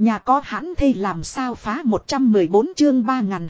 Nhà có hãn thê làm sao phá 114 chương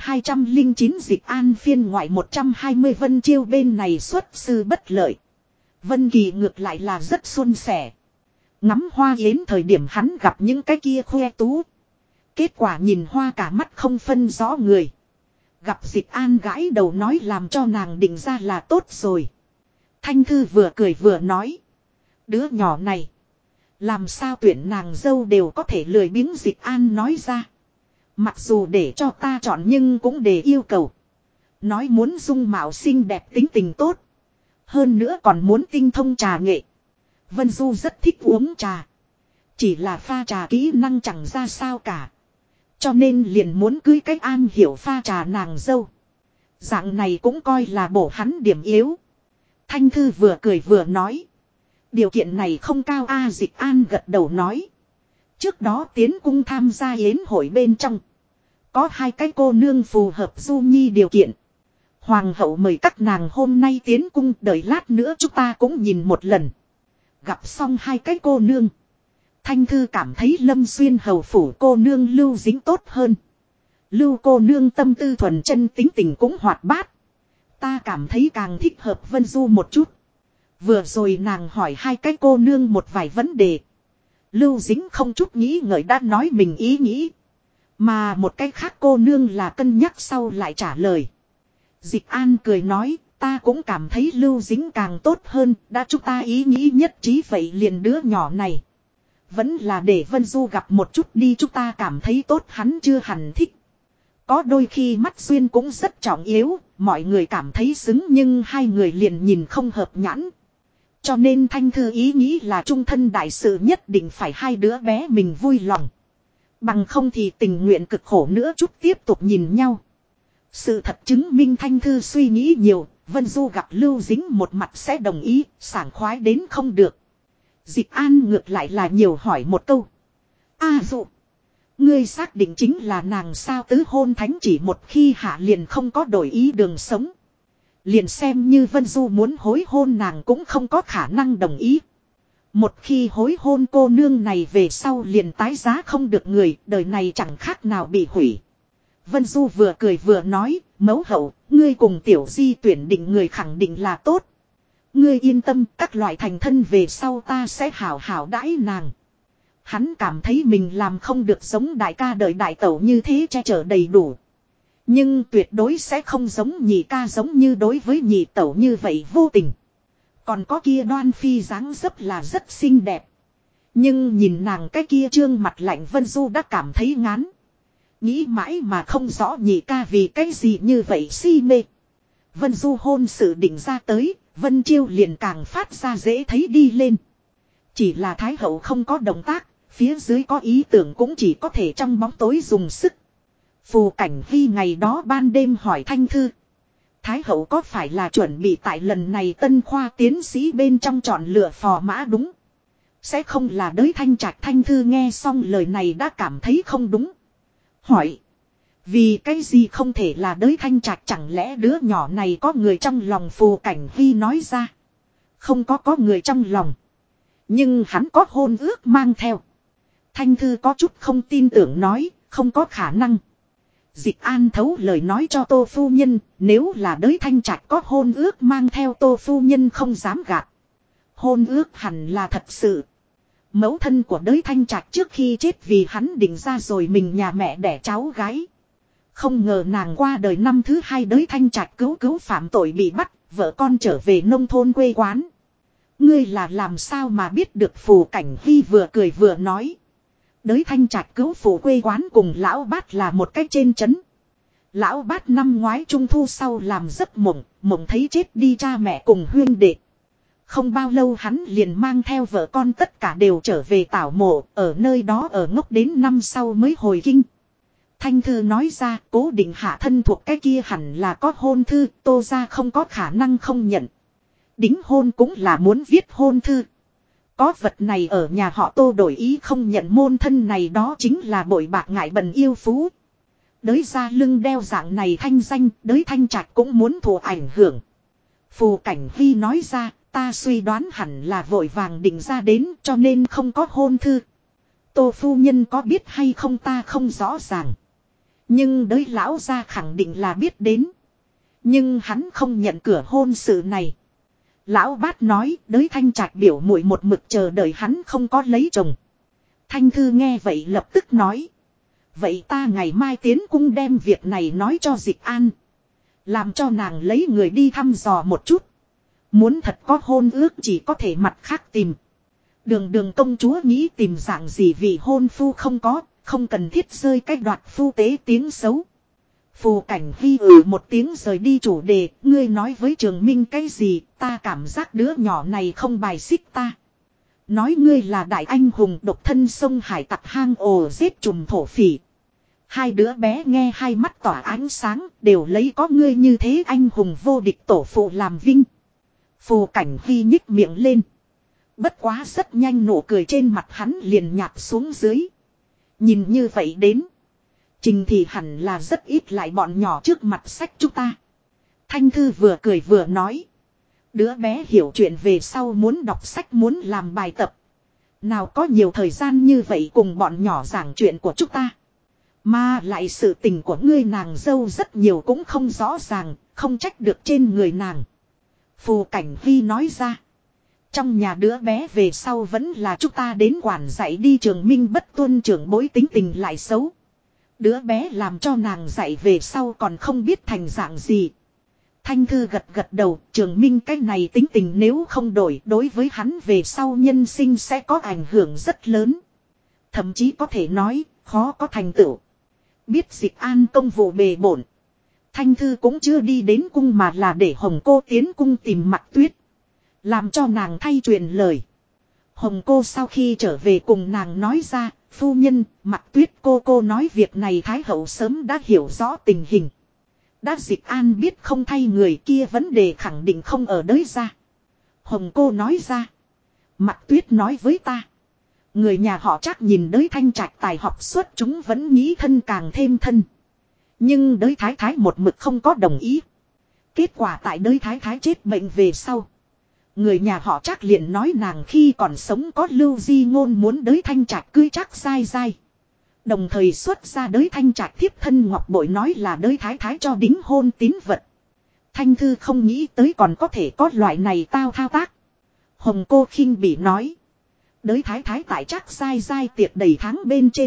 3209 Dịch An phiên ngoại 120 Vân Chiêu bên này xuất sư bất lợi. Vân Kỳ ngược lại là rất suôn sẻ. Ngắm hoa yến thời điểm hắn gặp những cái kia khoe tú. Kết quả nhìn hoa cả mắt không phân rõ người. Gặp Dịch An gãi đầu nói làm cho nàng định ra là tốt rồi. Thanh Thư vừa cười vừa nói. Đứa nhỏ này. Làm sao tuyển nàng dâu đều có thể lười biếng. Dịch An nói ra. Mặc dù để cho ta chọn nhưng cũng để yêu cầu. Nói muốn dung mạo xinh đẹp tính tình tốt. Hơn nữa còn muốn tinh thông trà nghệ. Vân Du rất thích uống trà. Chỉ là pha trà kỹ năng chẳng ra sao cả. Cho nên liền muốn cưới cách an hiểu pha trà nàng dâu. Dạng này cũng coi là bổ hắn điểm yếu. Thanh Thư vừa cười vừa nói. Điều kiện này không cao a. Dịch An gật đầu nói. Trước đó tiến cung tham gia yến hội bên trong. Có hai cái cô nương phù hợp Du Nhi điều kiện. Hoàng hậu mời các nàng hôm nay tiến cung, đợi lát nữa chúng ta cũng nhìn một lần. Gặp xong hai cái cô nương. Thanh Thư cảm thấy Lâm Xuyên hầu phủ cô nương Lưu Dính tốt hơn. Lưu cô nương tâm tư thuần chân tính tình cũng hoạt bát. Ta cảm thấy càng thích hợp Vân Du một chút. Vừa rồi nàng hỏi hai cái cô nương một vài vấn đề. Lưu Dính không chút nghĩ ngợi đã nói mình ý nghĩ. Mà một cái khác cô nương là cân nhắc sau lại trả lời. Dịch An cười nói, ta cũng cảm thấy Lưu Dính càng tốt hơn, đã chúng ta ý nghĩ nhất trí vậy liền đứa nhỏ này. Vẫn là để Vân Du gặp một chút đi, chúng ta cảm thấy tốt hắn chưa hẳn thích. Có đôi khi mắt duyên cũng rất trọng yếu, mọi người cảm thấy xứng nhưng hai người liền nhìn không hợp nhãn. Cho nên Thanh Thư ý nghĩ là trung thân đại sự nhất định phải hai đứa bé mình vui lòng. Bằng không thì tình nguyện cực khổ nữa chút tiếp tục nhìn nhau. Sự thật chứng minh Thanh Thư suy nghĩ nhiều, Vân Du gặp Lưu Dính một mặt sẽ đồng ý, sảng khoái đến không được. Dịch An ngược lại là nhiều hỏi một câu. Dụ, ngươi xác định chính là nàng sao? Tứ hôn thánh chỉ một khi hạ liền không có đổi ý đường sống. Liền xem như Vân Du muốn hối hôn nàng cũng không có khả năng đồng ý. Một khi hối hôn cô nương này về sau liền tái giá không được người, đời này chẳng khác nào bị hủy. Vân Du vừa cười vừa nói, mẫu hậu, ngươi cùng Tiểu Di tuyển định người khẳng định là tốt. Ngươi yên tâm, các loại thành thân về sau ta sẽ hảo hảo đãi nàng. Hắn cảm thấy mình làm không được giống đại ca đợi đại tẩu như thế che chở đầy đủ. Nhưng tuyệt đối sẽ không giống nhị ca giống như đối với nhị tẩu như vậy vô tình. Còn có kia Đoan Phi dáng dấp là rất xinh đẹp. Nhưng nhìn nàng cái kia trương mặt lạnh, Vân Du đã cảm thấy ngán. Nghĩ mãi mà không rõ nhị ca vì cái gì như vậy si mê. Vân Du hôn sự định ra tới, Vân Chiêu liền càng phát ra dễ thấy đi lên. Chỉ là Thái hậu không có động tác, phía dưới có ý tưởng cũng chỉ có thể trong bóng tối dùng sức. Phù Cảnh Hy ngày đó ban đêm hỏi Thanh Thư. Thái hậu có phải là chuẩn bị tại lần này tân khoa tiến sĩ bên trong chọn lựa phò mã đúng? Sẽ không là đới Thanh Trạch? Thanh Thư nghe xong lời này đã cảm thấy không đúng. Hỏi. Vì cái gì không thể là đới Thanh Trạch? Chẳng lẽ đứa nhỏ này có người trong lòng? Phù Cảnh Hy nói ra. Không có người trong lòng. Nhưng hắn có hôn ước mang theo. Thanh Thư có chút không tin tưởng nói, không có khả năng. Dịch An thấu lời nói cho Tô phu nhân, nếu là đới Thanh Trạch có hôn ước mang theo, Tô phu nhân không dám gạt. Hôn ước hẳn là thật sự. Mẫu thân của đới Thanh Trạch trước khi chết vì hắn định ra rồi mình nhà mẹ đẻ cháu gái. Không ngờ nàng qua đời năm thứ hai đới Thanh Trạch cứu phạm tội bị bắt, vợ con trở về nông thôn quê quán. Ngươi là làm sao mà biết được? Phù Cảnh Hy vừa cười vừa nói. Đới Thanh Trạch cứu phụ quê quán cùng lão bát là một cách trên trấn. Lão bát năm ngoái trung thu sau làm giấc mộng, mộng thấy chết đi cha mẹ cùng huyên đệ. Không bao lâu hắn liền mang theo vợ con tất cả đều trở về tảo mộ, ở nơi đó ở ngốc đến năm sau mới hồi kinh. Thanh Thư nói ra, cố định hạ thân thuộc cái kia hẳn là có hôn thư, Tô gia không có khả năng không nhận. Đính hôn cũng là muốn viết hôn thư. Có vật này ở nhà họ Tô đổi ý không nhận môn thân này đó chính là bội bạc ngại bần yêu phú. Đới ra lưng đeo dạng này thanh danh, đới Thanh Trạch cũng muốn thụ ảnh hưởng. Phù Cảnh Hy nói ra, ta suy đoán hẳn là vội vàng định ra đến cho nên không có hôn thư. Tô phu nhân có biết hay không ta không rõ ràng. Nhưng đới lão gia khẳng định là biết đến. Nhưng hắn không nhận cửa hôn sự này. Lão bát nói đới Thanh Trạch biểu muội một mực chờ đợi hắn không có lấy chồng. Thanh Thư nghe vậy lập tức nói. Vậy ta ngày mai tiến cung đem việc này nói cho Dịch An. Làm cho nàng lấy người đi thăm dò một chút. Muốn thật có hôn ước chỉ có thể mặt khác tìm. Đường công chúa nghĩ tìm dạng gì vì hôn phu không có, không cần thiết rơi cách đoạt phu tế tiếng xấu. Phù Cảnh Hy một tiếng rời đi chủ đề, ngươi nói với Trường Minh cái gì, ta cảm giác đứa nhỏ này không bài xích ta. Nói ngươi là đại anh hùng độc thân sông hải tặc hang ổ giết trùm thổ phỉ. Hai đứa bé nghe hai mắt tỏa ánh sáng, đều lấy có ngươi như thế anh hùng vô địch tổ phụ làm vinh. Phù Cảnh Hy nhích miệng lên. Bất quá rất nhanh nụ cười trên mặt hắn liền nhạt xuống dưới. Nhìn như vậy đến. Trình thì hẳn là rất ít lại bọn nhỏ trước mặt sách chúng ta. Thanh Thư vừa cười vừa nói. Đứa bé hiểu chuyện về sau muốn đọc sách muốn làm bài tập. Nào có nhiều thời gian như vậy cùng bọn nhỏ giảng chuyện của chúng ta. Mà lại sự tình của ngươi nàng dâu rất nhiều cũng không rõ ràng, không trách được trên người nàng. Phù Cảnh Hy nói ra. Trong nhà đứa bé về sau vẫn là chúng ta đến quản dạy đi. Trường Minh bất tuân trưởng bối tính tình lại xấu. Đứa bé làm cho nàng dạy về sau còn không biết thành dạng gì. Thanh Thư gật đầu, Trường Minh cái này tính tình nếu không đổi đối với hắn về sau nhân sinh sẽ có ảnh hưởng rất lớn. Thậm chí có thể nói, khó có thành tựu. Biết Dịch An công vụ bề bộn. Thanh Thư cũng chưa đi đến cung mà là để Hồng Cô tiến cung tìm Mạc Tuyết. Làm cho nàng thay truyền lời. Hồng Cô sau khi trở về cùng nàng nói ra, phu nhân, Mạc Tuyết cô nói việc này Thái hậu sớm đã hiểu rõ tình hình. Đã Dịch An biết không thay người kia vấn đề khẳng định không ở đấy ra. Hồng Cô nói ra. Mạc Tuyết nói với ta. Người nhà họ Trác nhìn đới Thanh Trạch tài học xuất chúng vẫn nghĩ thân càng thêm thân. Nhưng đới Thái Thái một mực không có đồng ý. Kết quả tại đới Thái Thái chết bệnh về sau. Người nhà họ Trác liền nói nàng khi còn sống có lưu di ngôn muốn đới Thanh Trạch cưới Trác dai dai. Đồng thời xuất ra đới Thanh Trạch thiếp thân ngọc bội nói là đới Thái Thái cho đính hôn tín vật. Thanh Thư không nghĩ tới còn có thể có loại này tao thao tác. Hồng Cô khinh bỉ nói. Đới Thái Thái tại Trác dai dai tiệc đầy tháng bên trên.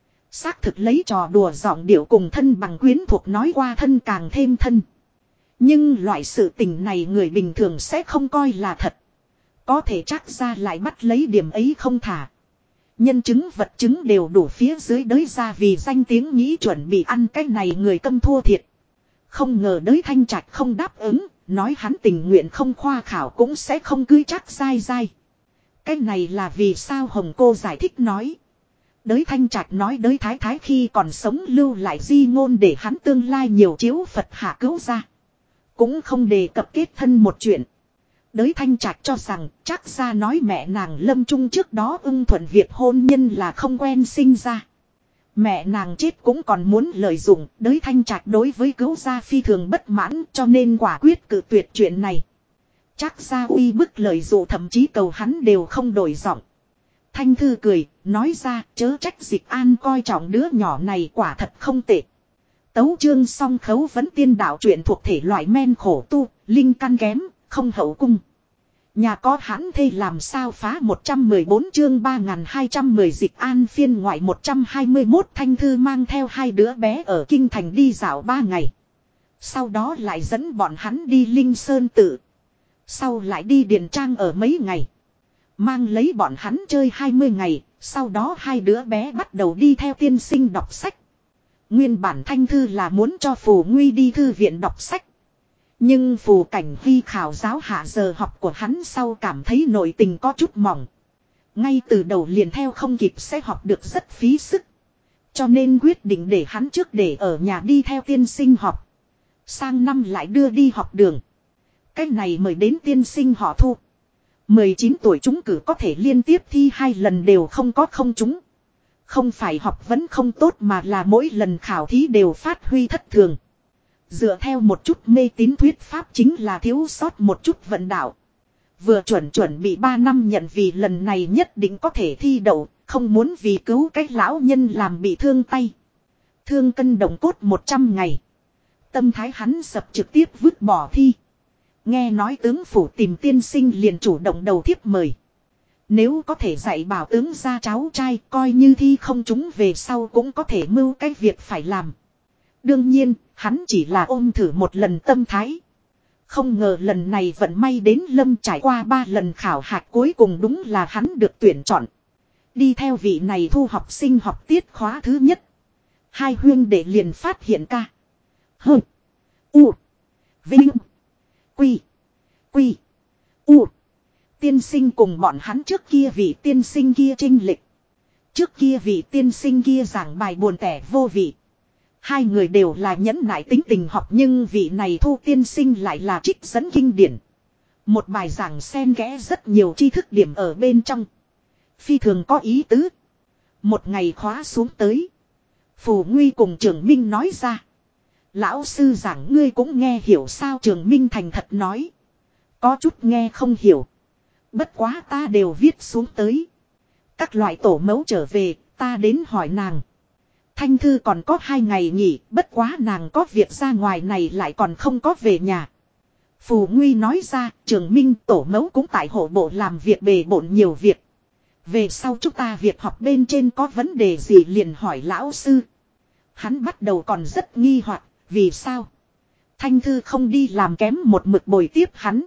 Xác thực lấy trò đùa giọng điệu cùng thân bằng quyến thuộc nói qua thân càng thêm thân. Nhưng loại sự tình này người bình thường sẽ không coi là thật. Có thể Trác gia lại bắt lấy điểm ấy không thả. Nhân chứng vật chứng đều đủ phía dưới đới ra vì danh tiếng nghĩ chuẩn bị ăn cái này người câm thua thiệt. Không ngờ đới Thanh Trạch không đáp ứng, nói hắn tình nguyện không khoa khảo cũng sẽ không cưới Trác dai dai. Cái này là vì sao Hồng Cô giải thích nói. Đới Thanh Trạch nói đới Thái Thái khi còn sống lưu lại di ngôn để hắn tương lai nhiều chiếu Phật hạ cứu ra. Cũng không đề cập kết thân một chuyện. Đới Thanh Trạch cho rằng Trác gia nói mẹ nàng lâm chung trước đó ưng thuận việc hôn nhân là không quen sinh ra. Mẹ nàng chết cũng còn muốn lợi dụng. Đới Thanh Trạch đối với cứu gia phi thường bất mãn cho nên quả quyết cự tuyệt chuyện này. Trác gia uy bức lợi dụ thậm chí cầu hắn đều không đổi giọng. Thanh Thư cười, nói ra chớ trách Dịch An coi trọng đứa nhỏ này quả thật không tệ. Tấu chương song khấu vấn tiên đạo truyện thuộc thể loại men khổ tu, linh căn kém, không hậu cung. Nhà có hãn thê làm sao phá 114 chương 3210 Dịch An phiên ngoại 121 Thanh Thư mang theo hai đứa bé ở Kinh Thành đi dạo 3 ngày. Sau đó lại dẫn bọn hắn đi Linh Sơn Tự. Sau lại đi Điền Trang ở mấy ngày. Mang lấy bọn hắn chơi 20 ngày, sau đó hai đứa bé bắt đầu đi theo tiên sinh đọc sách. Nguyên bản Thanh Thư là muốn cho Phù Nguy đi thư viện đọc sách. Nhưng Phù Cảnh Hy khảo giáo hạ giờ học của hắn sau cảm thấy nội tình có chút mỏng. Ngay từ đầu liền theo không kịp sẽ học được rất phí sức. Cho nên quyết định để hắn trước để ở nhà đi theo tiên sinh học. Sang năm lại đưa đi học đường. Cách này mời đến tiên sinh họ Thu. 19 tuổi trúng cử có thể liên tiếp thi 2 lần đều không có không trúng. Không phải học vẫn không tốt mà là mỗi lần khảo thí đều phát huy thất thường. Dựa theo một chút mê tín thuyết pháp chính là thiếu sót một chút vận đạo. Vừa chuẩn bị 3 năm nhận vì lần này nhất định có thể thi đậu, Không muốn vì cứu cái lão nhân làm bị thương tay. Thương cân động cốt 100 ngày. Tâm thái hắn sập trực tiếp vứt bỏ thi. Nghe nói tướng phủ tìm tiên sinh liền chủ động đầu thiếp mời. Nếu có thể dạy bảo tướng ra cháu trai coi như thi không trúng về sau cũng có thể mưu cái việc phải làm. Đương nhiên, hắn chỉ là ôm thử một lần tâm thái. Không ngờ lần này vận may đến Lâm trải qua 3 lần khảo hạch cuối cùng đúng là hắn được tuyển chọn. Đi theo vị này thu học sinh học tiết khóa thứ nhất. Hai huyên đệ liền phát hiện ca. Hơ. U. Vinh. Quy. Quy. U. Tiên sinh cùng bọn hắn trước kia vị tiên sinh kia chênh lệch. Trước kia vị tiên sinh kia giảng bài buồn tẻ vô vị. Hai người đều là nhẫn nại tính tình học nhưng vị này thu tiên sinh lại là trích dẫn kinh điển. Một bài giảng xen kẽ rất nhiều tri thức điểm ở bên trong. Phi thường có ý tứ. Một ngày khóa xuống tới. Phù Nguy cùng Trường Minh nói ra. Lão sư giảng ngươi cũng nghe hiểu sao Trường Minh thành thật nói. Có chút nghe không hiểu. Bất quá ta đều viết xuống tới. Các loại tổ mẫu trở về, ta đến hỏi nàng. Thanh Thư còn có 2 ngày nghỉ, bất quá nàng có việc ra ngoài này lại còn không có về nhà. Phù Nguy nói ra, Trường Minh tổ mẫu cũng tại hộ bộ làm việc bề bộn nhiều việc. Về sau chúng ta việc học bên trên có vấn đề gì liền hỏi lão sư. Hắn bắt đầu còn rất nghi hoặc, vì sao? Thanh Thư không đi làm kém một mực bồi tiếp hắn.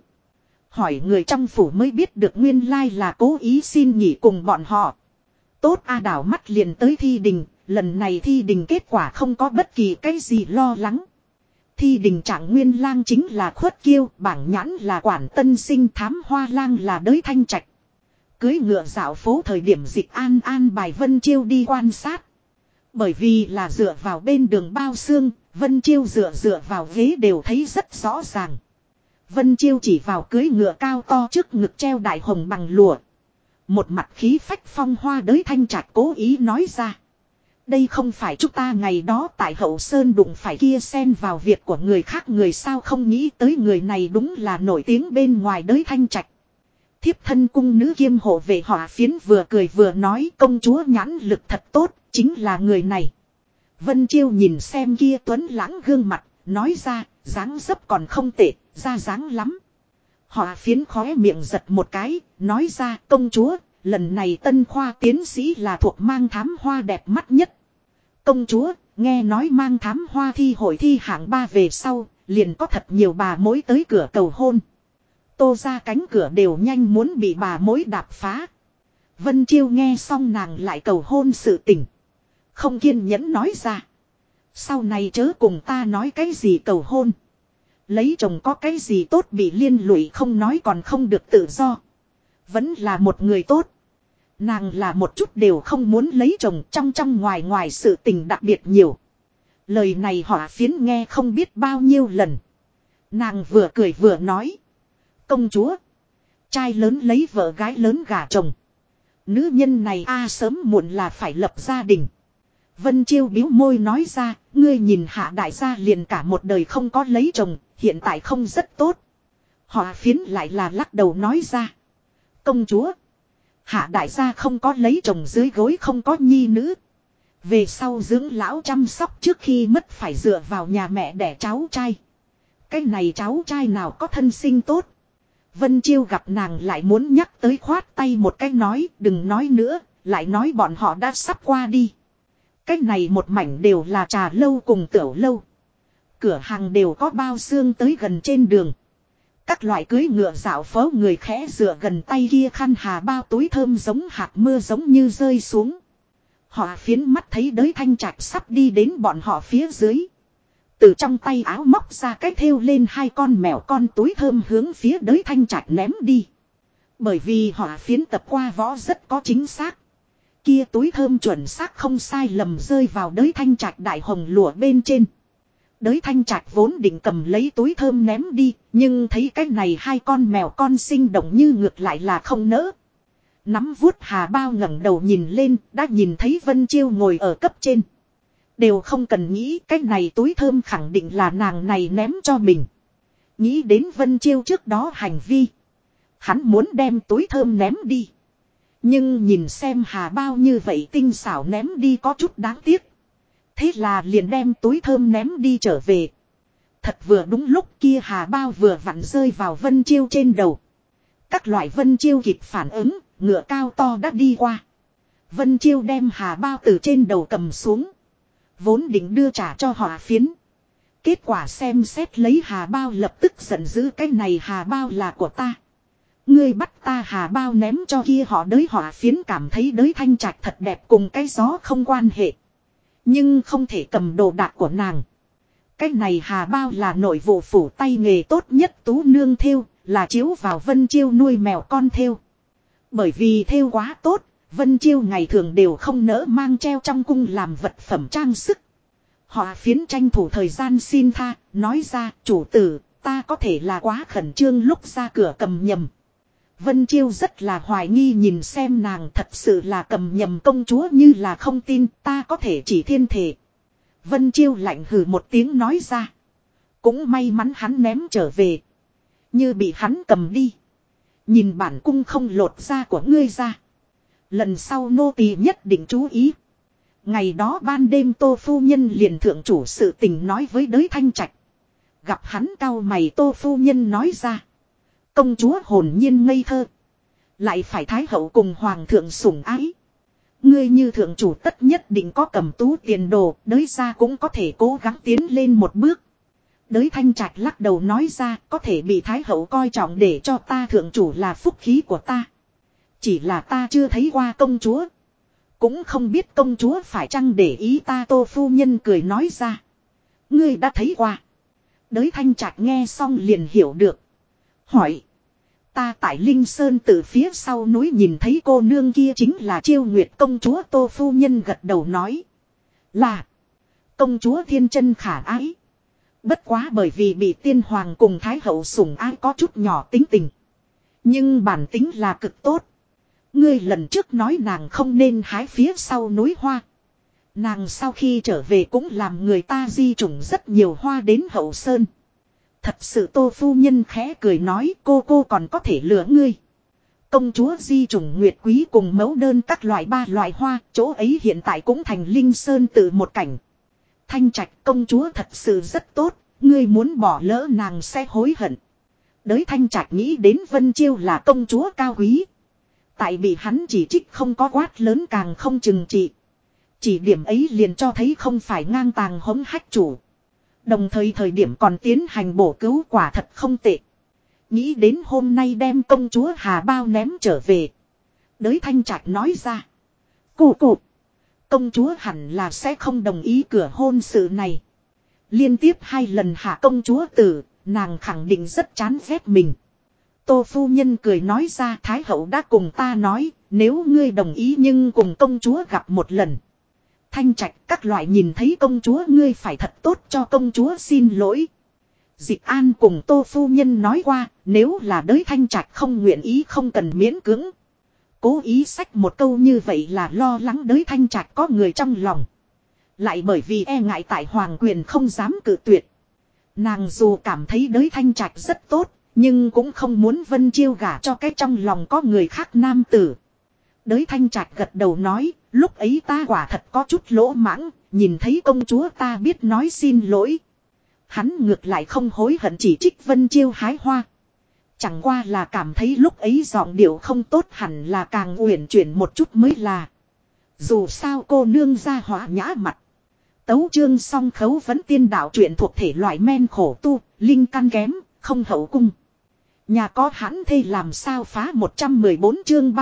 Hỏi người trong phủ mới biết được nguyên lai là cố ý xin nghỉ cùng bọn họ. Tốt A đảo mắt liền tới thi đình, lần này thi đình kết quả không có bất kỳ cái gì lo lắng. Thi đình trạng nguyên lang chính là Khuất Kiêu, bảng nhãn là Quản Tân Sinh, thám hoa lang là Đới Thanh Trạch. Cưới ngựa dạo phố thời điểm Dịch an bài Vân Chiêu đi quan sát. Bởi vì là dựa vào bên đường bao xương, Vân Chiêu dựa vào ghế đều thấy rất rõ ràng. Vân Chiêu chỉ vào cưới ngựa cao to trước ngực treo đại hồng bằng lụa. Một mặt khí phách phong hoa Đới Thanh Trạch cố ý nói ra. Đây không phải chúng ta ngày đó tại Hậu Sơn đụng phải kia xen vào việc của người khác người sao không nghĩ tới người này đúng là nổi tiếng bên ngoài Đới Thanh Trạch. Thiếp thân cung nữ kiêm hộ vệ Hỏa Phiến vừa cười vừa nói công chúa nhãn lực thật tốt, chính là người này. Vân Chiêu nhìn xem kia tuấn lãng gương mặt, nói ra, dáng dấp còn không tệ, ra dáng lắm. Hỏa Phiến khóe miệng giật một cái, nói ra công chúa, lần này tân khoa tiến sĩ là thuộc mang thám hoa đẹp mắt nhất. Công chúa, nghe nói mang thám hoa thi hội thi hạng 3 về sau, liền có thật nhiều bà mối tới cửa cầu hôn. Tô ra cánh cửa đều nhanh muốn bị bà mối đạp phá. Vân Chiêu nghe xong nàng lại cầu hôn sự tình. Không kiên nhẫn nói ra. Sau này chớ cùng ta nói cái gì cầu hôn. Lấy chồng có cái gì tốt bị liên lụy không nói còn không được tự do. Vẫn là một người tốt. Nàng là một chút đều không muốn lấy chồng trong ngoài sự tình đặc biệt nhiều. Lời này Hỏa Phiến nghe không biết bao nhiêu lần. Nàng vừa cười vừa nói. Công chúa. Trai lớn lấy vợ gái lớn gả chồng. Nữ nhân này sớm muộn là phải lập gia đình. Vân Chiêu bĩu môi nói ra. Ngươi nhìn Hạ đại gia liền cả một đời không có lấy chồng. Hiện tại không rất tốt. Hỏa Phiến lại là lắc đầu nói ra. Công chúa. Hạ đại gia không có lấy chồng dưới gối không có nhi nữ. Về sau dưỡng lão chăm sóc trước khi mất phải dựa vào nhà mẹ đẻ cháu trai. Cái này cháu trai nào có thân sinh tốt. Vân Chiêu gặp nàng lại muốn nhắc tới khoát tay một cái nói đừng nói nữa, lại nói bọn họ đã sắp qua đi. Cái này một mảnh đều là trà lâu cùng tiểu lâu. Cửa hàng đều có bao xương tới gần trên đường. Các loại cưới ngựa dạo phố người khẽ dựa gần tay kia khăn hà bao túi thơm giống hạt mưa giống như rơi xuống. Họ Phiến mắt thấy Đới Thanh Trạch sắp đi đến bọn họ phía dưới. Từ trong tay áo móc ra cái thêu lên 2 con mèo con túi thơm hướng phía Đới Thanh Trạch ném đi. Bởi vì Họ Phiến tập qua võ rất có chính xác. Kia túi thơm chuẩn xác không sai lầm rơi vào Đới Thanh Trạch đại hồng lụa bên trên. Đới Thanh Trạch vốn định cầm lấy túi thơm ném đi, nhưng thấy cái này 2 con mèo con sinh động như ngược lại là không nỡ. Nắm vuốt hà bao ngẩng đầu nhìn lên, đã nhìn thấy Vân Chiêu ngồi ở cấp trên. Đều không cần nghĩ cái này túi thơm khẳng định là nàng này ném cho mình. Nghĩ đến Vân Chiêu trước đó hành vi. Hắn muốn đem túi thơm ném đi. Nhưng nhìn xem Hà Bao như vậy tinh xảo ném đi có chút đáng tiếc. Thế là liền đem túi thơm ném đi trở về. Thật vừa đúng lúc kia Hà Bao vừa vặn rơi vào Vân Chiêu trên đầu. Các loại Vân Chiêu kịp phản ứng, ngựa cao to đã đi qua. Vân Chiêu đem Hà Bao từ trên đầu cầm xuống. Vốn định đưa trả cho họ phiến. Kết quả xem xét lấy Hà Bao lập tức giận dữ, cái này Hà Bao là của ta. Ngươi bắt ta Hà Bao ném cho kia họ đới, họ phiến cảm thấy đới Thanh Trạch thật đẹp cùng cái gió không quan hệ. Nhưng không thể cầm đồ đạc của nàng. Cái này Hà Bao là nội vụ phủ tay nghề tốt nhất tú nương thêu, là chiếu vào Vân Chiêu nuôi mèo con thêu. Bởi vì thêu quá tốt, Vân Chiêu ngày thường đều không nỡ mang treo trong cung làm vật phẩm trang sức. Họ phiến tranh thủ thời gian xin tha, nói ra, chủ tử, ta có thể là quá khẩn trương lúc ra cửa cầm nhầm. Vân Chiêu rất là hoài nghi nhìn xem nàng, thật sự là cầm nhầm công chúa như là không tin, ta có thể chỉ thiên thể. Vân Chiêu lạnh hừ một tiếng nói ra. Cũng may mắn hắn ném trở về. Như bị hắn cầm đi. Nhìn bản cung không lột da của ngươi ra. Lần sau nô tỳ nhất định chú ý. Ngày đó ban đêm Tô phu nhân liền thượng chủ sự tình nói với đới Thanh Trạch. Gặp hắn cau mày, Tô phu nhân nói ra. Công chúa hồn nhiên ngây thơ. Lại phải thái hậu cùng hoàng thượng sủng ái. Ngươi như thượng chủ tất nhất định có cầm tú tiền đồ, đới ra cũng có thể cố gắng tiến lên một bước. Đới Thanh Trạch lắc đầu nói ra, có thể bị thái hậu coi trọng để cho ta thượng chủ là phúc khí của ta. Chỉ là ta chưa thấy qua công chúa. Cũng không biết công chúa phải chăng để ý ta. Tô phu nhân cười nói ra. Ngươi đã thấy qua. Đới Thanh Trạch nghe xong liền hiểu được. Hỏi. Ta tại Linh Sơn từ phía sau núi nhìn thấy cô nương kia chính là Chiêu Nguyệt công chúa. Tô phu nhân gật đầu nói. Là. Công chúa thiên chân khả ái. Bất quá bởi vì bị tiên hoàng cùng thái hậu sủng ái có chút nhỏ tính tình. Nhưng bản tính là cực tốt. Ngươi lần trước nói nàng không nên hái phía sau núi hoa. Nàng sau khi trở về cũng làm người ta di chủng rất nhiều hoa đến Hậu Sơn. Thật sự Tô phu nhân khẽ cười nói, cô còn có thể lừa ngươi. Công chúa di chủng nguyệt quý cùng mẫu đơn các loại 3 loại hoa, chỗ ấy hiện tại cũng thành Linh Sơn tự một cảnh. Thanh Trạch công chúa thật sự rất tốt, ngươi muốn bỏ lỡ nàng sẽ hối hận. Đới Thanh Trạch nghĩ đến Vân Chiêu là công chúa cao quý. Tại bị hắn chỉ trích không có quát lớn càng không chừng trị. Chỉ điểm ấy liền cho thấy không phải ngang tàng hống hách chủ. Đồng thời thời điểm còn tiến hành bổ cứu quả thật không tệ. Nghĩ đến hôm nay đem công chúa Hà Bao ném trở về. Đới Thanh Trạch nói ra. Cụ. Công chúa hẳn là sẽ không đồng ý cửa hôn sự này. Liên tiếp 2 lần hạ công chúa tử, nàng khẳng định rất chán ghét mình. Tô phu nhân cười nói ra, thái hậu đã cùng ta nói, nếu ngươi đồng ý nhưng cùng công chúa gặp một lần. Thanh Trạch các loại nhìn thấy công chúa ngươi phải thật tốt cho công chúa xin lỗi. Dịch An cùng Tô phu nhân nói qua, nếu là đới Thanh Trạch không nguyện ý không cần miễn cưỡng. Cố ý xách một câu như vậy là lo lắng đới Thanh Trạch có người trong lòng. Lại bởi vì e ngại tại hoàng quyền không dám cự tuyệt. Nàng dù cảm thấy đới Thanh Trạch rất tốt, nhưng cũng không muốn Vân Chiêu gả cho cái trong lòng có người khác nam tử. Đới Thanh Trạch gật đầu nói, lúc ấy ta quả thật có chút lỗ mãng, nhìn thấy công chúa ta biết nói xin lỗi. Hắn ngược lại không hối hận chỉ trích Vân Chiêu hái hoa. Chẳng qua là cảm thấy lúc ấy giọng điệu không tốt, hẳn là càng uyển chuyển một chút mới là. Dù sao cô nương ra hỏa nhã mặt. Tấu chương song khấu vấn tiên đạo truyện thuộc thể loại men khổ tu, linh căn kém, không hậu cung. Nhà có hãn thê làm sao phá 114 chương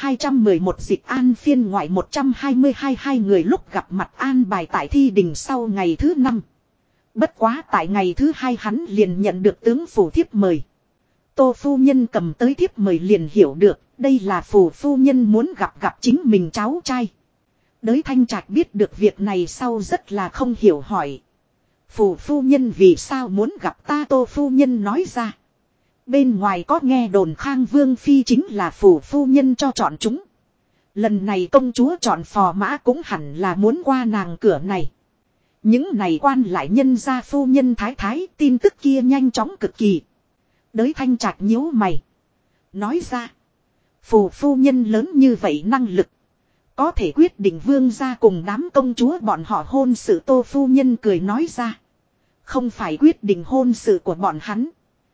3211 dịch an phiên ngoại 122 hai người lúc gặp mặt an bài tại thi đình sau ngày thứ 5. Bất quá tại ngày thứ 2 hắn liền nhận được tướng phủ thiếp mời. Tô phu nhân cầm tới thiếp mời liền hiểu được, đây là phủ phu nhân muốn gặp chính mình cháu trai. Đới Thanh Trạch biết được việc này sau rất là không hiểu hỏi. Phủ phu nhân vì sao muốn gặp ta? Tô phu nhân nói ra. Bên ngoài có nghe đồn Khang Vương Phi chính là phủ phu nhân cho chọn chúng. Lần này công chúa chọn phò mã cũng hẳn là muốn qua nàng cửa này. Những này quan lại nhân gia phu nhân thái thái, tin tức kia nhanh chóng cực kỳ. Đới Thanh Trạch nhíu mày. Nói ra. Phù phu nhân lớn như vậy năng lực. Có thể quyết định vương gia cùng đám công chúa bọn họ hôn sự. Tô phu nhân cười nói ra. Không phải quyết định hôn sự của bọn hắn.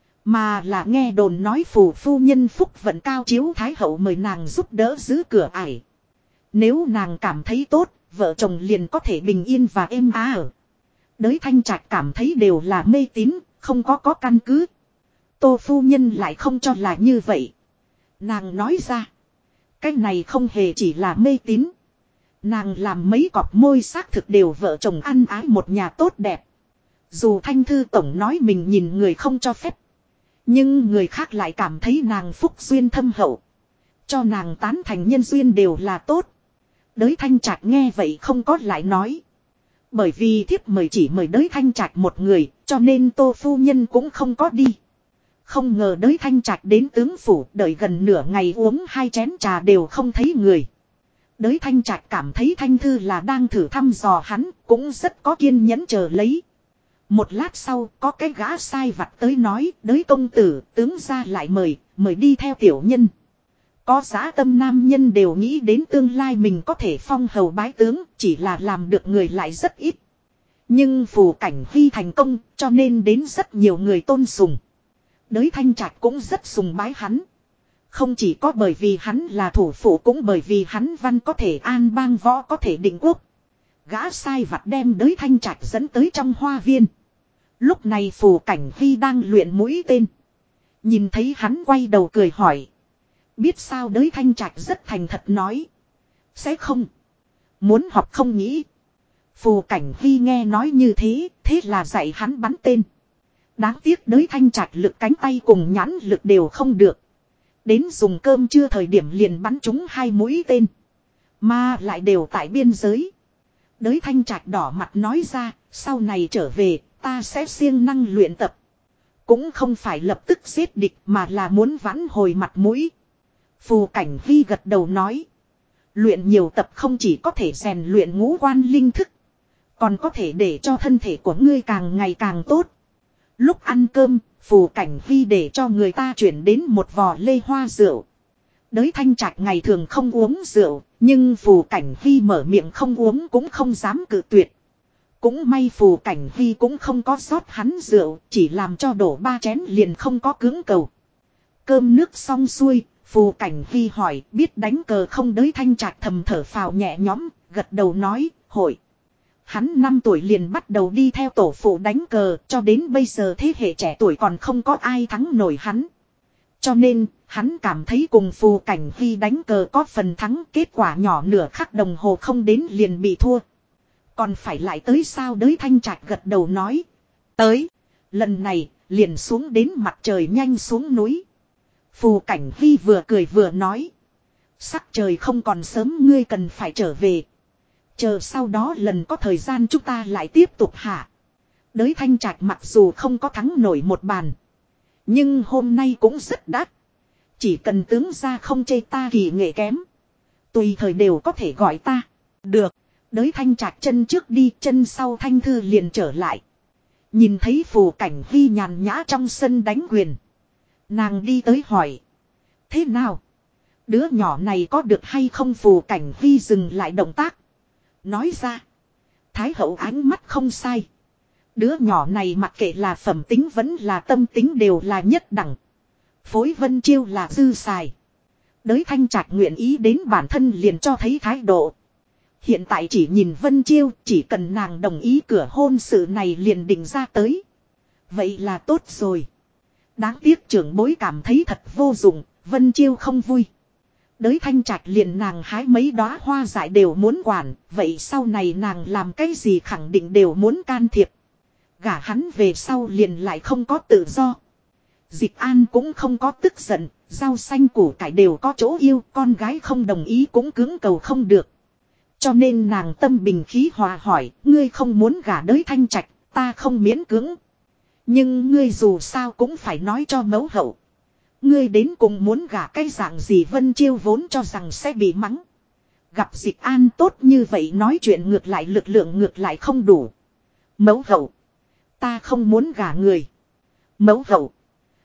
Mà là nghe đồn nói phù phu nhân phúc vận cao chiếu thái hậu mời nàng giúp đỡ giữ cửa ải. Nếu nàng cảm thấy tốt, vợ chồng liền có thể bình yên và êm ả ở. Đới Thanh Trạch cảm thấy đều là mê tín, không có căn cứ. Tô phu nhân lại không cho là như vậy. Nàng nói ra. Cái này không hề chỉ là mê tín. Nàng làm mấy cọp môi xác thực đều vợ chồng ăn ái một nhà tốt đẹp. Dù Thanh Thư Tổng nói mình nhìn người không cho phép. Nhưng người khác lại cảm thấy nàng phúc duyên thâm hậu. Cho nàng tán thành nhân duyên đều là tốt. Đới Thanh Trạch nghe vậy không có lại nói. Bởi vì thiếp mời chỉ mời Đới Thanh Trạch một người, cho nên Tô phu nhân cũng không có đi. Không ngờ Đới Thanh Trạch đến tướng phủ, đợi gần nửa ngày uống 2 chén trà đều không thấy người. Đới Thanh Trạch cảm thấy Thanh Thư là đang thử thăm dò hắn, cũng rất có kiên nhẫn chờ lấy. Một lát sau, có cái gã sai vặt tới nói, Đới công tử, tướng gia lại mời đi theo tiểu nhân. Có dã tâm nam nhân đều nghĩ đến tương lai mình có thể phong hầu bái tướng, chỉ là làm được người lại rất ít. Nhưng Phù Cảnh Huy thành công, cho nên đến rất nhiều người tôn sùng. Đới Thanh Trạch cũng rất sùng bái hắn. Không chỉ có bởi vì hắn là thủ phủ, cũng bởi vì hắn văn có thể an bang, võ có thể định quốc. Gã sai vặt đem Đới Thanh Trạch dẫn tới trong hoa viên. Lúc này Phù Cảnh Huy đang luyện mũi tên. Nhìn thấy hắn quay đầu cười hỏi. Biết sao? Đới Thanh Trạch rất thành thật nói. Sẽ không. Muốn học không nghĩ. Phù Cảnh Huy nghe nói như thế, thế là dạy hắn bắn tên. Đáng tiếc Đới Thanh Trạch lực cánh tay cùng nhãn lực đều không được. Đến dùng cơm trưa thời điểm liền bắn trúng 2 mũi tên. Mà lại đều tại biên giới. Đới Thanh Trạch đỏ mặt nói ra, sau này trở về, ta sẽ siêng năng luyện tập. Cũng không phải lập tức giết địch mà là muốn vãn hồi mặt mũi. Phù Cảnh Huy gật đầu nói. Luyện nhiều tập không chỉ có thể rèn luyện ngũ quan linh thức. Còn có thể để cho thân thể của ngươi càng ngày càng tốt. Lúc ăn cơm, Phù Cảnh Huy để cho người ta chuyển đến một vò lê hoa rượu. Đới Thanh Trạch ngày thường không uống rượu, nhưng Phù Cảnh Huy mở miệng không uống cũng không dám cự tuyệt. Cũng may Phù Cảnh Huy cũng không có rót hắn rượu, chỉ làm cho đổ 3 chén liền không có cưỡng cầu. Cơm nước xong xuôi, Phù Cảnh Huy hỏi biết đánh cờ không? Đới Thanh Trạch thầm thở phào nhẹ nhõm, gật đầu nói, hội. Hắn 5 tuổi liền bắt đầu đi theo tổ phụ đánh cờ, cho đến bây giờ thế hệ trẻ tuổi còn không có ai thắng nổi hắn. Cho nên, hắn cảm thấy cùng Phù Cảnh Huy đánh cờ có phần thắng, kết quả nhỏ nửa khắc đồng hồ không đến liền bị thua. Còn phải lại tới sao? Đới Thanh Trạch gật đầu nói. Tới, lần này, liền xuống đến mặt trời nhanh xuống núi. Phù Cảnh Huy vừa cười vừa nói. Sắc trời không còn sớm, ngươi cần phải trở về. Chờ sau đó lần có thời gian chúng ta lại tiếp tục hạ. Đới Thanh Trạch mặc dù không có thắng nổi một bàn. Nhưng hôm nay cũng rất đắt. Chỉ cần tướng gia không chê ta kỳ nghệ kém. Tùy thời đều có thể gọi ta. Được. Đới Thanh Trạch chân trước đi, chân sau Thanh Thư liền trở lại. Nhìn thấy Phù Cảnh Huy nhàn nhã trong sân đánh quyền. Nàng đi tới hỏi. Thế nào? Đứa nhỏ này có được hay không? Phù Cảnh Huy dừng lại động tác. Nói ra. Thái hậu ánh mắt không sai. Đứa nhỏ này mặc kệ là phẩm tính vẫn là tâm tính đều là nhất đẳng. Phối Vân Chiêu là dư xài. Đới Thanh Trạch nguyện ý đến bản thân liền cho thấy thái độ. Hiện tại chỉ nhìn Vân Chiêu, chỉ cần nàng đồng ý cửa hôn sự này liền định ra tới. Vậy là tốt rồi. Đáng tiếc trưởng bối cảm thấy thật vô dụng, Vân Chiêu không vui. Đới Thanh Trạch liền nàng hái mấy đóa hoa dại đều muốn quản, vậy sau này nàng làm cái gì khẳng định đều muốn can thiệp. Gả hắn về sau liền lại không có tự do. Dịch An cũng không có tức giận, rau xanh củ cải đều có chỗ yêu, con gái không đồng ý cũng cưỡng cầu không được. Cho nên nàng tâm bình khí hòa hỏi, ngươi không muốn gả Đới Thanh Trạch, ta không miễn cưỡng. Nhưng ngươi dù sao cũng phải nói cho mẫu hậu. Ngươi đến cùng muốn gả cái dạng gì? Vân Chiêu vốn cho rằng sẽ bị mắng. Gặp Dịch An tốt như vậy nói chuyện ngược lại lực lượng ngược lại không đủ. Mẫu hậu. Ta không muốn gả người. Mẫu hậu.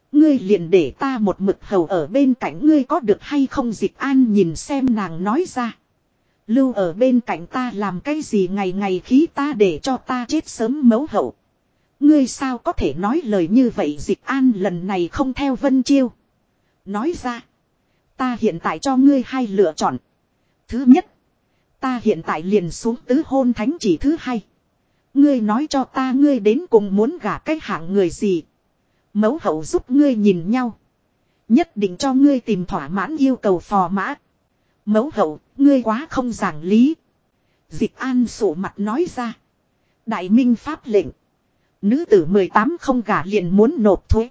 Ngươi liền để ta một mực hầu ở bên cạnh ngươi có được hay không? Dịch An nhìn xem nàng nói ra. Lưu ở bên cạnh ta làm cái gì? Ngày ngày khí ta để cho ta chết sớm mẫu hậu. Ngươi sao có thể nói lời như vậy? Dịch An lần này không theo Vân Chiêu. Nói ra. Ta hiện tại cho ngươi hai lựa chọn. Thứ nhất. Ta hiện tại liền xuống tứ hôn thánh chỉ. Thứ hai. Ngươi nói cho ta ngươi đến cùng muốn gả cái hạng người gì. Mẫu hậu giúp ngươi nhìn nhau. Nhất định cho ngươi tìm thỏa mãn yêu cầu phò mã. Mẫu hậu, ngươi quá không giảng lý. Dịch An sổ mặt nói ra. Đại minh pháp lệnh. Nữ tử 18 không gả liền muốn nộp thuế.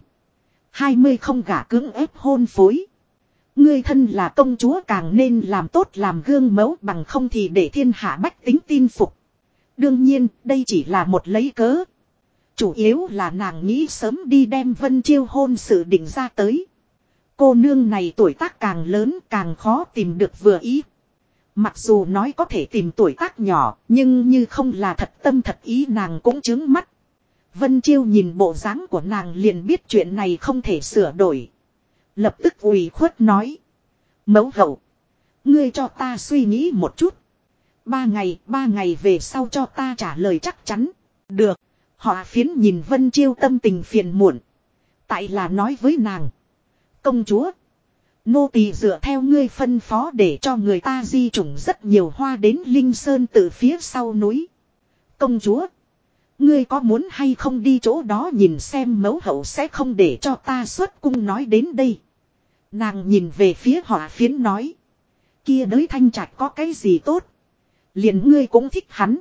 20 không gả cưỡng ép hôn phối. Ngươi thân là công chúa càng nên làm tốt làm gương mẫu, bằng không thì để thiên hạ bách tính tin phục. Đương nhiên, đây chỉ là một lấy cớ. Chủ yếu là nàng nghĩ sớm đi đem Vân Chiêu hôn sự định ra tới. Cô nương này tuổi tác càng lớn càng khó tìm được vừa ý. Mặc dù nói có thể tìm tuổi tác nhỏ, nhưng như không là thật tâm thật ý nàng cũng chướng mắt. Vân Chiêu nhìn bộ dáng của nàng liền biết chuyện này không thể sửa đổi. Lập tức ủy khuất nói. Mẫu hậu, ngươi cho ta suy nghĩ một chút. 3 ngày về sau cho ta trả lời chắc chắn. Được. Họ Phiến nhìn Vân Chiêu tâm tình phiền muộn. Tại là nói với nàng. Công chúa. Nô tỳ dựa theo ngươi phân phó để cho người ta di chủng rất nhiều hoa đến Linh Sơn từ phía sau núi. Công chúa. Ngươi có muốn hay không đi chỗ đó nhìn xem? Mẫu hậu sẽ không để cho ta xuất cung. Nói đến đây. Nàng nhìn về phía Họ Phiến nói. Kia đới Thanh Trạch có cái gì tốt? Liền ngươi cũng thích hắn.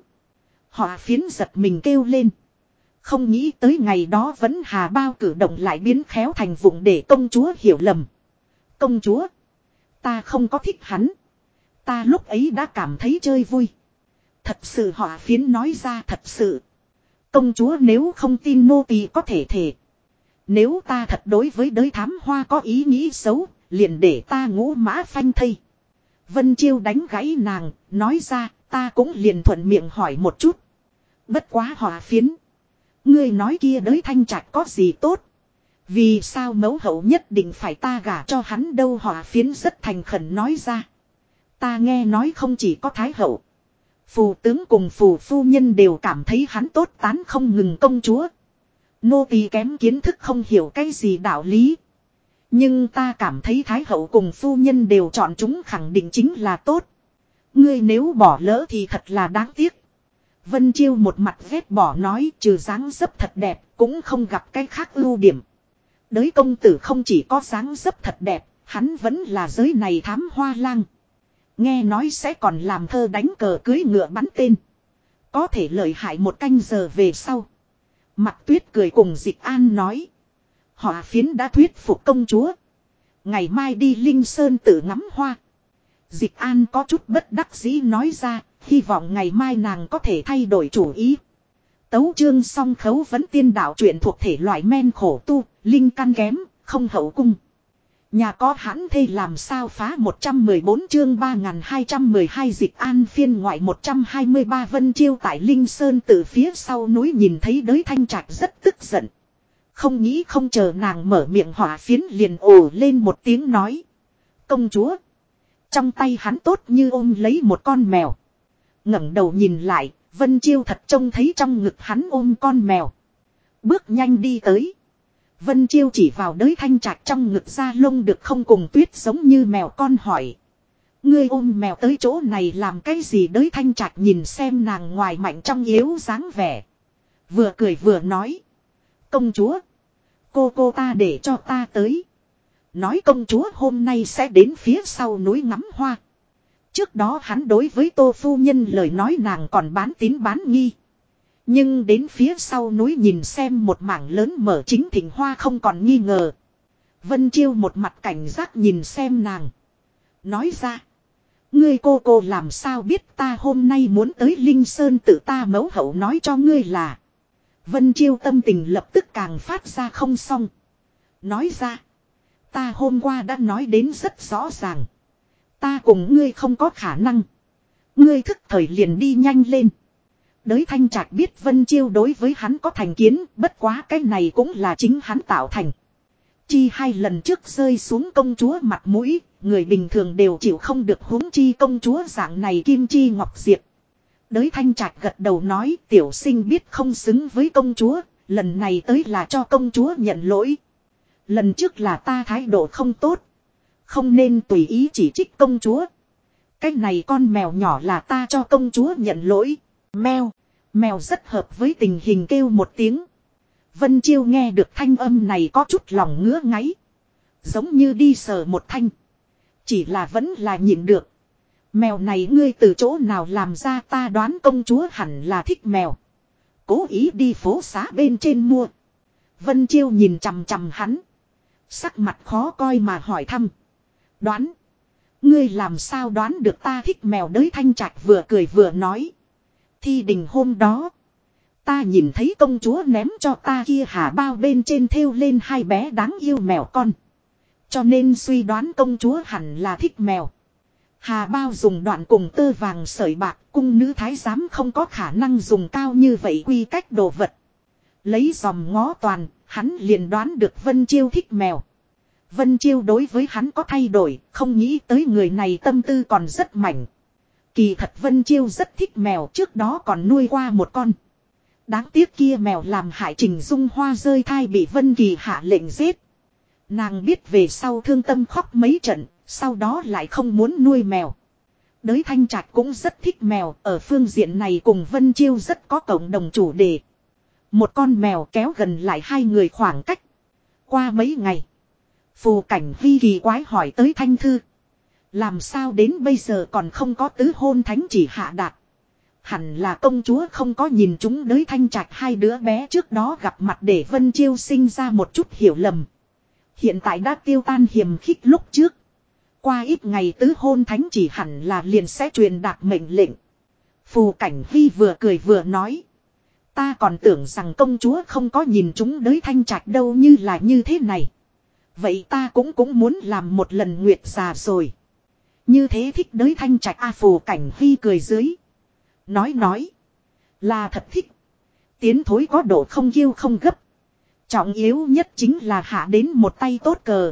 Họ Phiến giật mình kêu lên. Không nghĩ tới ngày đó vẫn hà bao cử động lại biến khéo thành vụng để công chúa hiểu lầm. Công chúa. Ta không có thích hắn. Ta lúc ấy đã cảm thấy chơi vui. Thật sự? Họ Phiến nói ra. Thật sự. Công chúa nếu không tin nô tỳ có thể thề. Nếu ta thật đối với đới thám hoa có ý nghĩ xấu, liền để ta ngũ mã phanh thây. Vân Chiêu đánh gãy nàng, nói ra. Ta cũng liền thuận miệng hỏi một chút. Bất quá Họ Phiến. Ngươi nói kia đới Thanh Trạch có gì tốt? Vì sao mẫu hậu nhất định phải ta gả cho hắn đâu? Họ Phiến rất thành khẩn nói ra. Ta nghe nói không chỉ có Thái hậu. Phù tướng cùng phù phu nhân đều cảm thấy hắn tốt tán không ngừng. Công chúa. Nô tỳ kém kiến thức không hiểu cái gì đạo lý. Nhưng ta cảm thấy Thái hậu cùng phu nhân đều chọn chúng khẳng định chính là tốt. Ngươi nếu bỏ lỡ thì thật là đáng tiếc. Vân Chiêu một mặt ghét bỏ nói, trừ dáng dấp thật đẹp, cũng không gặp cái khác ưu điểm. Đới công tử không chỉ có dáng dấp thật đẹp, hắn vẫn là giới này thám hoa lang. Nghe nói sẽ còn làm thơ đánh cờ cưới ngựa bắn tên. Có thể lợi hại. 1 canh giờ về sau. Mặc Tuyết cười cùng Dịch An nói. Họ Phiến đã thuyết phục công chúa. Ngày mai đi Linh Sơn tự ngắm hoa. Dịch An có chút bất đắc dĩ nói ra. Hy vọng ngày mai nàng có thể thay đổi chủ ý. Tấu chương song khấu vẫn tiên đạo truyện thuộc thể loại men khổ tu, linh căn kém, không hậu cung. Nhà có hãn thê làm sao phá 114 chương 3212 Dịch An phiên ngoại 123 Vân Chiêu tại Linh Sơn từ phía sau núi nhìn thấy đới Thanh Trạch rất tức giận. Không nghĩ không chờ nàng mở miệng Hỏa Phiến liền ồ lên một tiếng nói. Công chúa. Trong tay hắn tốt như ôm lấy một con mèo. Ngẩng đầu nhìn lại, Vân Chiêu thật trông thấy trong ngực hắn ôm con mèo. Bước nhanh đi tới. Vân Chiêu chỉ vào đới Thanh Trạch trong ngực da lông được không cùng tuyết giống như mèo con hỏi. Ngươi ôm mèo tới chỗ này làm cái gì? Đới Thanh Trạch nhìn xem nàng ngoài mạnh trong yếu dáng vẻ. Vừa cười vừa nói. Công chúa. Cô ta để cho ta tới. Nói công chúa hôm nay sẽ đến phía sau núi ngắm hoa. Trước đó hắn đối với Tô phu nhân lời nói nàng còn bán tín bán nghi. Nhưng đến phía sau núi nhìn xem một mảng lớn mở chính thịnh hoa không còn nghi ngờ. Vân Chiêu một mặt cảnh giác nhìn xem nàng. Nói ra. Ngươi cô làm sao biết ta hôm nay muốn tới Linh Sơn tự ta mẫu hậu nói cho ngươi là. Vân Chiêu tâm tình lập tức càng phát ra không xong. Nói ra. Ta hôm qua đã nói đến rất rõ ràng. Ta cùng ngươi không có khả năng. Ngươi thức thời liền đi nhanh lên. Đới Thanh Trạch biết Vân Chiêu đối với hắn có thành kiến, bất quá cái này cũng là chính hắn tạo thành. Chi hai lần trước rơi xuống công chúa mặt mũi, người bình thường đều chịu không được, huống chi công chúa dạng này kim chi ngọc diệp. Đới Thanh Trạch gật đầu nói, tiểu sinh biết không xứng với công chúa, lần này tới là cho công chúa nhận lỗi. Lần trước là ta thái độ không tốt, không nên tùy ý chỉ trích công chúa. Cái này con mèo nhỏ là ta cho công chúa nhận lỗi. Mèo, mèo rất hợp với tình hình, kêu một tiếng. Vân Chiêu nghe được thanh âm này có chút lòng ngứa ngáy. Giống như đi sờ một thanh. Chỉ là vẫn là nhịn được. Mèo này ngươi từ chỗ nào làm ra, ta đoán công chúa hẳn là thích mèo. Cố ý đi phố xá bên trên mua. Vân Chiêu nhìn chằm chằm hắn. Sắc mặt khó coi mà hỏi thăm. Đoán. Ngươi làm sao đoán được ta thích mèo? Đới Thanh Trạch vừa cười vừa nói. Thi đình hôm đó. Ta nhìn thấy công chúa ném cho ta kia hà bao bên trên thêu lên hai bé đáng yêu mèo con. Cho nên suy đoán công chúa hẳn là thích mèo. Hà bao dùng đoạn cùng tơ vàng sợi bạc, cung nữ thái giám không có khả năng dùng cao như vậy quy cách đồ vật. Lấy dòm ngó toàn, hắn liền đoán được Vân Chiêu thích mèo. Vân Chiêu đối với hắn có thay đổi, không nghĩ tới người này tâm tư còn rất mảnh. Kỳ thật Vân Chiêu rất thích mèo, trước đó còn nuôi qua một con. Đáng tiếc kia mèo làm hại Trình Dung Hoa rơi thai, bị Vân Kỳ hạ lệnh giết. Nàng biết về sau thương tâm khóc mấy trận, sau đó lại không muốn nuôi mèo. Đới Thanh Trạch cũng rất thích mèo, ở phương diện này cùng Vân Chiêu rất có cộng đồng chủ đề. Một con mèo kéo gần lại hai người khoảng cách. Qua mấy ngày, Phù Cảnh Huy kỳ quái hỏi tới Thanh Thư. Làm sao đến bây giờ còn không có tứ hôn thánh chỉ hạ đạt? Hẳn là công chúa không có nhìn chúng. Đới Thanh Trạch hai đứa bé trước đó gặp mặt để Vân Chiêu sinh ra một chút hiểu lầm. Hiện tại đã tiêu tan hiềm khích lúc trước. Qua ít ngày tứ hôn thánh chỉ hẳn là liền sẽ truyền đạt mệnh lệnh. Phù Cảnh Huy vừa cười vừa nói. Ta còn tưởng rằng công chúa không có nhìn chúng Đới Thanh Trạch đâu, như là như thế này. Vậy ta cũng muốn làm một lần nguyệt già rồi. Như thế thích Đới Thanh Trạch a? Phù Cảnh Huy cười dưới. Nói. Là thật thích. Tiến thối có độ, không kiêu không gấp. Trọng yếu nhất chính là hạ đến một tay tốt cờ.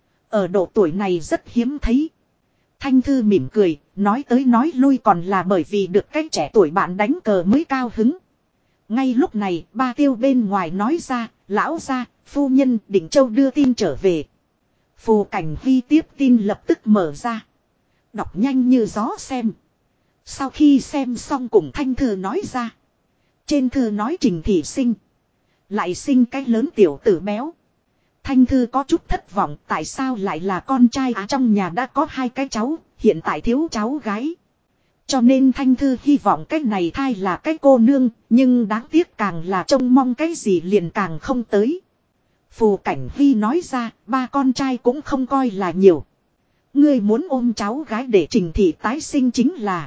Ở độ tuổi này rất hiếm thấy. Thanh Thư mỉm cười, nói tới nói lui còn là bởi vì được cái trẻ tuổi bạn đánh cờ mới cao hứng. Ngay lúc này, Ba Tiêu bên ngoài nói ra, lão gia, phu nhân Định Châu đưa tin trở về. Phù Cảnh Huy tiếp tin lập tức mở ra. Đọc nhanh như gió xem. Sau khi xem xong cùng Thanh Thư nói ra. Trên thư nói Trình thị sinh. Lại sinh cái lớn tiểu tử béo. Thanh Thư có chút thất vọng, tại sao lại là con trai trong nhà đã có hai cái cháu, hiện tại thiếu cháu gái. Cho nên Thanh Thư hy vọng cái này thai là cái cô nương, nhưng đáng tiếc càng là trông mong cái gì liền càng không tới. Phù Cảnh Huy nói ra, ba con trai cũng không coi là nhiều. Ngươi muốn ôm cháu gái để Trình thị tái sinh chính là.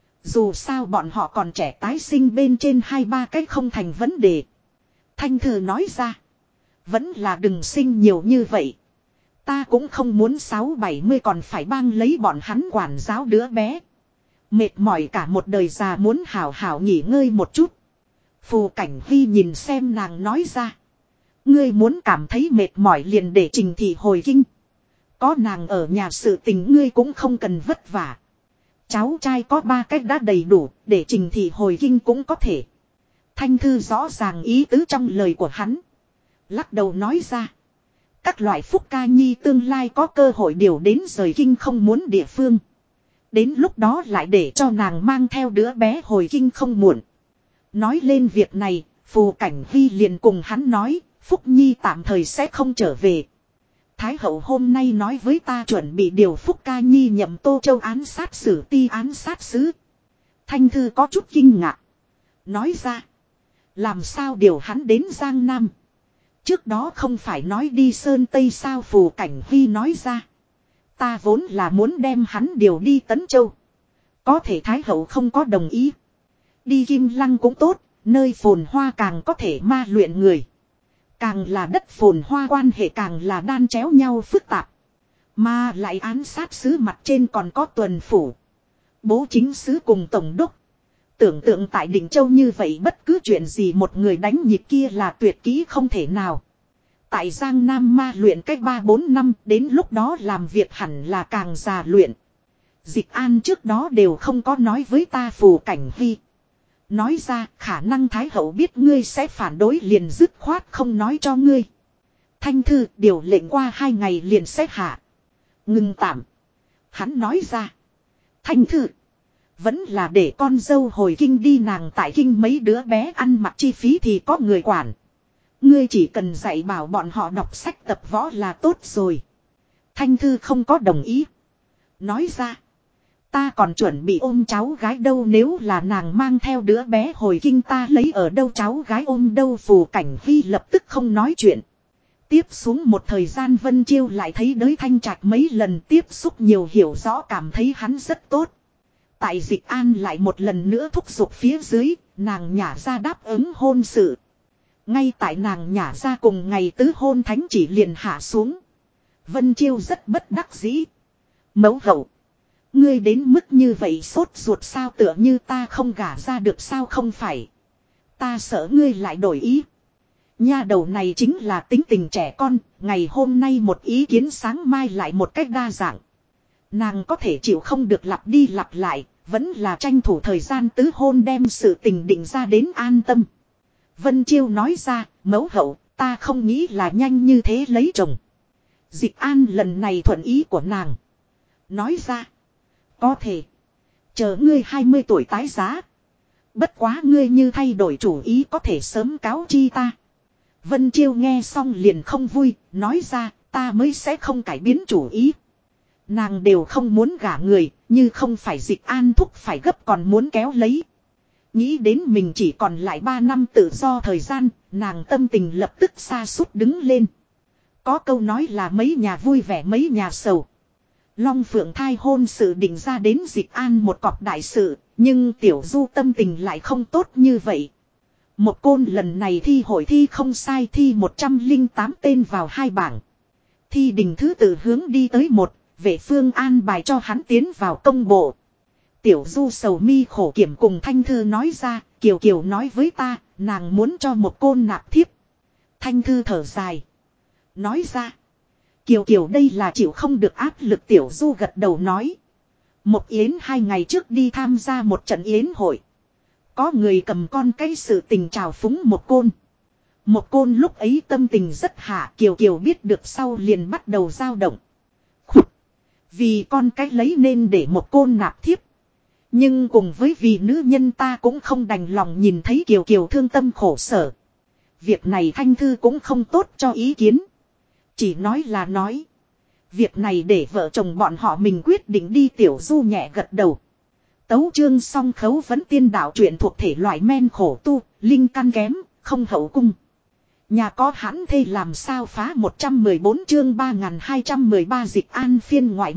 Dù sao bọn họ còn trẻ, tái sinh bên trên 2-3 cái không thành vấn đề. Thanh Thư nói ra. Vẫn là đừng sinh nhiều như vậy. Ta cũng không muốn 6-70 còn phải bang lấy bọn hắn quản giáo đứa bé. Mệt mỏi cả một đời già, muốn hảo hảo nghỉ ngơi một chút. Phù Cảnh Huy nhìn xem nàng nói ra. Ngươi muốn cảm thấy mệt mỏi liền để Trình thị hồi kinh. Có nàng ở nhà sự tình ngươi cũng không cần vất vả. Cháu trai có 3 cách đã đầy đủ, để Trình thị hồi kinh cũng có thể. Thanh Thư rõ ràng ý tứ trong lời của hắn. Lắc đầu nói ra. Các loại phúc ca nhi tương lai có cơ hội điều đến rời kinh không muốn địa phương. Đến lúc đó lại để cho nàng mang theo đứa bé hồi kinh không muộn. Nói lên việc này, Phù Cảnh Huy liền cùng hắn nói, Phúc Nhi tạm thời sẽ không trở về. Thái hậu hôm nay nói với ta chuẩn bị điều Phúc ca nhi nhậm Tô Châu án sát xử ti án sát sứ. Thanh Thư có chút kinh ngạc. Nói ra. Làm sao điều hắn đến Giang Nam? Trước đó không phải nói đi Sơn Tây sao? Phù Cảnh Huy nói ra. Ta vốn là muốn đem hắn điều đi Tấn Châu. Có thể Thái hậu không có đồng ý. Đi Kim Lăng cũng tốt, nơi phồn hoa càng có thể ma luyện người. Càng là đất phồn hoa quan hệ càng là đan chéo nhau phức tạp. Mà lại án sát sứ mặt trên còn có tuần phủ, bố chính sứ cùng tổng đốc. Tưởng tượng tại Định Châu như vậy, bất cứ chuyện gì một người đánh nhịp kia là tuyệt kỹ không thể nào. Tại Giang Nam ma luyện cách 3-4 năm, đến lúc đó làm việc hẳn là càng già luyện. Dịch An trước đó đều không có nói với ta Phù Cảnh Huy. Nói ra khả năng Thái Hậu biết ngươi sẽ phản đối liền dứt khoát không nói cho ngươi. Thanh thư điều lệnh qua 2 ngày liền sẽ hạ. Ngừng tạm. Hắn nói ra. Thanh thư. Vẫn là để con dâu hồi kinh đi, nàng tại kinh mấy đứa bé ăn mặc chi phí thì có người quản. Ngươi chỉ cần dạy bảo bọn họ đọc sách tập võ là tốt rồi. Thanh thư không có đồng ý. Nói ra. Ta còn chuẩn bị ôm cháu gái đâu, nếu là nàng mang theo đứa bé hồi kinh ta lấy ở đâu cháu gái ôm đâu. Phù Cảnh Huy lập tức không nói chuyện. Tiếp xuống một thời gian Vân Chiêu lại thấy đới Thanh Trạch mấy lần, tiếp xúc nhiều hiểu rõ, cảm thấy hắn rất tốt. Tại Dịch An lại một lần nữa thúc giục phía dưới, nàng nhả ra đáp ứng hôn sự. Ngay tại nàng nhả ra cùng ngày tứ hôn thánh chỉ liền hạ xuống. Vân Chiêu rất bất đắc dĩ. Mẫu hậu. Ngươi đến mức như vậy sốt ruột sao, tựa như ta không gả ra được sao? Không phải. Ta sợ ngươi lại đổi ý. Nha đầu này chính là tính tình trẻ con, ngày hôm nay một ý kiến sáng mai lại một cách đa dạng. Nàng có thể chịu không được lặp đi lặp lại, vẫn là tranh thủ thời gian tứ hôn đem sự tình định ra đến an tâm. Vân Chiêu nói ra, mẫu hậu, ta không nghĩ là nhanh như thế lấy chồng. Dịch An lần này thuận ý của nàng. Nói ra, có thể. Chờ ngươi 20 tuổi tái giá. Bất quá ngươi như thay đổi chủ ý có thể sớm cáo chi ta. Vân Chiêu nghe xong liền không vui, nói ra, ta mới sẽ không cải biến chủ ý. Nàng đều không muốn gả người, như không phải Dịch An thúc phải gấp còn muốn kéo lấy. Nghĩ đến mình chỉ còn lại 3 năm tự do thời gian, nàng tâm tình lập tức sa sút đứng lên. Có câu nói là mấy nhà vui vẻ mấy nhà sầu. Long Phượng thai hôn sự định ra đến Dịch An một cọc đại sự, nhưng Tiểu Du tâm tình lại không tốt như vậy. Một Côn lần này thi hội thi không sai, thi 108 tên vào 2 bảng. Thi đình thứ tự hướng đi tới 1, Vệ Phương an bài cho hắn tiến vào công bộ. Tiểu Du sầu mi khổ kiểm cùng Thanh Thư nói ra, Kiều Kiều nói với ta, nàng muốn cho Một Côn nạp thiếp. Thanh Thư thở dài. Nói ra, Kiều Kiều đây là chịu không được áp lực. Tiểu Du gật đầu nói. Một Yến 2 ngày trước đi tham gia một trận yến hội. Có người cầm con cái sự tình chào phúng Một Côn. Một Côn lúc ấy tâm tình rất hạ, Kiều Kiều biết được sau liền bắt đầu dao động. Khục. Vì con cái lấy nên để Một Côn nạp thiếp. Nhưng cùng với vì nữ nhân ta cũng không đành lòng nhìn thấy Kiều Kiều thương tâm khổ sở. Việc này Thanh Thư cũng không tốt cho ý kiến. Chỉ nói là nói. Việc này để vợ chồng bọn họ mình quyết định đi. Tiểu Du nhẹ gật đầu. Tấu chương song khấu vẫn tiên đạo truyện thuộc thể loại men khổ tu, linh căn kém, không hậu cung. Nhà có hãn thê làm sao phá 114 chương 3213 Dịch An phiên ngoại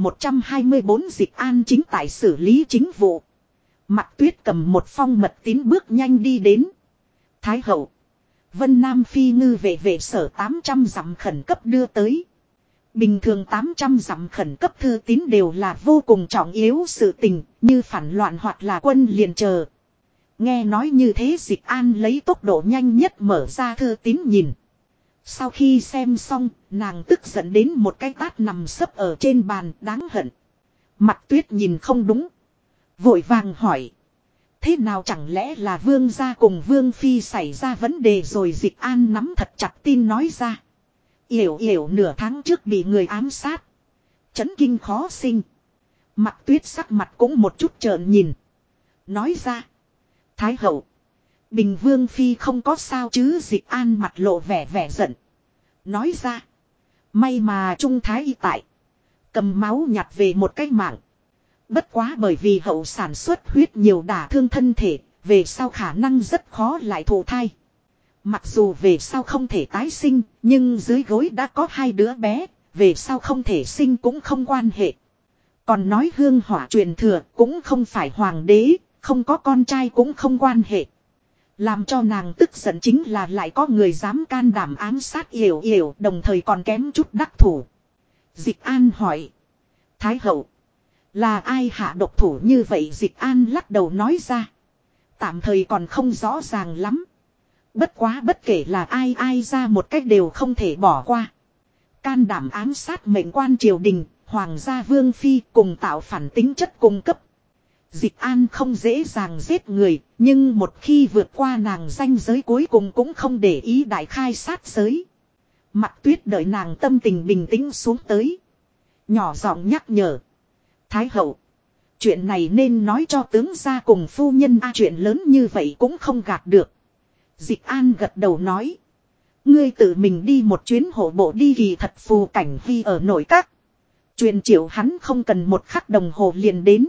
124 Dịch An chính tại xử lý chính vụ. Mạc Tuyết cầm một phong mật tín bước nhanh đi đến. Thái hậu. Vân Nam phi ngư vệ sở 800 dặm khẩn cấp đưa tới. Bình thường 800 dặm khẩn cấp thư tín đều là vô cùng trọng yếu sự tình, như phản loạn hoặc là quân liền chờ. Nghe nói như thế Dịch An lấy tốc độ nhanh nhất mở ra thư tín nhìn. Sau khi xem xong, nàng tức giận đến một cái tát nằm sấp ở trên bàn, đáng hận. Mạc Tuyết nhìn không đúng. Vội vàng hỏi. Thế nào chẳng lẽ là vương gia cùng vương phi xảy ra vấn đề rồi? Dịch An nắm thật chặt tin nói ra. Yểu nửa tháng trước bị người ám sát. Chấn kinh khó sinh. Mạc Tuyết sắc mặt cũng một chút trợn nhìn. Nói ra. Thái hậu. Bình vương phi không có sao chứ? Dịch An mặt lộ vẻ giận. Nói ra. May mà Trung Thái y tại. Cầm máu nhặt về một cái mạng. Bất quá bởi vì hậu sản xuất huyết nhiều đả thương thân thể. Về sau khả năng rất khó lại thụ thai. Mặc dù về sau không thể tái sinh, nhưng dưới gối đã có 2 đứa bé, về sau không thể sinh cũng không quan hệ. Còn nói hương hỏa truyền thừa cũng không phải hoàng đế, không có con trai cũng không quan hệ. Làm cho nàng tức giận chính là lại có người dám can đảm ám sát Yểu, đồng thời còn kém chút đắc thủ. Dịch An hỏi. Thái hậu. Là ai hạ độc thủ như vậy? Dịch An lắc đầu nói ra. Tạm thời còn không rõ ràng lắm. Bất quá bất kể là ai ai ra một cách đều không thể bỏ qua. Can đảm ám sát mệnh quan triều đình, hoàng gia vương phi cùng tạo phản tính chất cung cấp. Dịch An không dễ dàng giết người, nhưng một khi vượt qua nàng ranh giới cuối cùng cũng không để ý đại khai sát giới. Mặc Tuyết đợi nàng tâm tình bình tĩnh xuống tới. Nhỏ giọng nhắc nhở. Thái hậu. Chuyện này nên nói cho tướng gia cùng phu nhân chuyện lớn như vậy cũng không gạt được. Dịch An gật đầu nói. Ngươi tự mình đi một chuyến hộ bộ đi kỳ thật phù cảnh vi ở nội các. Truyền triệu hắn không cần một khắc đồng hồ liền đến.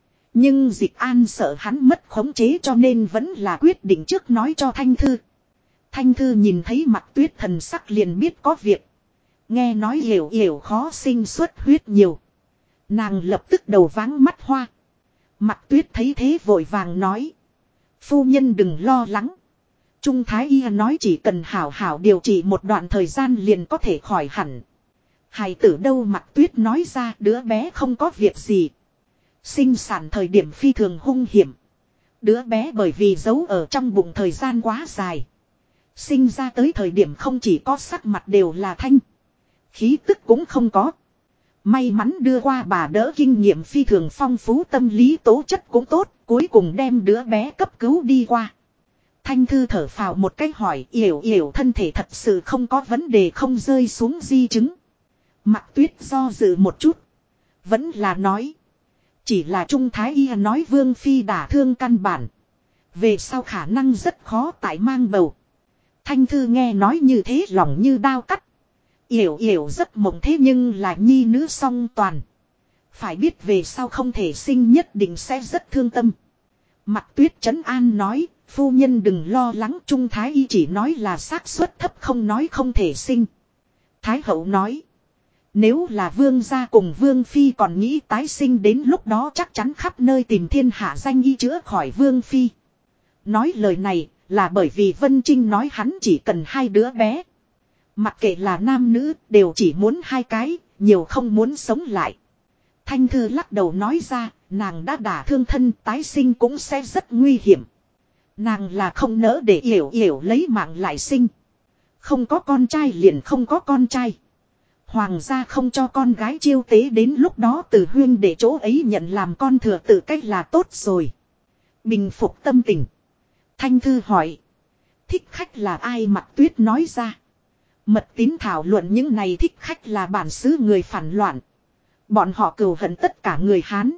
Nhưng Dịch An sợ hắn mất khống chế cho nên vẫn là quyết định trước nói cho Thanh Thư. Thanh Thư nhìn thấy Mặc Tuyết thần sắc liền biết có việc. Nghe nói hiểu hiểu khó sinh xuất huyết nhiều. Nàng lập tức đầu váng mắt hoa. Mặc Tuyết thấy thế vội vàng nói. Phu nhân đừng lo lắng. Trung Thái Y nói chỉ cần hảo hảo điều trị một đoạn thời gian liền có thể khỏi hẳn. Hài tử đâu Mặc Tuyết nói ra đứa bé không có việc gì. Sinh sản thời điểm phi thường hung hiểm. Đứa bé bởi vì giấu ở trong bụng thời gian quá dài. Sinh ra tới thời điểm không chỉ có sắc mặt đều là thanh. Khí tức cũng không có. May mắn đưa qua bà đỡ kinh nghiệm phi thường phong phú tâm lý tố chất cũng tốt. Cuối cùng đem đứa bé cấp cứu đi qua. Thanh Thư thở phào một cách hỏi yểu yểu thân thể thật sự không có vấn đề không rơi xuống di chứng. Mặc Tuyết do dự một chút. Vẫn là nói. Chỉ là Trung Thái Y nói Vương Phi đả thương căn bản. Về sau khả năng rất khó tại mang bầu. Thanh Thư nghe nói như thế lòng như đao cắt. Yểu yểu rất mộng thế nhưng là nhi nữ song toàn. Phải biết về sau không thể sinh nhất định sẽ rất thương tâm. Mặc Tuyết trấn an nói. Phu nhân đừng lo lắng Trung Thái Y chỉ nói là xác suất thấp không nói không thể sinh. Thái hậu nói. Nếu là vương gia cùng vương phi còn nghĩ tái sinh đến lúc đó chắc chắn khắp nơi tìm thiên hạ danh y chữa khỏi vương phi. Nói lời này là bởi vì Vân Trinh nói hắn chỉ cần 2 đứa bé. Mặc kệ là nam nữ đều chỉ muốn 2 cái, nhiều không muốn sống lại. Thanh Thư lắc đầu nói ra, nàng đã đả thương thân tái sinh cũng sẽ rất nguy hiểm. Nàng là không nỡ để yểu yểu lấy mạng lại sinh. Không có con trai liền không có con trai. Hoàng gia không cho con gái chiêu tế đến lúc đó từ huyên để chỗ ấy nhận làm con thừa tự cách là tốt rồi. Bình phục tâm tình. Thanh Thư hỏi. Thích khách là ai Mặc Tuyết nói ra. Mật tín thảo luận những này thích khách là bản xứ người phản loạn. Bọn họ cừu hận tất cả người Hán.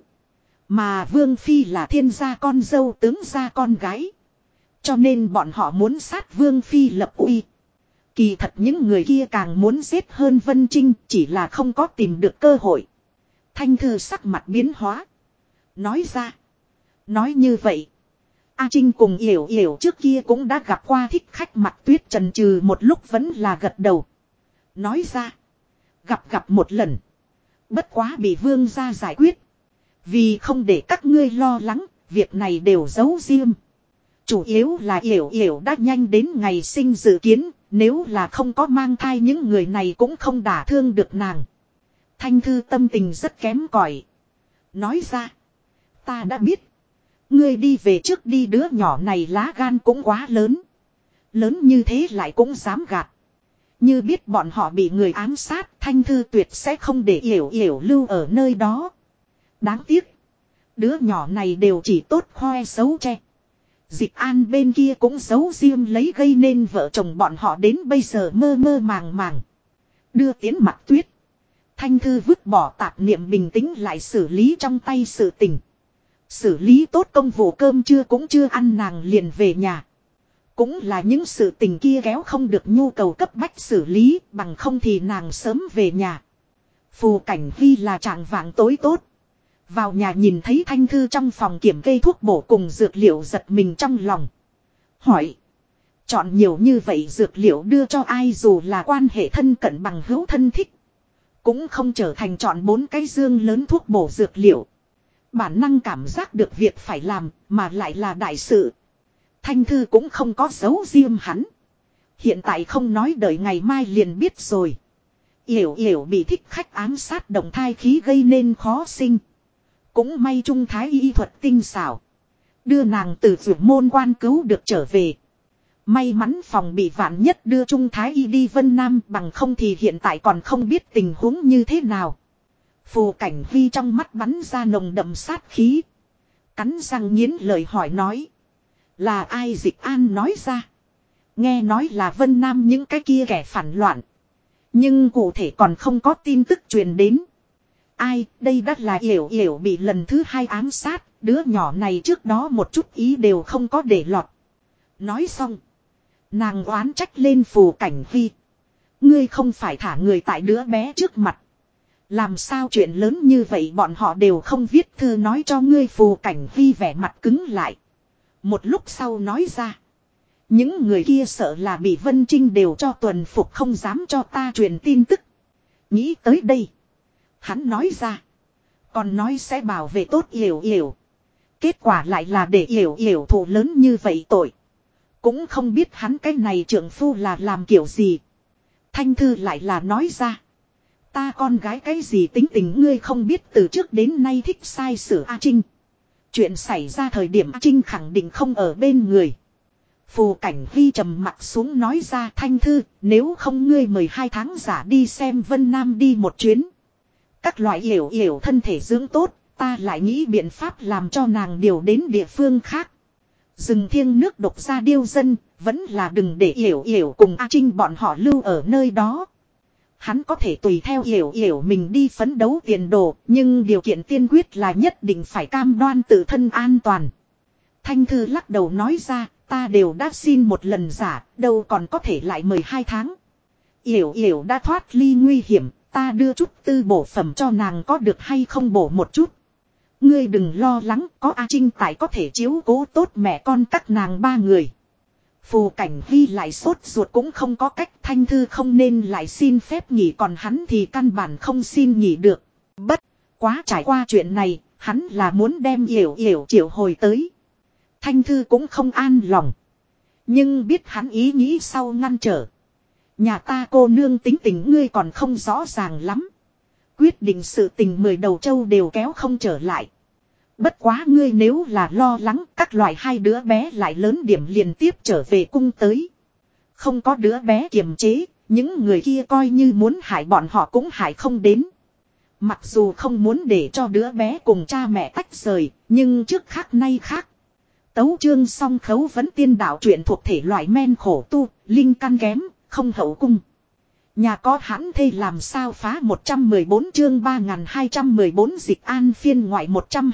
Mà Vương Phi là thiên gia con dâu tướng gia con gái. Cho nên bọn họ muốn sát Vương Phi lập uy. Kỳ thật những người kia càng muốn giết hơn Vân Trinh chỉ là không có tìm được cơ hội. Thanh Thư sắc mặt biến hóa. Nói ra. Nói như vậy. A Trinh cùng yểu yểu trước kia cũng đã gặp qua thích khách Mặc Tuyết chần chừ một lúc vẫn là gật đầu. Nói ra. Gặp một lần. Bất quá bị vương gia giải quyết. Vì không để các ngươi lo lắng. Việc này đều giấu riêng. Chủ yếu là yểu yểu đã nhanh đến ngày sinh dự kiến. Nếu là không có mang thai những người này cũng không đả thương được nàng. Thanh Thư tâm tình rất kém cỏi. Nói ra. Ta đã biết. Ngươi đi về trước đi đứa nhỏ này lá gan cũng quá lớn. Lớn như thế lại cũng dám gạt. Như biết bọn họ bị người ám sát Thanh Thư tuyệt sẽ không để yểu yểu lưu ở nơi đó. Đáng tiếc. Đứa nhỏ này đều chỉ tốt khoe xấu che. Dịch An bên kia cũng giấu riêng lấy gây nên vợ chồng bọn họ đến bây giờ mơ mơ màng màng. Đưa tiến Mặc Tuyết. Thanh Thư vứt bỏ tạp niệm bình tĩnh lại xử lý trong tay sự tình. Xử lý tốt công vụ cơm trưa cũng chưa ăn nàng liền về nhà. Cũng là những sự tình kia kéo không được nhu cầu cấp bách xử lý bằng không thì nàng sớm về nhà. Phù Cảnh Vi là trạng vạng tối tốt. Vào nhà nhìn thấy Thanh Thư trong phòng kiểm kê thuốc bổ cùng dược liệu giật mình trong lòng. Hỏi. Chọn nhiều như vậy dược liệu đưa cho ai dù là quan hệ thân cận bằng hữu thân thích. Cũng không trở thành chọn 4 cái dương lớn thuốc bổ dược liệu. Bản năng cảm giác được việc phải làm mà lại là đại sự. Thanh Thư cũng không có giấu riêng hắn. Hiện tại không nói đợi ngày mai liền biết rồi. Yểu yểu bị thích khách ám sát động thai khí gây nên khó sinh. Cũng may Trung Thái Y thuật tinh xảo. Đưa nàng từ vượt môn quan cứu được trở về. May mắn phòng bị vạn nhất đưa Trung Thái Y đi Vân Nam, bằng không thì hiện tại còn không biết tình huống như thế nào. Phù Cảnh Vi trong mắt bắn ra nồng đậm sát khí. Cắn răng nghiến lời hỏi nói. Là ai? Dịch An nói ra. Nghe nói là Vân Nam những cái kia kẻ phản loạn. Nhưng cụ thể còn không có tin tức truyền đến. Ai? Đây đã là Yểu Yểu bị lần thứ 2 ám sát. Đứa nhỏ này trước đó một chút ý đều không có để lọt. Nói xong. Nàng oán trách lên Phù Cảnh Vi. Ngươi không phải thả người tại đứa bé trước mặt. Làm sao chuyện lớn như vậy bọn họ đều không viết thư nói cho ngươi? Phù Cảnh Vi vẻ mặt cứng lại. Một lúc sau nói ra. Những người kia sợ là bị Vân Trinh đều cho tuần phục, không dám cho ta truyền tin tức. Nghĩ tới đây. Hắn nói ra. Còn nói sẽ bảo vệ tốt Yểu Yểu. Kết quả lại là để Yểu Yểu thụ lớn như vậy tội. Cũng không biết hắn cái này trượng phu là làm kiểu gì. Thanh Thư lại là nói ra. Ta con gái cái gì tính tình ngươi không biết, từ trước đến nay thích sai sửa A Trinh. Chuyện xảy ra thời điểm A Trinh khẳng định không ở bên người. Phù Cảnh Vi trầm mặt xuống nói ra. Thanh Thư, nếu không ngươi mời 2 tháng giả đi xem Vân Nam đi một chuyến. Các loại Yểu Yểu thân thể dưỡng tốt, ta lại nghĩ biện pháp làm cho nàng điều đến địa phương khác. Rừng thiêng nước độc ra điêu dân, vẫn là đừng để Yểu Yểu cùng A Trinh bọn họ lưu ở nơi đó. Hắn có thể tùy theo Yểu Yểu mình đi phấn đấu tiền đồ, nhưng điều kiện tiên quyết là nhất định phải cam đoan tự thân an toàn. Thanh Thư lắc đầu nói ra, ta đều đã xin một lần giả, đâu còn có thể lại mời 2 tháng. Yểu Yểu đã thoát ly nguy hiểm, ta đưa chút tư bổ phẩm cho nàng có được hay không? Bổ một chút. Ngươi đừng lo lắng, có A Trinh tại có thể chiếu cố tốt mẹ con các nàng 3 người. Phù Cảnh Vi lại sốt ruột cũng không có cách. Thanh Thư không nên lại xin phép nghỉ, còn hắn thì căn bản không xin nghỉ được. Bất quá trải qua chuyện này, hắn là muốn đem Yểu Yểu triệu hồi tới. Thanh Thư cũng không an lòng. Nhưng biết hắn ý nghĩ sau ngăn trở. Nhà ta cô nương tính tình ngươi còn không rõ ràng lắm. Quyết định sự tình 10 đầu trâu đều kéo không trở lại. Bất quá ngươi nếu là lo lắng, các loại 2 đứa bé lại lớn điểm liền tiếp trở về cung tới. Không có đứa bé kiềm chế, những người kia coi như muốn hại bọn họ cũng hại không đến. Mặc dù không muốn để cho đứa bé cùng cha mẹ tách rời, nhưng trước khác nay khác. Tấu chương song khấu vẫn tiên đạo truyện thuộc thể loại men khổ tu, linh căn kém, không hậu cung. Nhà có hãn thê làm sao phá 114 chương 3214 dịch an phiên ngoại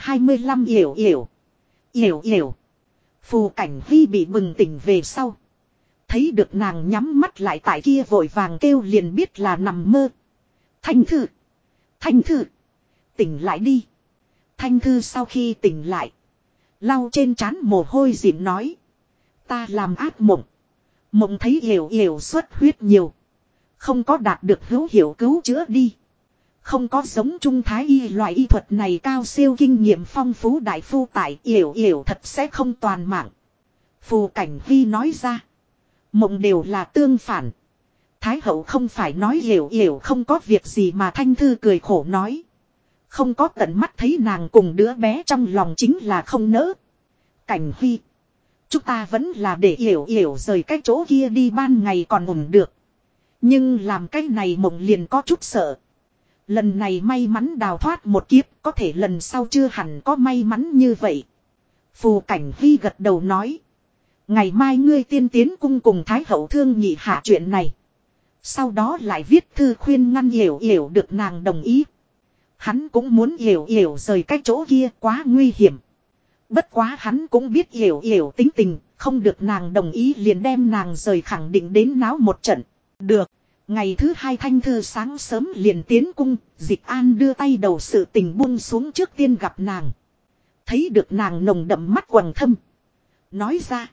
125 Yểu Yểu. Yểu Yểu. Phù Cảnh Vi bị bừng tỉnh về sau. Thấy được nàng nhắm mắt lại tại kia vội vàng kêu liền biết là nằm mơ. Thanh Thư. Thanh Thư. Tỉnh lại đi. Thanh Thư sau khi tỉnh lại. Lau trên trán mồ hôi dịn nói. Ta làm ác mộng. Mộng thấy Yểu Yểu xuất huyết nhiều. Không có đạt được hữu hiệu cứu chữa đi. Không có giống Trung Thái Y loại y thuật này cao siêu kinh nghiệm phong phú đại phu tại, Yểu Yểu thật sẽ không toàn mạng. Phù Cảnh Vi nói ra. Mộng đều là tương phản. Thái hậu không phải nói Yểu Yểu không có việc gì mà? Thanh Thư cười khổ nói. Không có tận mắt thấy nàng cùng đứa bé trong lòng chính là không nỡ. Cảnh Vi. Chúng ta vẫn là để Yểu Yểu rời cái chỗ kia đi, ban ngày còn ổn được. Nhưng làm cái này mộng liền có chút sợ. Lần này may mắn đào thoát một kiếp, có thể lần sau chưa hẳn có may mắn như vậy. Phù Cảnh Vi gật đầu nói. Ngày mai ngươi tiên tiến cung cùng Thái hậu thương nghị hạ chuyện này. Sau đó lại viết thư khuyên ngăn Yểu Yểu được nàng đồng ý. Hắn cũng muốn Yểu Yểu rời cái chỗ kia, quá nguy hiểm. Bất quá hắn cũng biết Yểu Yểu tính tình, không được nàng đồng ý liền đem nàng rời, khẳng định đến náo một trận. Được. Ngày thứ 2 Thanh Thư sáng sớm liền tiến cung, Dịch An đưa tay đầu sự tình buông xuống trước tiên gặp nàng. Thấy được nàng nồng đậm mắt quầng thâm. Nói ra.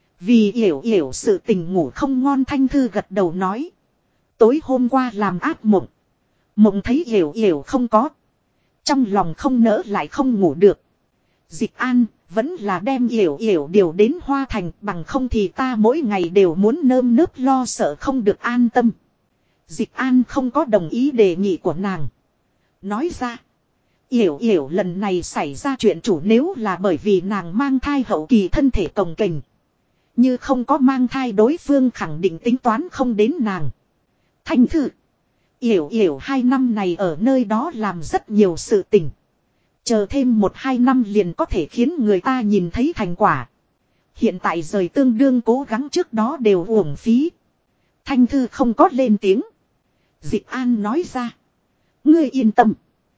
Vì Yểu Yểu sự tình ngủ không ngon. Thanh Thư gật đầu nói. Tối hôm qua làm ác mộng. Mộng thấy Yểu Yểu không có. Trong lòng không nỡ lại không ngủ được. Dịch An vẫn là đem Yểu Yểu điều đến Hoa Thành, bằng không thì ta mỗi ngày đều muốn nơm nớp lo sợ không được an tâm. Dịch An không có đồng ý đề nghị của nàng. Nói ra. Yểu Yểu lần này xảy ra chuyện chủ nếu là bởi vì nàng mang thai hậu kỳ thân thể cồng kềnh. Như không có mang thai đối phương khẳng định tính toán không đến nàng. Thanh Thư. Yểu Yểu 2 năm này ở nơi đó làm rất nhiều sự tình. Chờ thêm 1-2 năm liền có thể khiến người ta nhìn thấy thành quả. Hiện tại rời tương đương cố gắng trước đó đều uổng phí. Thanh Thư không có lên tiếng. Dịch An nói ra. Ngươi yên tâm.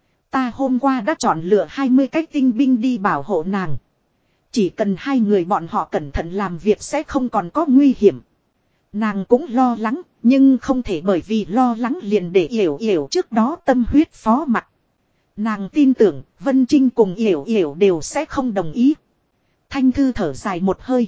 Ta hôm qua đã chọn lựa 20 cái tinh binh đi bảo hộ nàng. Chỉ cần 2 người bọn họ cẩn thận làm việc sẽ không còn có nguy hiểm. Nàng cũng lo lắng, nhưng không thể bởi vì lo lắng liền để Yểu Yểu trước đó tâm huyết phó mặc. Nàng tin tưởng Vân Trinh cùng Yểu Yểu đều sẽ không đồng ý. Thanh Thư thở dài một hơi.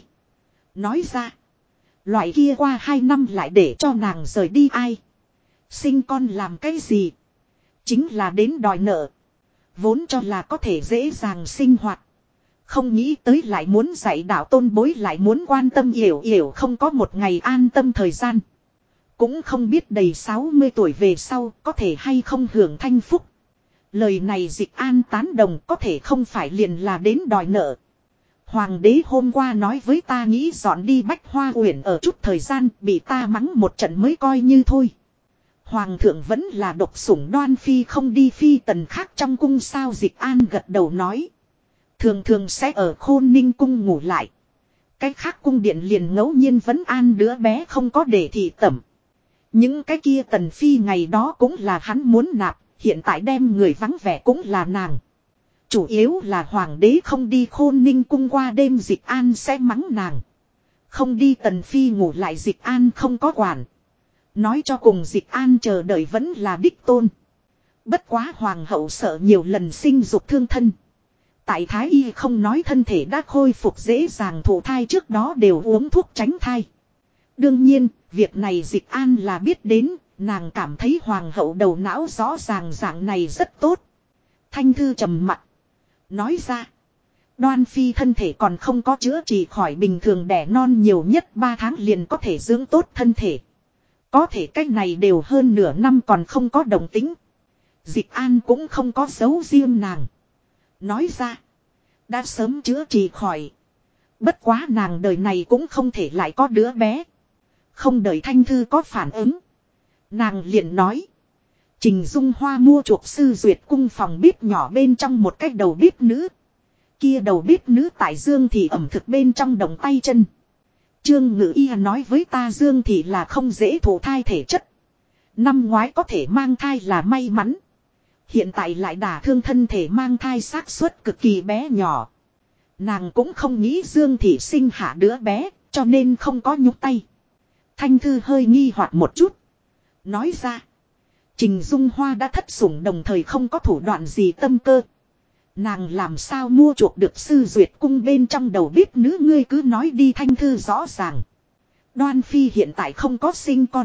Nói ra. Loại kia qua 2 năm lại để cho nàng rời đi ai. Sinh con làm cái gì. Chính là đến đòi nợ. Vốn cho là có thể dễ dàng sinh hoạt. Không nghĩ tới lại muốn dạy đạo tôn bối lại muốn quan tâm Yểu Yểu không có một ngày an tâm thời gian. Cũng không biết đầy 60 tuổi về sau có thể hay không hưởng thanh phúc. Lời này Dịch An tán đồng có thể không phải liền là đến đòi nợ. Hoàng đế hôm qua nói với ta nghĩ dọn đi Bách Hoa Uyển ở chút thời gian bị ta mắng một trận mới coi như thôi. Hoàng thượng vẫn là độc sủng Đoan Phi không đi phi tần khác trong cung sao. Dịch An gật đầu nói. Thường thường sẽ ở Khôn Ninh cung ngủ lại. Cái khác cung điện liền ngẫu nhiên vẫn an đứa bé không có để thị tẩm. Những cái kia tần phi ngày đó cũng là hắn muốn nạp. Hiện tại đem người vắng vẻ cũng là nàng. Chủ yếu là hoàng đế không đi Khôn Ninh cung qua đêm Dịch An sẽ mắng nàng. Không đi tần phi ngủ lại Dịch An không có quản. Nói cho cùng Dịch An chờ đợi vẫn là đích tôn. Bất quá hoàng hậu sợ nhiều lần sinh dục thương thân. Tại Thái Y không nói thân thể đã khôi phục dễ dàng thụ thai trước đó đều uống thuốc tránh thai. Đương nhiên, việc này Dịch An là biết đến, nàng cảm thấy hoàng hậu đầu não rõ ràng dạng này rất tốt. Thanh Thư trầm mặc. Nói ra, Đoan Phi thân thể còn không có chữa trị khỏi bình thường đẻ non nhiều nhất 3 tháng liền có thể dưỡng tốt thân thể. Có thể cách này đều hơn nửa năm còn không có đồng tính. Dịch An cũng không có giấu riêng nàng. Nói ra, đã sớm chữa trị khỏi. Bất quá nàng đời này cũng không thể lại có đứa bé. Không đợi Thanh Thư có phản ứng. Nàng liền nói. Trình Dung Hoa mua chuộc sư duyệt cung phòng bếp nhỏ bên trong một cái đầu bếp nữ. Kia đầu bếp nữ tại Dương Thị ẩm thực bên trong đồng tay chân. Trương Ngự Y nói với ta Dương Thị là không dễ thụ thai thể chất. Năm ngoái có thể mang thai là may mắn. Hiện tại lại đả thương thân thể mang thai xác suất cực kỳ bé nhỏ. Nàng cũng không nghĩ Dương Thị sinh hạ đứa bé, cho nên không có nhúc tay. Thanh Thư hơi nghi hoặc một chút. Nói ra, Trình Dung Hoa đã thất sủng đồng thời không có thủ đoạn gì tâm cơ. Nàng làm sao mua chuộc được sư duyệt cung bên trong đầu bếp nữ ngươi cứ nói đi. Thanh Thư rõ ràng. Đoan Phi hiện tại không có sinh con.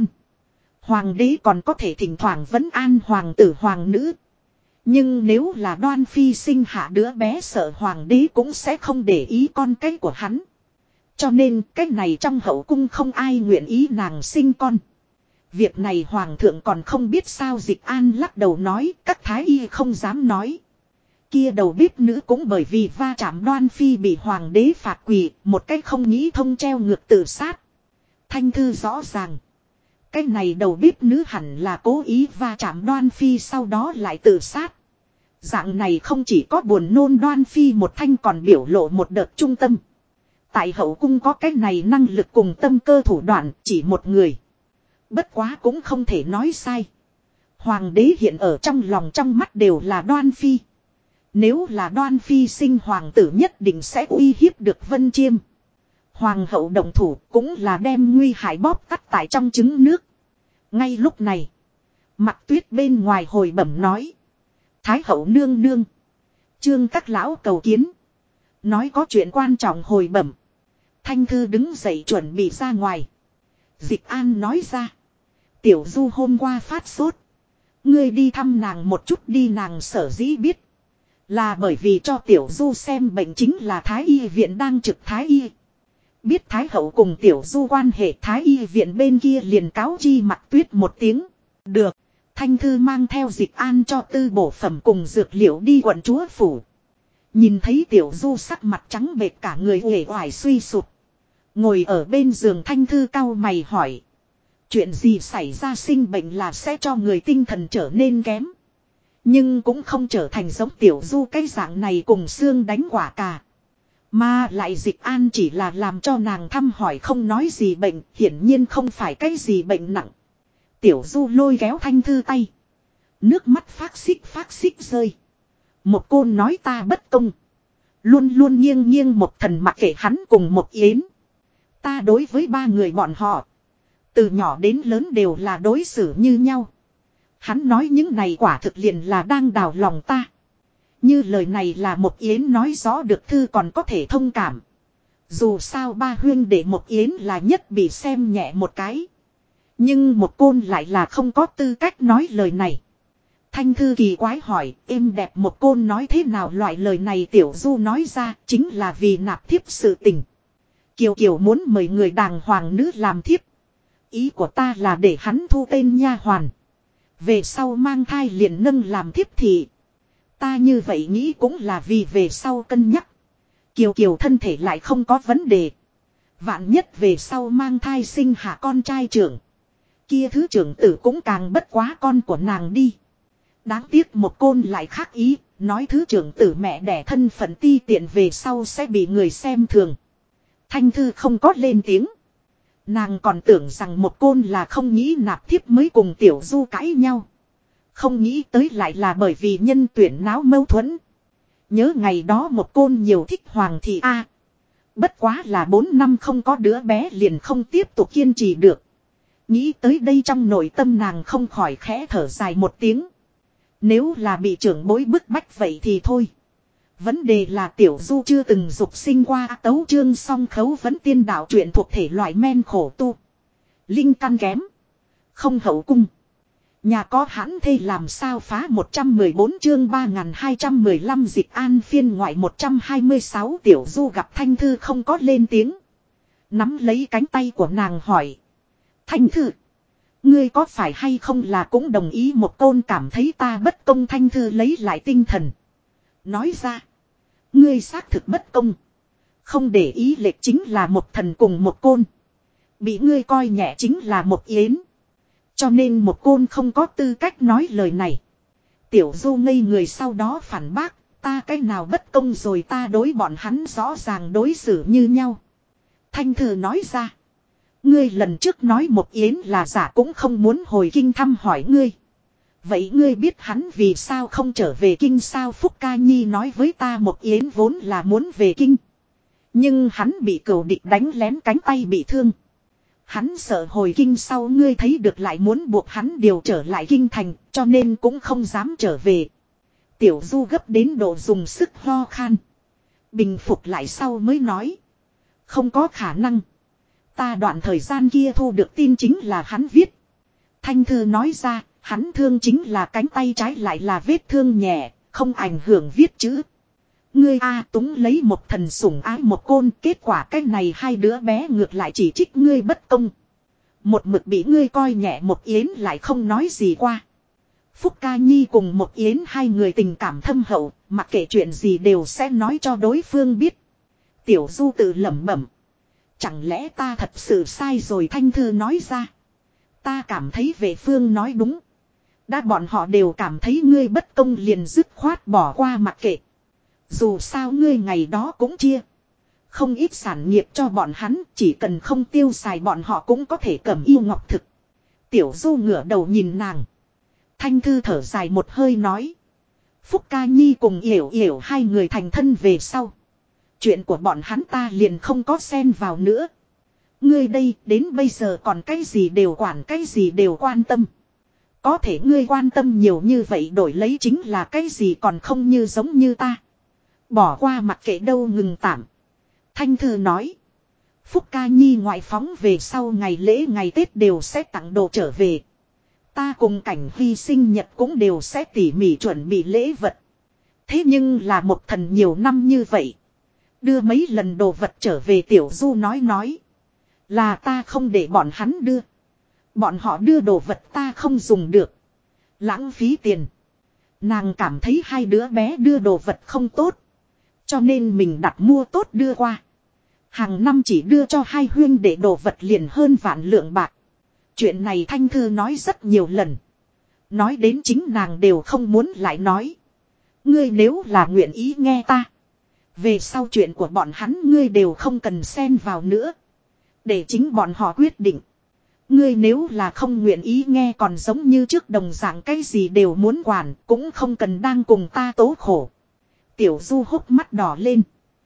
Hoàng đế còn có thể thỉnh thoảng vấn an hoàng tử hoàng nữ. Nhưng nếu là Đoan Phi sinh hạ đứa bé sợ hoàng đế cũng sẽ không để ý con cái của hắn. Cho nên cái này trong hậu cung không ai nguyện ý nàng sinh con. Việc này hoàng thượng còn không biết sao. Dịch An lắc đầu nói các thái y không dám nói. Kia đầu bếp nữ cũng bởi vì va chạm Đoan Phi bị hoàng đế phạt quỳ, một cách không nghĩ thông treo ngược tự sát. Thanh Thư rõ ràng. Cái này đầu bếp nữ hẳn là cố ý va chạm Đoan Phi sau đó lại tự sát. Dạng này không chỉ có buồn nôn Đoan Phi một thanh còn biểu lộ một đợt trung tâm. Tại hậu cung có cái này năng lực cùng tâm cơ thủ đoạn chỉ một người. Bất quá cũng không thể nói sai. Hoàng đế hiện ở trong lòng trong mắt đều là Đoan Phi. Nếu là Đoan Phi sinh hoàng tử nhất định sẽ uy hiếp được Vân Chiêm. Hoàng hậu động thủ cũng là đem nguy hại bóp tắt tại trong trứng nước. Ngay lúc này, Mặc Tuyết bên ngoài hồi bẩm nói. Thái hậu nương nương. Trương các lão cầu kiến. Nói có chuyện quan trọng hồi bẩm. Thanh Thư đứng dậy chuẩn bị ra ngoài. Dịch An nói ra. Tiểu Du hôm qua phát sốt. Ngươi đi thăm nàng một chút đi. Nàng sở dĩ biết. Là bởi vì cho Tiểu Du xem bệnh chính là Thái Y viện đang trực Thái Y. Biết Thái hậu cùng Tiểu Du quan hệ Thái Y viện bên kia liền cáo chi Mặc Tuyết một tiếng. Được. Thanh Thư mang theo Dịch An cho tư bổ phẩm cùng dược liệu đi quận chúa phủ. Nhìn thấy Tiểu Du sắc mặt trắng bệch cả người uể oải suy sụp. Ngồi ở bên giường Thanh Thư cau mày hỏi. Chuyện gì xảy ra, sinh bệnh là sẽ cho người tinh thần trở nên kém. Nhưng cũng không trở thành giống Tiểu Du cái dạng này cùng xương đánh quả cà. Mà lại Dịch An chỉ là làm cho nàng thăm hỏi không nói gì bệnh, hiển nhiên không phải cái gì bệnh nặng. Tiểu Du lôi kéo Thanh Thư tay. Nước mắt phát xích rơi. Một Côn nói ta bất công. Luôn luôn nghiêng nghiêng một thần mặc kệ hắn cùng một Yến. Ta đối với ba người bọn họ. Từ nhỏ đến lớn đều là đối xử như nhau. Hắn nói những này quả thực liền là đang đào lòng ta. Như lời này là một Yến nói rõ được Thư còn có thể thông cảm. Dù sao ba huyên để một Yến là nhất bị xem nhẹ một cái. Nhưng một Côn lại là không có tư cách nói lời này. Thanh Thư kỳ quái hỏi, êm đẹp một Côn nói thế nào loại lời này. Tiểu Du nói ra chính là vì nạp thiếp sự tình. Kiều Kiều muốn mời người đàng hoàng nữ làm thiếp. Ý của ta là để hắn thu tên nha hoàn. Về sau mang thai liền nâng làm thiếp thị. Ta như vậy nghĩ cũng là vì về sau cân nhắc. Kiều Kiều thân thể lại không có vấn đề. Vạn nhất về sau mang thai sinh hạ con trai trưởng. Kia thứ trưởng tử cũng càng bất quá con của nàng đi. Đáng tiếc một Côn lại khác ý. Nói thứ trưởng tử mẹ đẻ thân phận ti tiện về sau sẽ bị người xem thường. Thanh Thư không có lên tiếng. Nàng còn tưởng rằng một Côn là không nghĩ nạp thiếp mới cùng Tiểu Du cãi nhau. Không nghĩ tới lại là bởi vì nhân tuyển náo mâu thuẫn. Nhớ ngày đó một Côn nhiều thích Hoàng thị A. Bất quá là 4 năm không có đứa bé liền không tiếp tục kiên trì được. Nghĩ tới đây trong nội tâm nàng không khỏi khẽ thở dài một tiếng. Nếu là bị trưởng bối bức bách vậy thì thôi. Vấn đề là Tiểu Du chưa từng dục sinh qua. Tấu chương song khấu vẫn tiên đạo truyện thuộc thể loại men khổ tu. Linh căn kém. Không hậu cung. Nhà có hãn thê làm sao phá 114 chương 3215 Dịch An phiên ngoại 126 Tiểu Du gặp Thanh Thư không có lên tiếng. Nắm lấy cánh tay của nàng hỏi. Thanh Thư. Ngươi có phải hay không là cũng đồng ý một Côn cảm thấy ta bất công. Thanh Thư lấy lại tinh thần. Nói ra. Ngươi xác thực bất công. Không để ý lệch chính là một thần cùng một Côn. Bị ngươi coi nhẹ chính là một Yến. Cho nên một Côn không có tư cách nói lời này. Tiểu Du ngây người sau đó phản bác. Ta cái nào bất công rồi, ta đối bọn hắn rõ ràng đối xử như nhau. Thanh Thư nói ra. Ngươi lần trước nói một Yến là giả cũng không muốn hồi kinh thăm hỏi ngươi. Vậy ngươi biết hắn vì sao không trở về kinh sao? Phúc Ca Nhi nói với ta một Yến vốn là muốn về kinh. Nhưng hắn bị cừu địch đánh lén cánh tay bị thương. Hắn sợ hồi kinh sau ngươi thấy được lại muốn buộc hắn điều trở lại kinh thành, cho nên cũng không dám trở về. Tiểu Du gấp đến độ dùng sức ho khan. Bình phục lại sau mới nói. Không có khả năng. Ta đoạn thời gian kia thu được tin chính là hắn viết. Thanh Thư nói ra, hắn thương chính là cánh tay trái lại là vết thương nhẹ, không ảnh hưởng viết chữ. Ngươi A túng lấy một thần sủng ái một Côn, kết quả cái này hai đứa bé ngược lại chỉ trích ngươi bất công. Một mực bị ngươi coi nhẹ một Yến lại không nói gì qua. Phúc Ca Nhi cùng một Yến hai người tình cảm thâm hậu, mặc kệ chuyện gì đều sẽ nói cho đối phương biết. Tiểu Du tự lẩm bẩm. Chẳng lẽ ta thật sự sai rồi? Thanh Thư nói ra. Ta cảm thấy vệ phương nói đúng. Đã bọn họ đều cảm thấy ngươi bất công liền dứt khoát bỏ qua mặc kệ. Dù sao ngươi ngày đó cũng chia. Không ít sản nghiệp cho bọn hắn, chỉ cần không tiêu xài bọn họ cũng có thể cầm yêu ngọc thực. Tiểu Du ngửa đầu nhìn nàng. Thanh Thư thở dài một hơi nói. Phúc Ca Nhi cùng Yểu Yểu hai người thành thân về sau. Chuyện của bọn hắn ta liền không có xen vào nữa. Ngươi đây đến bây giờ còn cái gì đều quản, cái gì đều quan tâm. Có thể ngươi quan tâm nhiều như vậy đổi lấy chính là cái gì còn không như giống như ta. Bỏ qua mặc kệ đâu ngừng tạm. Thanh Thư nói. Phúc Ca Nhi ngoại phóng về sau ngày lễ ngày Tết đều sẽ tặng đồ trở về. Ta cùng Cảnh Huy sinh nhật cũng đều sẽ tỉ mỉ chuẩn bị lễ vật. Thế nhưng là một thần nhiều năm như vậy. Đưa mấy lần đồ vật trở về. Tiểu Du nói. Là ta không để bọn hắn đưa. Bọn họ đưa đồ vật ta không dùng được. Lãng phí tiền. Nàng cảm thấy hai đứa bé đưa đồ vật không tốt. Cho nên mình đặt mua tốt đưa qua. Hàng năm chỉ đưa cho hai huyên để đồ vật liền hơn vạn lượng bạc. Chuyện này Thanh Thư nói rất nhiều lần. Nói đến chính nàng đều không muốn lại nói. Ngươi nếu là nguyện ý nghe ta. Về sau chuyện của bọn hắn ngươi đều không cần xen vào nữa. Để chính bọn họ quyết định. Ngươi nếu là không nguyện ý nghe còn giống như trước đồng dạng cái gì đều muốn quản. Cũng không cần đang cùng ta tố khổ. Tiểu Du hốc mắt đỏ lên.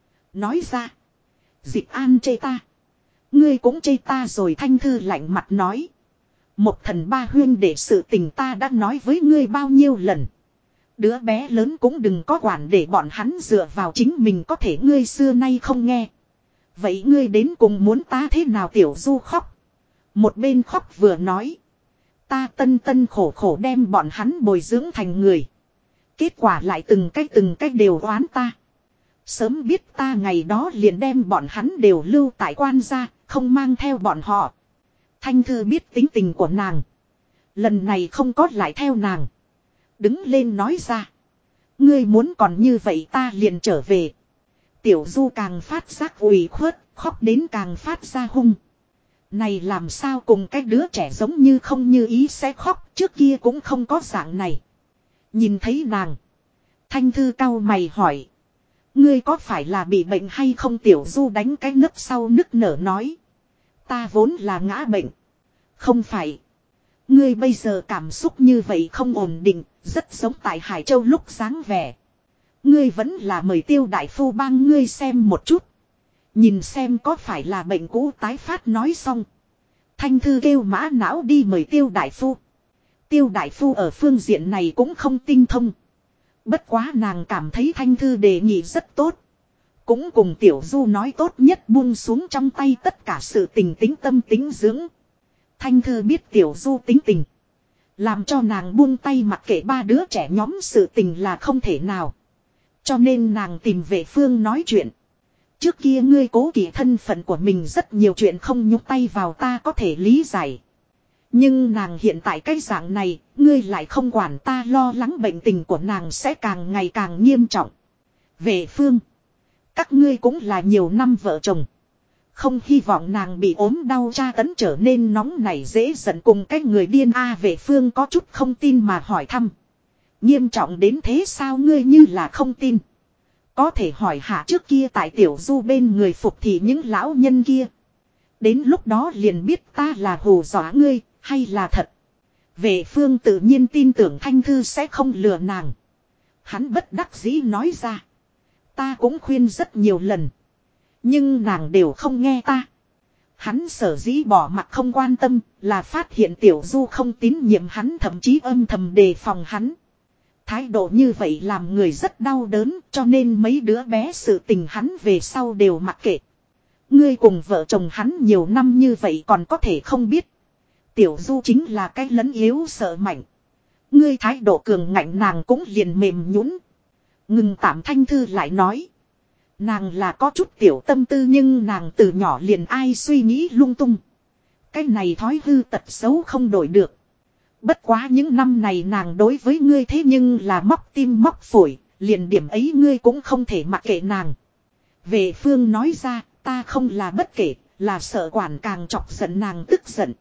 Nói ra. Dịch An chê ta. Ngươi cũng chê ta rồi. Thanh Thư lạnh mặt nói. Một thần ba huyên để sự tình ta đã nói với ngươi bao nhiêu lần. Đứa bé lớn cũng đừng có quản để bọn hắn dựa vào chính mình có thể ngươi xưa nay không nghe. Vậy ngươi đến cùng muốn ta thế nào? Tiểu Du khóc. Một bên khóc vừa nói. Ta tân tân khổ khổ đem bọn hắn bồi dưỡng thành người. Kết quả lại từng cách đều oán ta. Sớm biết ta ngày đó liền đem bọn hắn đều lưu tại quan gia, không mang theo bọn họ. Thanh Thư biết tính tình của nàng. Lần này không có lại theo nàng. Đứng lên nói ra. Ngươi muốn còn như vậy ta liền trở về. Tiểu Du càng phát giác ủy khuất, khóc đến càng phát ra hung. Này làm sao cùng cái đứa trẻ giống như không như ý sẽ khóc, trước kia cũng không có dạng này. Nhìn thấy nàng. Thanh Thư cau mày hỏi. Ngươi có phải là bị bệnh hay không? Tiểu Du đánh cái nấc sau nức nở nói. Ta vốn là ngã bệnh. Không phải. Ngươi bây giờ cảm xúc như vậy không ổn định, rất giống tại Hải Châu lúc sáng vẻ. Ngươi vẫn là mời Tiêu đại phu帮ngươi xem một chút. Nhìn xem có phải là bệnh cũ tái phát. Nói xong. Thanh Thư kêu mã não đi mời Tiêu đại phu. Tiêu đại phu ở phương diện này cũng không tinh thông. Bất quá nàng cảm thấy Thanh Thư đề nghị rất tốt. Cũng cùng Tiểu Du nói tốt nhất buông xuống trong tay tất cả sự tình tính tâm tính dưỡng. Thanh Thư biết Tiểu Du tính tình. Làm cho nàng buông tay mặc kệ ba đứa trẻ nhóm sự tình là không thể nào. Cho nên nàng tìm Vệ Phương nói chuyện. Trước kia ngươi cố kỵ thân phận của mình rất nhiều chuyện không nhúc tay vào ta có thể lý giải. Nhưng nàng hiện tại cái dạng này, ngươi lại không quản ta lo lắng bệnh tình của nàng sẽ càng ngày càng nghiêm trọng. Vệ Phương. Các ngươi cũng là nhiều năm vợ chồng. Không hy vọng nàng bị ốm đau tra tấn trở nên nóng nảy dễ giận cùng cái người điên. Vệ Phương có chút không tin mà hỏi thăm. Nghiêm trọng đến thế sao? Ngươi như là không tin. Có thể hỏi hạ trước kia tại Tiểu Du bên người phục thì những lão nhân kia. Đến lúc đó liền biết ta là hù dọa ngươi hay là thật. Vệ Phương tự nhiên tin tưởng Thanh Thư sẽ không lừa nàng. Hắn bất đắc dĩ nói ra. Ta cũng khuyên rất nhiều lần. Nhưng nàng đều không nghe ta. Hắn sở dĩ bỏ mặt không quan tâm là phát hiện Tiểu Du không tín nhiệm hắn, thậm chí âm thầm đề phòng hắn. Thái độ như vậy làm người rất đau đớn, cho nên mấy đứa bé sự tình hắn về sau đều mặc kệ. Ngươi cùng vợ chồng hắn nhiều năm như vậy còn có thể không biết. Tiểu Du chính là cái lấn yếu sợ mạnh. Ngươi thái độ cường ngạnh nàng cũng liền mềm nhũn. Ngừng tạm. Thanh Thư lại nói. Nàng là có chút tiểu tâm tư nhưng nàng từ nhỏ liền ai suy nghĩ lung tung. Cái này thói hư tật xấu không đổi được. Bất quá những năm này nàng đối với ngươi thế nhưng là móc tim móc phổi, liền điểm ấy ngươi cũng không thể mặc kệ nàng. Vệ Phương nói ra, ta không là bất kể, là sợ quản càng chọc giận nàng tức giận.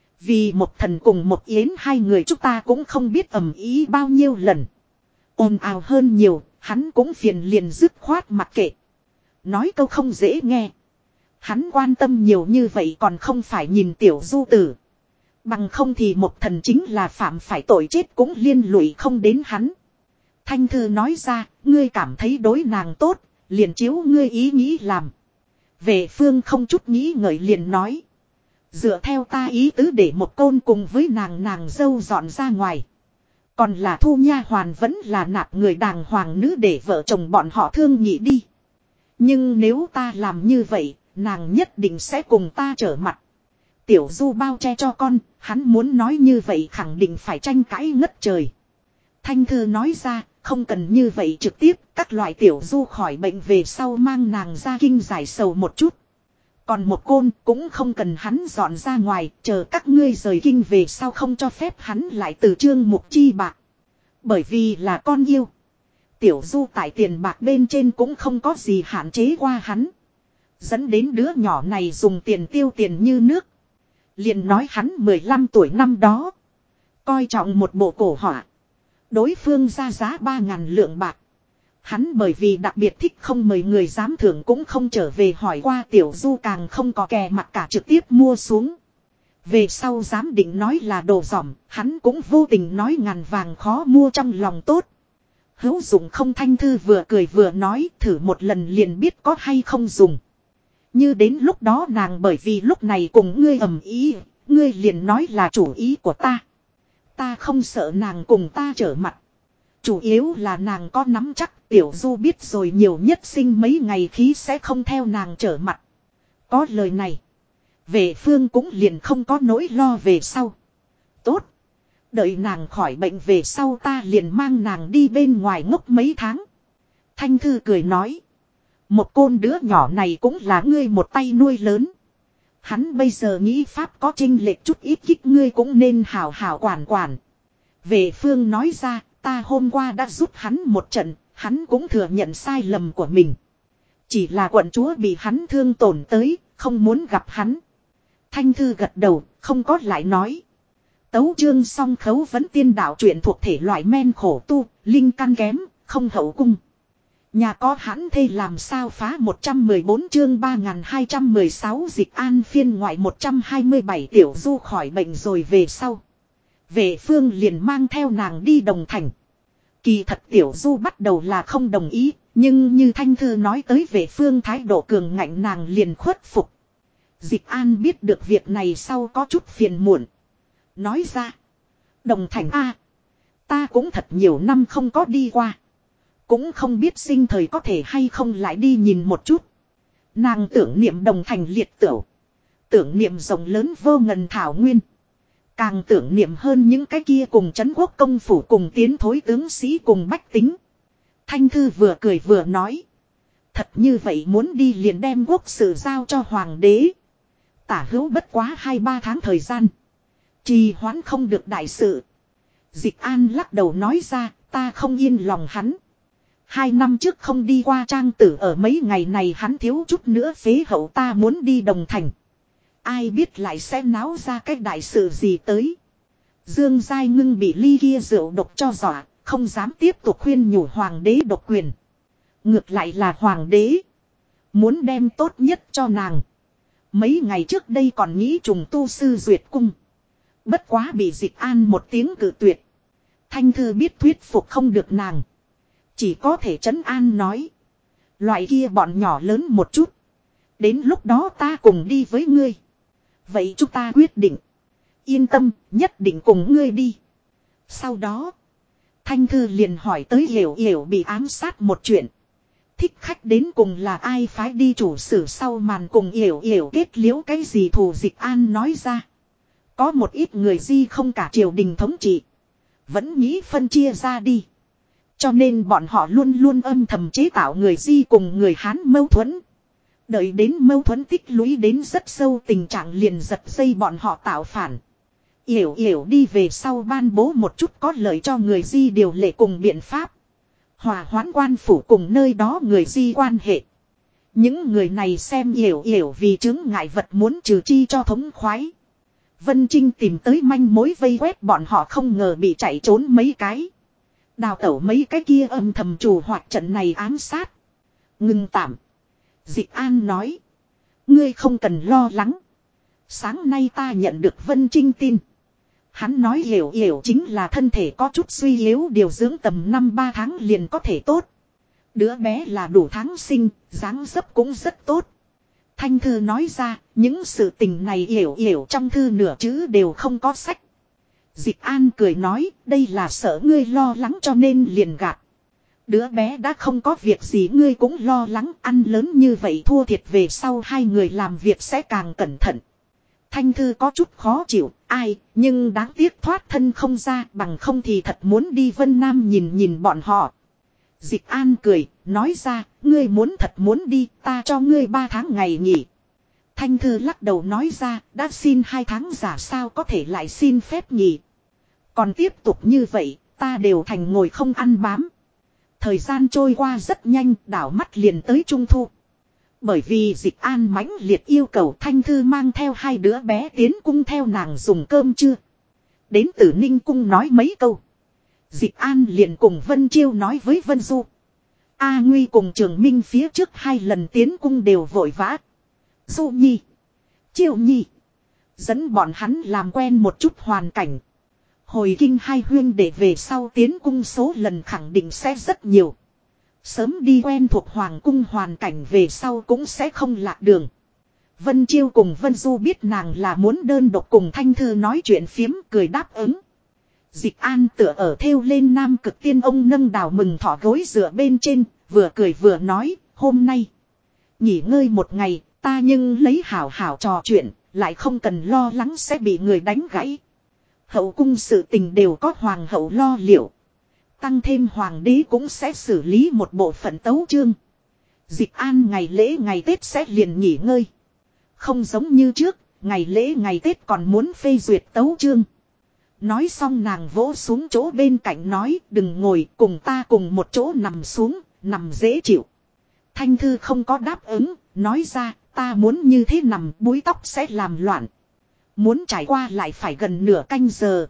Vì một thần cùng một yến hai người chúng ta cũng không biết ầm ý bao nhiêu lần. Ồn ào hơn nhiều, hắn cũng phiền liền dứt khoát mặc kệ. Nói câu không dễ nghe. Hắn quan tâm nhiều như vậy còn không phải nhìn Tiểu Du tử. Bằng không thì một thần chính là phạm phải tội chết cũng liên lụy không đến hắn. Thanh Thư nói ra, ngươi cảm thấy đối nàng tốt, liền chiếu ngươi ý nghĩ làm. Vệ Phương không chút nghĩ ngợi liền nói. Dựa theo ta ý tứ để một côn cùng với nàng dâu dọn ra ngoài. Còn là thu nha hoàn vẫn là nạp người đàng hoàng nữ để vợ chồng bọn họ thương nghị đi. Nhưng nếu ta làm như vậy, nàng nhất định sẽ cùng ta trở mặt. Tiểu Du bao che cho con, hắn muốn nói như vậy khẳng định phải tranh cãi ngất trời. Thanh Thư nói ra, không cần như vậy trực tiếp, các loại Tiểu Du khỏi bệnh về sau mang nàng ra kinh giải sầu một chút. Còn một côn cũng không cần hắn dọn ra ngoài, chờ các ngươi rời kinh về sau không cho phép hắn lại từ Trương Mục chi bạc. Bởi vì là con yêu. Tiểu Du tại tiền bạc bên trên cũng không có gì hạn chế qua hắn. Dẫn đến đứa nhỏ này dùng tiền tiêu tiền như nước. Liền nói hắn 15 tuổi năm đó. Coi trọng một bộ cổ họa. Đối phương ra giá 3.000 lượng bạc. Hắn bởi vì đặc biệt thích không mời người giám thưởng cũng không trở về hỏi qua Tiểu Du, càng không có kè mặt cả trực tiếp mua xuống. Về sau giám định nói là đồ dỏm, hắn cũng vô tình nói ngàn vàng khó mua trong lòng tốt. Hữu dụng không? Thanh Thư vừa cười vừa nói, thử một lần liền biết có hay không dùng. Như đến lúc đó nàng bởi vì lúc này cùng ngươi ầm ý, ngươi liền nói là chủ ý của ta. Ta không sợ nàng cùng ta trở mặt. Chủ yếu là nàng có nắm chắc. Tiểu Du biết rồi nhiều nhất sinh mấy ngày khí sẽ không theo nàng trở mặt. Có lời này, Vệ Phương cũng liền không có nỗi lo về sau. Tốt. Đợi nàng khỏi bệnh về sau ta liền mang nàng đi bên ngoài ngốc mấy tháng. Thanh Thư cười nói. Một côn đứa nhỏ này cũng là ngươi một tay nuôi lớn. Hắn bây giờ nghĩ pháp có chênh lệch chút ít kích, ngươi cũng nên hào hào quản quản. Vệ Phương nói ra, ta hôm qua đã giúp hắn một trận, hắn cũng thừa nhận sai lầm của mình. Chỉ là quận chúa bị hắn thương tổn tới, không muốn gặp hắn. Thanh Thư gật đầu, không có lại nói. Tấu chương song khấu vấn tiên đạo truyện thuộc thể loại men khổ tu, linh căn kém, không hậu cung. Nhà có hãn thê làm sao phá 114 chương 3216 dịch an phiên ngoại 127 Tiểu Du khỏi bệnh rồi về sau. Vệ Phương liền mang theo nàng đi Đồng Thành. Kỳ thật Tiểu Du bắt đầu là không đồng ý, nhưng như Thanh Thư nói tới Vệ Phương thái độ cường ngạnh nàng liền khuất phục. Dịch An biết được việc này sau có chút phiền muộn. Nói ra. Đồng Thành a, ta cũng thật nhiều năm không có đi qua. Cũng không biết sinh thời có thể hay không lại đi nhìn một chút. Nàng tưởng niệm Đồng Thành liệt tửu. Tưởng niệm rộng lớn vô ngần thảo nguyên. Càng tưởng niệm hơn những cái kia cùng trấn quốc công phủ cùng tiến thối tướng sĩ cùng bách tính. Thanh Thư vừa cười vừa nói. Thật như vậy muốn đi liền đem quốc sự giao cho hoàng đế. Tả hữu bất quá 2-3 tháng thời gian. Trì hoãn không được đại sự. Dịch An lắc đầu nói ra, ta không yên lòng hắn. 2 năm trước không đi qua trang tử, ở mấy ngày này hắn thiếu chút nữa phế hậu, ta muốn đi Đồng Thành. Ai biết lại sẽ náo ra cái đại sự gì tới. Dương Giai Ngưng bị ly kia rượu độc cho dọa, không dám tiếp tục khuyên nhủ hoàng đế độc quyền. Ngược lại là hoàng đế muốn đem tốt nhất cho nàng. Mấy ngày trước đây còn nghĩ trùng tu sư duyệt cung. Bất quá bị Dịch An một tiếng cự tuyệt. Thanh Thư biết thuyết phục không được nàng. Chỉ có thể trấn an nói. Loại kia bọn nhỏ lớn một chút. Đến lúc đó ta cùng đi với ngươi. Vậy chúng ta quyết định. Yên tâm, nhất định cùng ngươi đi. Sau đó, Thanh Thư liền hỏi tới Hiểu Hiểu bị ám sát một chuyện. Thích khách đến cùng là ai phái đi chủ sử sau màn cùng Hiểu Hiểu kết liễu cái gì thù. Dịch An nói ra. Có một ít người Di không cả triều đình thống trị. Vẫn nghĩ phân chia ra đi. Cho nên bọn họ luôn luôn âm thầm chế tạo người Di cùng người Hán mâu thuẫn. Đợi đến mâu thuẫn tích lũy đến rất sâu, tình trạng liền giật dây bọn họ tạo phản. Hiểu Hiểu đi về sau ban bố một chút có lợi cho người Di điều lệ cùng biện pháp. Hòa hoãn quan phủ cùng nơi đó người Di quan hệ. Những người này xem Hiểu Hiểu vì chứng ngại vật muốn trừ chi cho thống khoái. Vân Trinh tìm tới manh mối vây quét bọn họ, không ngờ bị chạy trốn mấy cái. Đào tẩu mấy cái kia âm thầm chủ hoạt trận này ám sát. Ngừng tạm. Dịch An nói. Ngươi không cần lo lắng. Sáng nay ta nhận được Vân Trinh tin. Hắn nói Hiểu Hiểu chính là thân thể có chút suy yếu, điều dưỡng tầm 5-3 tháng liền có thể tốt. Đứa bé là đủ tháng sinh, dáng dấp cũng rất tốt. Thanh Thư nói ra, những sự tình này Hiểu Hiểu trong thư nửa chữ đều không có sách. Dịch An cười nói, đây là sợ ngươi lo lắng cho nên liền gạt. Đứa bé đã không có việc gì ngươi cũng lo lắng, ăn lớn như vậy thua thiệt về sau hai người làm việc sẽ càng cẩn thận. Thanh Thư có chút khó chịu, ai, nhưng đáng tiếc thoát thân không ra, bằng không thì thật muốn đi Vân Nam nhìn nhìn bọn họ. Dịch An cười, nói ra, ngươi muốn thật muốn đi, ta cho ngươi 3 tháng ngày nghỉ. Thanh Thư lắc đầu nói ra, đã xin 2 tháng giả sao có thể lại xin phép nghỉ. Còn tiếp tục như vậy, ta đều thành ngồi không ăn bám. Thời gian trôi qua rất nhanh, đảo mắt liền tới Trung Thu. Bởi vì Dịch An mãnh liệt yêu cầu Thanh Thư mang theo hai đứa bé tiến cung theo nàng dùng cơm trưa. Đến Tử Ninh cung nói mấy câu. Dịch An liền cùng Vân Chiêu nói với Vân Du. A Nguy cùng Trường Minh phía trước 2 lần tiến cung đều vội vã. Du Nhi, Chiêu Nhi, dẫn bọn hắn làm quen một chút hoàn cảnh. Hồi kinh hai huyên để về sau tiến cung số lần khẳng định sẽ rất nhiều. Sớm đi quen thuộc hoàng cung hoàn cảnh về sau cũng sẽ không lạc đường. Vân Chiêu cùng Vân Du biết nàng là muốn đơn độc cùng Thanh Thư nói chuyện phiếm, cười đáp ứng. Dịch An tựa ở thêu lên Nam Cực Tiên ông nâng đào mừng thỏ gối dựa bên trên, vừa cười vừa nói, hôm nay nghỉ ngơi một ngày, ta nhưng lấy hảo hảo trò chuyện, lại không cần lo lắng sẽ bị người đánh gãy. Hậu cung sự tình đều có hoàng hậu lo liệu. Tăng thêm hoàng đế cũng sẽ xử lý một bộ phận tấu chương. Dịch An ngày lễ ngày Tết sẽ liền nghỉ ngơi. Không giống như trước, ngày lễ ngày Tết còn muốn phê duyệt tấu chương. Nói xong nàng vỗ xuống chỗ bên cạnh nói, đừng ngồi, cùng ta cùng một chỗ nằm xuống, nằm dễ chịu. Thanh Thư không có đáp ứng, nói ra, ta muốn như thế nằm, búi tóc sẽ làm loạn. Muốn trải qua lại phải gần nửa canh giờ.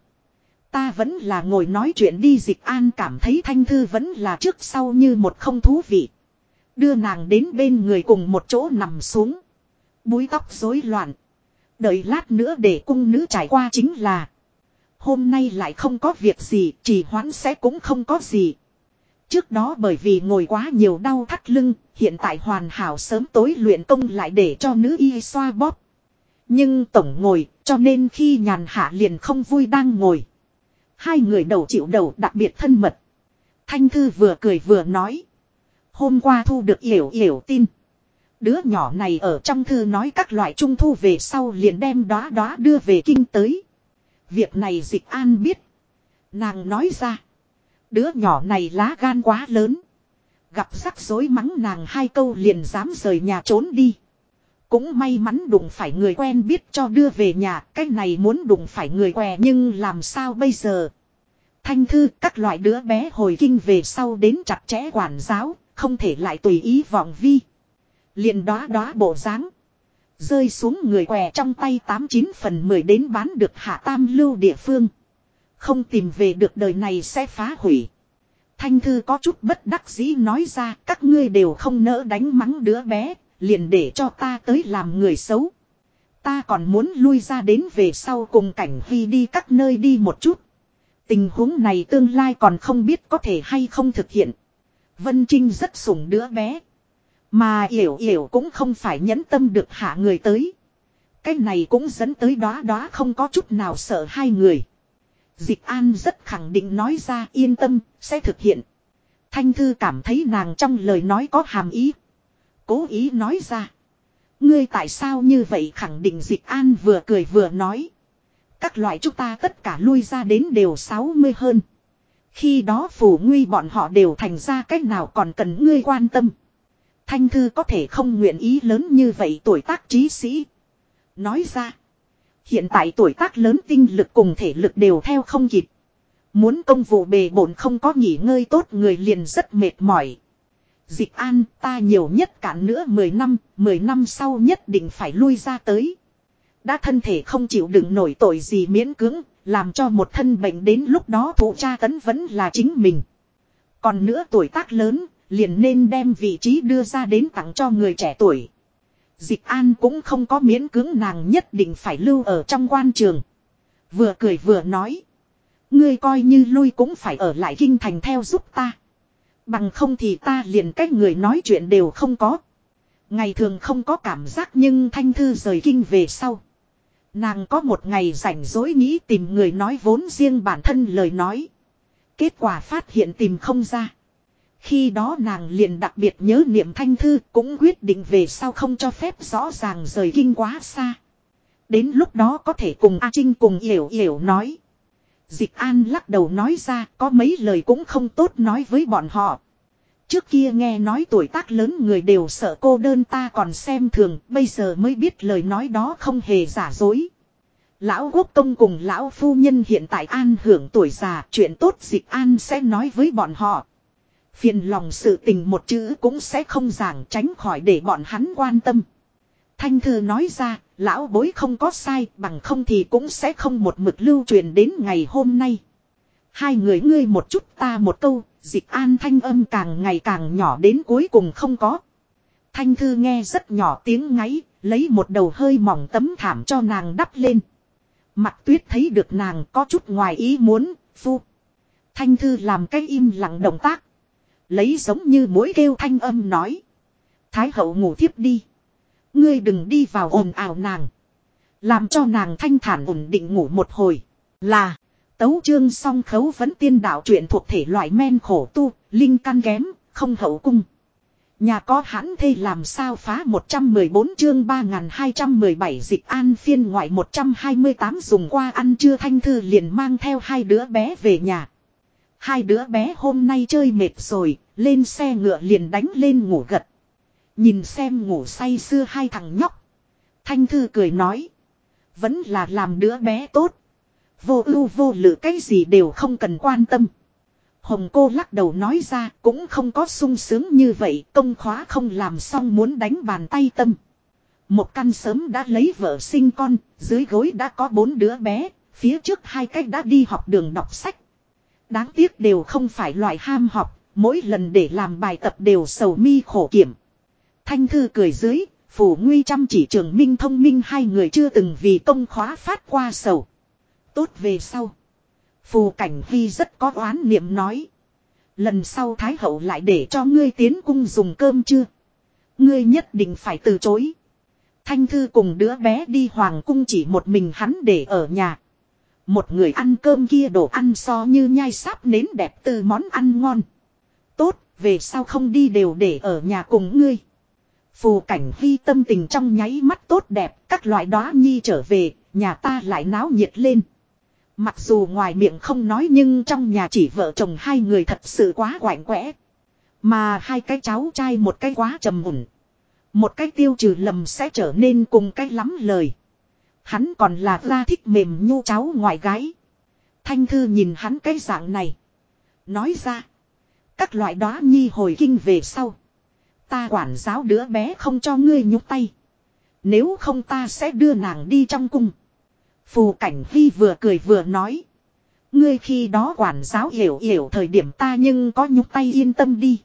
Ta vẫn là ngồi nói chuyện đi. Dịch An cảm thấy Thanh Thư vẫn là trước sau như một không thú vị. Đưa nàng đến bên người cùng một chỗ nằm xuống. Búi tóc rối loạn. Đợi lát nữa để cung nữ trải qua chính là. Hôm nay lại không có việc gì, trì hoãn sẽ cũng không có gì. Trước đó bởi vì ngồi quá nhiều đau thắt lưng, hiện tại hoàn hảo sớm tối luyện công lại để cho nữ y xoa bóp. Nhưng tổng ngồi, cho nên khi nhàn hạ liền không vui đang ngồi. Hai người đầu chịu đầu đặc biệt thân mật. Thanh Thư vừa cười vừa nói. Hôm qua thu được yểu yểu tin. Đứa nhỏ này ở trong thư nói các loại trung thu về sau liền đem đóa đóa đưa về kinh tới. Việc này Dịch An biết. Nàng nói ra. Đứa nhỏ này lá gan quá lớn. Gặp rắc rối mắng nàng 2 câu liền dám rời nhà trốn đi. Cũng may mắn đụng phải người quen biết cho đưa về nhà. Cái này muốn đụng phải người què nhưng làm sao bây giờ. Thanh Thư các loại đứa bé hồi kinh về sau đến chặt chẽ quản giáo. Không thể lại tùy ý vọng vi. Liền đóa đóa bộ dáng rơi xuống người què trong tay 89 phần 10 đến bán được hạ tam lưu địa phương. Không tìm về được đời này sẽ phá hủy. Thanh Thư có chút bất đắc dĩ nói ra các ngươi đều không nỡ đánh mắng đứa bé. Liền để cho ta tới làm người xấu. Ta còn muốn lui ra đến về sau cùng Cảnh Huy đi các nơi đi một chút. Tình huống này tương lai còn không biết có thể hay không thực hiện. Vân Trinh rất sủng đứa bé. Mà Yểu Yểu cũng không phải nhẫn tâm được hạ người tới. Cái này cũng dẫn tới đóa đóa không có chút nào sợ hai người. Dịch An rất khẳng định nói ra yên tâm, sẽ thực hiện. Thanh Thư cảm thấy nàng trong lời nói có hàm ý. Cố ý nói ra. Ngươi tại sao như vậy khẳng định. Dịch An vừa cười vừa nói. Các loại chúng ta tất cả lui ra đến đều 60 hơn. Khi đó Phủ Nguy bọn họ đều thành ra cách nào còn cần ngươi quan tâm. Thanh Thư có thể không nguyện ý lớn như vậy tuổi tác trí sĩ. Nói ra. Hiện tại tuổi tác lớn tinh lực cùng thể lực đều theo không kịp. Muốn công vụ bề bộn không có nghỉ ngơi tốt người liền rất mệt mỏi. Dịch An ta nhiều nhất cản nữa 10 năm sau nhất định phải lui ra tới. Đã thân thể không chịu đựng nổi tội gì miễn cưỡng, làm cho một thân bệnh đến lúc đó thụ tra tấn vẫn là chính mình. Còn nữa tuổi tác lớn, liền nên đem vị trí đưa ra đến tặng cho người trẻ tuổi. Dịch An cũng không có miễn cưỡng nàng nhất định phải lưu ở trong quan trường. Vừa cười vừa nói. Ngươi coi như lui cũng phải ở lại kinh thành theo giúp ta. Bằng không thì ta liền cách người nói chuyện đều không có. Ngày thường không có cảm giác nhưng Thanh Thư rời kinh về sau. Nàng có một ngày rảnh rỗi nghĩ tìm người nói vốn riêng bản thân lời nói. Kết quả phát hiện tìm không ra. Khi đó nàng liền đặc biệt nhớ niệm Thanh Thư cũng quyết định về sau không cho phép rõ ràng rời kinh quá xa. Đến lúc đó có thể cùng A Trinh cùng Yểu Yểu nói. Dịch An lắc đầu nói ra có mấy lời cũng không tốt nói với bọn họ. Trước kia nghe nói tuổi tác lớn người đều sợ cô đơn ta còn xem thường, bây giờ mới biết lời nói đó không hề giả dối. Lão Quốc Công cùng lão phu nhân hiện tại an hưởng tuổi già, chuyện tốt Dịch An sẽ nói với bọn họ. Phiền lòng sự tình một chữ cũng sẽ không giảng, tránh khỏi để bọn hắn quan tâm. Thanh Thư nói ra, lão bối không có sai, bằng không thì cũng sẽ không một mực lưu truyền đến ngày hôm nay. Hai người ngươi một chút ta một câu, Dịch An thanh âm càng ngày càng nhỏ đến cuối cùng không có. Thanh Thư nghe rất nhỏ tiếng ngáy, lấy một đầu hơi mỏng tấm thảm cho nàng đắp lên. Mặt Tuyết thấy được nàng có chút ngoài ý muốn, phu. Thanh Thư làm cái im lặng động tác. Lấy giống như mũi kêu thanh âm nói. Thái hậu ngủ thiếp đi. Ngươi đừng đi vào ồn ào nàng. Làm cho nàng thanh thản ổn định ngủ một hồi. Là. Tấu chương song khấu vấn tiên đạo truyện thuộc thể loại men khổ tu. Linh căn kém. Không hậu cung. Nhà có hãn thê làm sao phá 114 chương 3217 Dịch An phiên ngoại 128 dùng qua ăn trưa. Thanh Thư liền mang theo hai đứa bé về nhà. Hai đứa bé hôm nay chơi mệt rồi, lên xe ngựa liền đánh lên ngủ gật. Nhìn xem ngủ say sưa hai thằng nhóc. Thanh Thư cười nói. Vẫn là làm đứa bé tốt. Vô ưu vô lự cái gì đều không cần quan tâm. Hồng cô lắc đầu nói ra cũng không có sung sướng như vậy. Công khóa không làm xong muốn đánh bàn tay tâm. Một căn sớm đã lấy vợ sinh con. Dưới gối đã có 4 đứa bé. Phía trước 2 cách đã đi học đường đọc sách. Đáng tiếc đều không phải loại ham học. Mỗi lần để làm bài tập đều sầu mi khổ kiểm. Thanh Thư cười dưới. Phủ Nguy chăm chỉ Trường Minh thông minh hai người chưa từng vì công khóa phát qua sầu. Tốt về sau. Phù Cảnh Huy rất có oán niệm nói. Lần sau Thái hậu lại để cho ngươi tiến cung dùng cơm chưa? Ngươi nhất định phải từ chối. Thanh Thư cùng đứa bé đi hoàng cung chỉ một mình hắn để ở nhà. Một người ăn cơm kia đồ ăn so như nhai sáp nến đẹp từ món ăn ngon. Tốt, về sau không đi đều để ở nhà cùng ngươi. Phù Cảnh Huy tâm tình trong nháy mắt tốt đẹp, các loại đóa nhi trở về, nhà ta lại náo nhiệt lên. Mặc dù ngoài miệng không nói nhưng trong nhà chỉ vợ chồng hai người thật sự quá quạnh quẽ. Mà hai cái cháu trai một cái quá trầm mùn. Một cái tiêu trừ lầm sẽ trở nên cùng cái lắm lời. Hắn còn là ra thích mềm nhu cháu ngoại gái. Thanh Thư nhìn hắn cái dạng này. Nói ra. Các loại đóa nhi hồi kinh về sau. Ta quản giáo đứa bé không cho ngươi nhúc tay. Nếu không ta sẽ đưa nàng đi trong cung. Phù Cảnh Huy vừa cười vừa nói. Ngươi khi đó quản giáo hiểu thời điểm ta nhưng có nhúc tay yên tâm đi.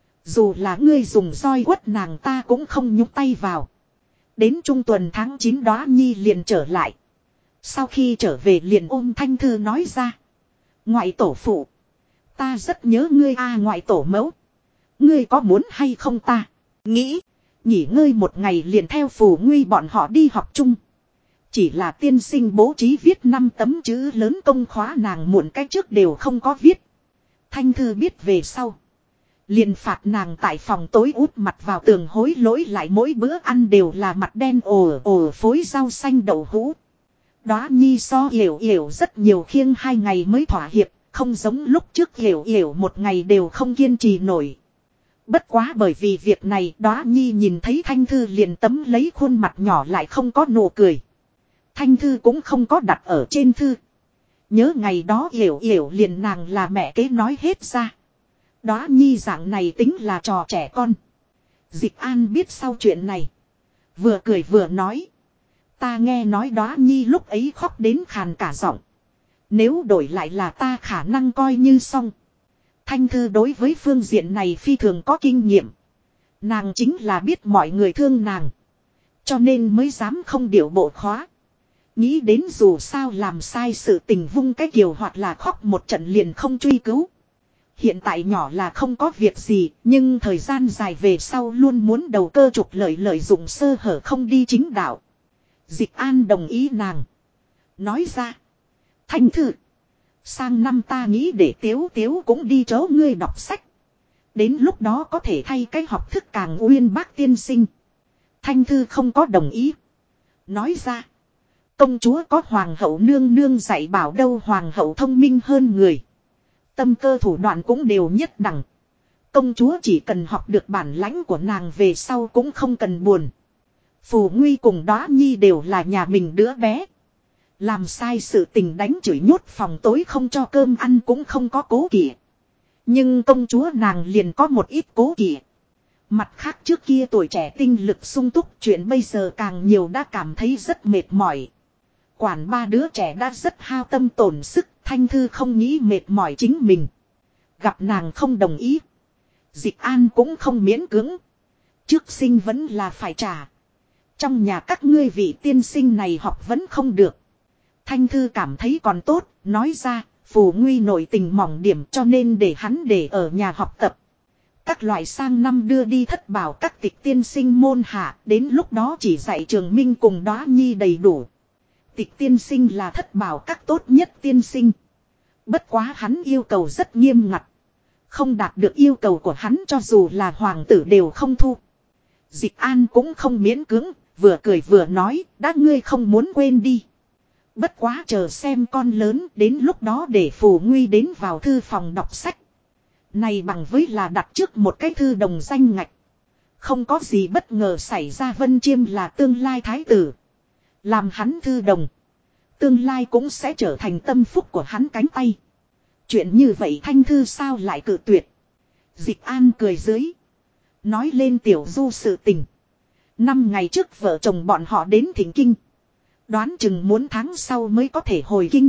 Dù là ngươi dùng roi quất nàng ta cũng không nhúc tay vào. Đến trung tuần tháng 9 đóa nhi liền trở lại. Sau khi trở về liền ôm Thanh Thư nói ra. Ngoại tổ phụ. Ta rất nhớ ngươi ngoại tổ mẫu. Ngươi có muốn hay không ta? Nghĩ. Nghỉ ngơi một ngày liền theo Phù Nguy bọn họ đi học chung. Chỉ là tiên sinh bố trí viết 5 tấm chữ lớn công khóa nàng muộn cái trước đều không có viết. Thanh Thư biết về sau. Liền phạt nàng tại phòng tối út mặt vào tường hối lỗi lại mỗi bữa ăn đều là mặt đen ồ phối rau xanh đậu hũ. Đóa nhi so hiểu rất nhiều khiêng 2 ngày mới thỏa hiệp, không giống lúc trước hiểu một ngày đều không kiên trì nổi. Bất quá bởi vì việc này Đóa nhi nhìn thấy Thanh Thư liền tấm lấy khuôn mặt nhỏ lại không có nụ cười. Thanh Thư cũng không có đặt ở trên thư. Nhớ ngày đó hiểu liền nàng là mẹ kế nói hết ra. Đóa nhi dạng này tính là trò trẻ con. Dịch An biết sau chuyện này. Vừa cười vừa nói. Ta nghe nói Đóa nhi lúc ấy khóc đến khàn cả giọng. Nếu đổi lại là ta khả năng coi như xong. Thanh Thư đối với phương diện này phi thường có kinh nghiệm. Nàng chính là biết mọi người thương nàng. Cho nên mới dám không điều bộ khóa. Nghĩ đến dù sao làm sai sự tình vung cái kiều hoặc là khóc một trận liền không truy cứu. Hiện tại nhỏ là không có việc gì, nhưng thời gian dài về sau luôn muốn đầu cơ trục lợi dụng sơ hở không đi chính đạo. Dịch An đồng ý nàng. Nói ra. Thanh Thư. Sang năm ta nghĩ để Tiếu cũng đi chỗ ngươi đọc sách. Đến lúc đó có thể thay cái học thức càng uyên bác tiên sinh. Thanh Thư không có đồng ý. Nói ra. Công chúa có hoàng hậu nương nương dạy bảo đâu, hoàng hậu thông minh hơn người. Tâm cơ thủ đoạn cũng đều nhất đẳng. Công chúa chỉ cần học được bản lãnh của nàng về sau cũng không cần buồn. Phù Nguy cùng Đóa nhi đều là nhà mình đứa bé. Làm sai sự tình đánh chửi nhốt phòng tối không cho cơm ăn cũng không có cố kỵ. Nhưng công chúa nàng liền có một ít cố kỵ. Mặt khác trước kia tuổi trẻ tinh lực sung túc, chuyện bây giờ càng nhiều đã cảm thấy rất mệt mỏi. Quản ba đứa trẻ đã rất hao tâm tổn sức, Thanh Thư không nghĩ mệt mỏi chính mình. Gặp nàng không đồng ý. Dịch An cũng không miễn cưỡng. Trước sinh vẫn là phải trả. Trong nhà các ngươi vị tiên sinh này học vẫn không được. Thanh Thư cảm thấy còn tốt, nói ra, Phù Nguy nội tình mỏng điểm cho nên để hắn để ở nhà học tập. Các loại sang năm đưa đi thất bảo các tịch tiên sinh môn hạ, đến lúc đó chỉ dạy Trường Minh cùng Đóa Nhi đầy đủ. Tịch tiên sinh là thất bảo các tốt nhất tiên sinh. Bất quá hắn yêu cầu rất nghiêm ngặt. Không đạt được yêu cầu của hắn cho dù là hoàng tử đều không thu. Dịch An cũng không miễn cưỡng, vừa cười vừa nói, đã ngươi không muốn quên đi. Bất quá chờ xem con lớn, đến lúc đó để Phù Nguy đến vào thư phòng đọc sách. Này bằng với là đặt trước một cái thư đồng danh ngạch. Không có gì bất ngờ xảy ra, Vân Chiêm là tương lai thái tử. Làm hắn thư đồng. Tương lai cũng sẽ trở thành tâm phúc của hắn cánh tay. Chuyện như vậy Thanh Thư sao lại cự tuyệt. Dịch An cười dưới. Nói lên Tiểu Du sự tình. 5 ngày trước vợ chồng bọn họ đến Thịnh Kinh. Đoán chừng muốn tháng sau mới có thể hồi kinh.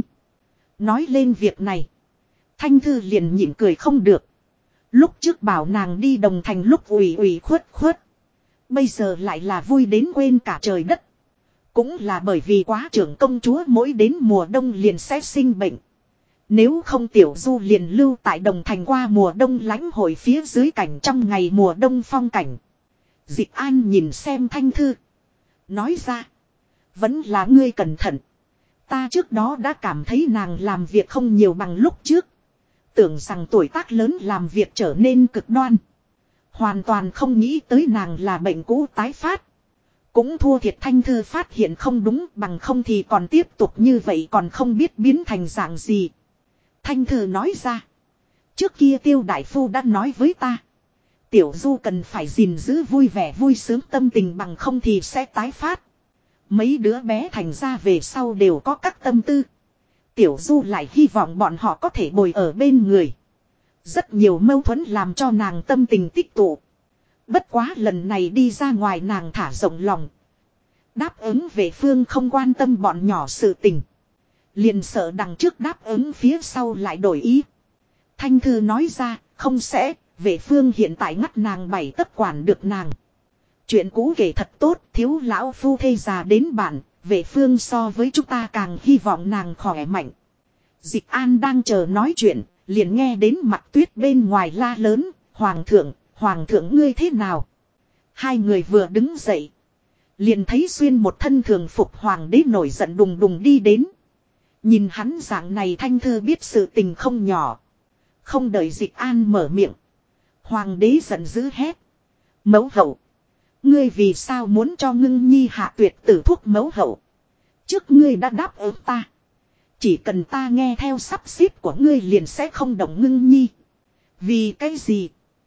Nói lên việc này. Thanh Thư liền nhịn cười không được. Lúc trước bảo nàng đi Đồng Thành lúc ủy khuất. Bây giờ lại là vui đến quên cả trời đất. Cũng là bởi vì quá trưởng công chúa mỗi đến mùa đông liền sẽ sinh bệnh. Nếu không Tiểu Du liền lưu tại Đồng Thành qua mùa đông lãnh hội phía dưới cảnh trong ngày mùa đông phong cảnh. Dịch An nhìn xem Thanh Thư. Nói ra. Vẫn là ngươi cẩn thận. Ta trước đó đã cảm thấy nàng làm việc không nhiều bằng lúc trước. Tưởng rằng tuổi tác lớn làm việc trở nên cực đoan. Hoàn toàn không nghĩ tới nàng là bệnh cũ tái phát. Cũng thua thiệt Thanh Thư phát hiện không đúng, bằng không thì còn tiếp tục như vậy còn không biết biến thành dạng gì. Thanh Thư nói ra. Trước kia Tiêu đại phu đã nói với ta. Tiểu Du cần phải gìn giữ vui vẻ vui sướng tâm tình, bằng không thì sẽ tái phát. Mấy đứa bé thành ra về sau đều có các tâm tư. Tiểu Du lại hy vọng bọn họ có thể bồi ở bên người. Rất nhiều mâu thuẫn làm cho nàng tâm tình tích tụ. Bất quá lần này đi ra ngoài nàng thả rộng lòng. Đáp ứng về phương không quan tâm bọn nhỏ sự tình. Liền sợ đằng trước đáp ứng phía sau lại đổi ý. Thanh Thư nói ra, không sẽ, về phương hiện tại ngắt nàng 7 tấc quản được nàng. Chuyện cũ kể thật tốt, thiếu lão phu thê già đến bản, về phương so với chúng ta càng hy vọng nàng khỏe mạnh. Dịch An đang chờ nói chuyện, liền nghe đến Mặc Tuyết bên ngoài la lớn, Hoàng thượng ngươi thế nào? Hai người vừa đứng dậy. Liền thấy xuyên một thân thường phục hoàng đế nổi giận đùng đùng đi đến. Nhìn hắn dạng này Thanh Thư biết sự tình không nhỏ. Không đợi Dịch An mở miệng. Hoàng đế giận dữ hét. Mẫu hậu. Ngươi vì sao muốn cho Ngưng Nhi hạ tuyệt tử thuốc mẫu hậu? Trước ngươi đã đáp ứng ta. Chỉ cần ta nghe theo sắp xếp của ngươi liền sẽ không động Ngưng Nhi. Vì cái gì?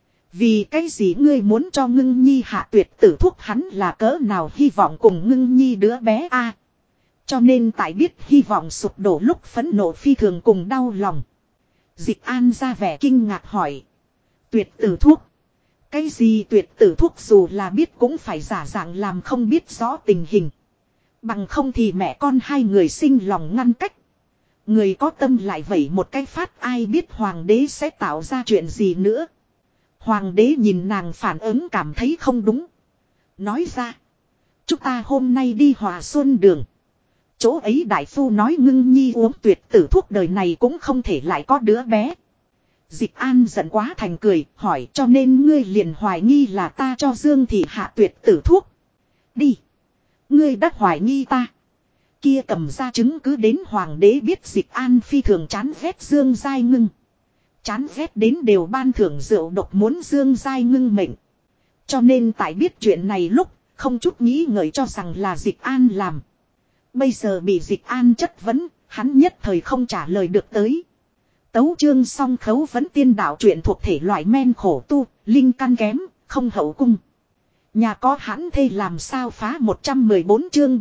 Vì cái gì ngươi muốn cho Ngưng Nhi hạ tuyệt tử thuốc, hắn là cỡ nào hy vọng cùng Ngưng Nhi đứa bé a? Cho nên tại biết hy vọng sụp đổ lúc phẫn nộ phi thường cùng đau lòng. Dịch An ra vẻ kinh ngạc hỏi. Tuyệt tử thuốc? Cái gì tuyệt tử thuốc, dù là biết cũng phải giả dạng làm không biết rõ tình hình. Bằng không thì mẹ con hai người sinh lòng ngăn cách. Người có tâm lại vẩy một cái phát, ai biết hoàng đế sẽ tạo ra chuyện gì nữa. Hoàng đế nhìn nàng phản ứng cảm thấy không đúng. Nói ra. Chúng ta hôm nay đi Hòa Xuân Đường. Chỗ ấy đại phu nói Ngưng Nhi uống tuyệt tử thuốc đời này cũng không thể lại có đứa bé. Dịch An giận quá thành cười, hỏi cho nên ngươi liền hoài nghi là ta cho Dương Thị hạ tuyệt tử thuốc. Đi. Ngươi đã hoài nghi ta. Kia cầm ra chứng cứ đến. Hoàng đế biết Dịch An phi thường chán ghét Dương Giai Ngưng. Chán ghét đến đều ban thưởng rượu độc muốn Dương Giai Ngưng mệnh. Cho nên tại biết chuyện này lúc, không chút nghĩ ngợi cho rằng là Dịch An làm. Bây giờ bị Dịch An chất vấn, hắn nhất thời không trả lời được tới. Tấu chương song khấu vấn tiên đạo truyện thuộc thể loại men khổ tu, linh căn kém, không hậu cung. Nhà có hãn thê làm sao phá 114 chương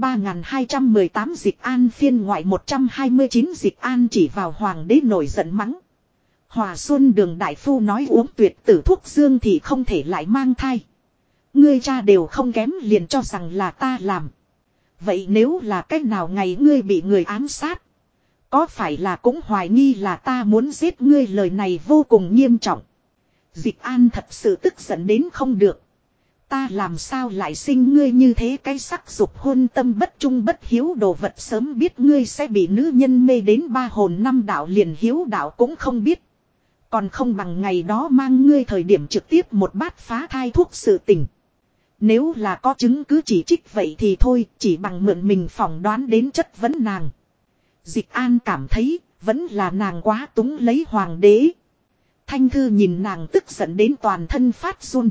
3218 Dịch An phiên ngoại 129 Dịch An chỉ vào hoàng đế nổi giận mắng. Hòa Xuân Đường đại phu nói uống tuyệt tử thuốc Dương thì không thể lại mang thai. Ngươi cha đều không kém liền cho rằng là ta làm. Vậy nếu là cách nào ngày ngươi bị người ám sát, có phải là cũng hoài nghi là ta muốn giết ngươi? Lời này vô cùng nghiêm trọng. Dịch An thật sự tức giận đến không được. Ta làm sao lại sinh ngươi như thế, cái sắc dục hôn tâm bất trung bất hiếu đồ vật, sớm biết ngươi sẽ bị nữ nhân mê đến 3 hồn 5 đạo liền hiếu đạo cũng không biết. Còn không bằng ngày đó mang ngươi thời điểm trực tiếp một bát phá thai thuốc sự tình. Nếu là có chứng cứ chỉ trích vậy thì thôi, chỉ bằng mượn mình phỏng đoán đến chất vấn nàng. Dịch An cảm thấy vẫn là nàng quá túng lấy hoàng đế. Thanh Thư nhìn nàng tức giận đến toàn thân phát run.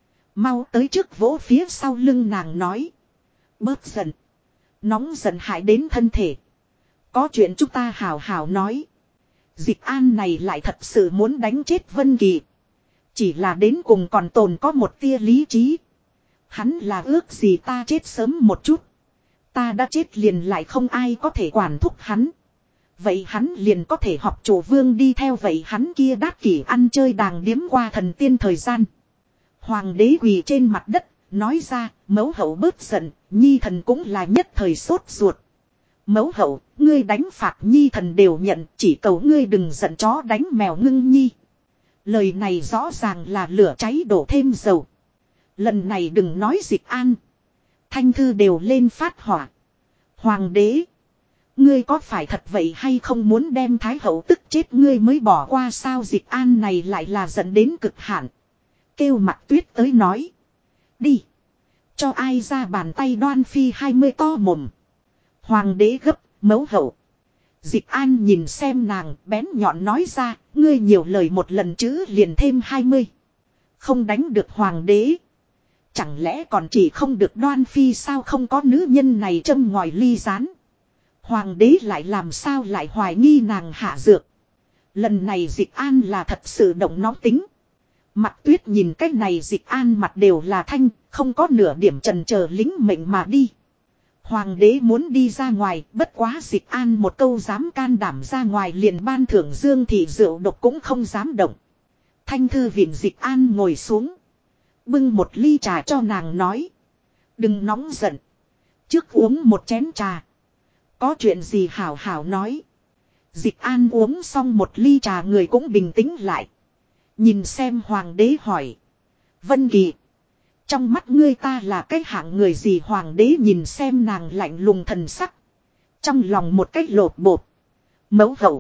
Mau tới trước vỗ phía sau lưng nàng nói. Bớt giận. Nóng giận hại đến thân thể. Có chuyện chúng ta hào hào nói. Dịch An này lại thật sự muốn đánh chết Vân Kỳ. Chỉ là đến cùng còn tồn có một tia lý trí. Hắn là ước gì ta chết sớm một chút. Ta đã chết liền lại không ai có thể quản thúc hắn. Vậy hắn liền có thể học chủ vương đi theo, vậy hắn kia đát kỷ ăn chơi đàng điếm qua thần tiên thời gian. Hoàng đế quỳ trên mặt đất, nói ra, mẫu hậu bớt giận, nhi thần cũng là nhất thời sốt ruột. Mẫu hậu, ngươi đánh phạt nhi thần đều nhận, chỉ cầu ngươi đừng giận chó đánh mèo ngưng nhi. Lời này rõ ràng là lửa cháy đổ thêm dầu. Lần này đừng nói Dịch An. Thanh Thư đều lên phát hỏa. Hoàng đế, ngươi có phải thật vậy hay không muốn đem Thái hậu tức chết ngươi mới bỏ qua sao? Dịch An này lại là dẫn đến cực hạn. Kêu Mặc Tuyết tới nói. Đi. Cho ai ra bàn tay Đoan Phi 20 to mồm. Hoàng đế gấp, mẫu hậu. Dịch An nhìn xem nàng, bén nhọn nói ra, ngươi nhiều lời một lần chữ liền thêm 20. Không đánh được hoàng đế. Chẳng lẽ còn chỉ không được Đoan Phi sao? Không có nữ nhân này châm ngòi ly gián. Hoàng đế lại làm sao lại hoài nghi nàng hạ dược. Lần này Dịch An là thật sự động nóng tính. Mặc Tuyết nhìn cách này Dịch An mặt đều là thanh, không có nửa điểm chần chờ lính mệnh mà đi. Hoàng đế muốn đi ra ngoài, bất quá Dịch An một câu dám can đảm ra ngoài liền ban thưởng Dương thị rượu độc cũng không dám động. Thanh Thư viện Dịch An ngồi xuống. Bưng một ly trà cho nàng nói. Đừng nóng giận. Trước uống một chén trà. Có chuyện gì hảo hảo nói. Dịch An uống xong một ly trà người cũng bình tĩnh lại. Nhìn xem hoàng đế hỏi. Vân Kỳ, trong mắt ngươi ta là cái hạng người gì? Hoàng đế nhìn xem nàng lạnh lùng thần sắc. Trong lòng một cách lột bột. Mẫu hậu,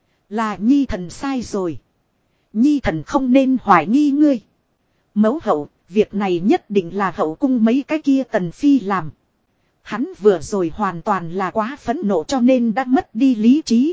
là nhi thần sai rồi. Nhi thần không nên hoài nghi ngươi. Mẫu hậu, việc này nhất định là hậu cung mấy cái kia tần phi làm. Hắn vừa rồi hoàn toàn là quá phẫn nộ cho nên đã mất đi lý trí.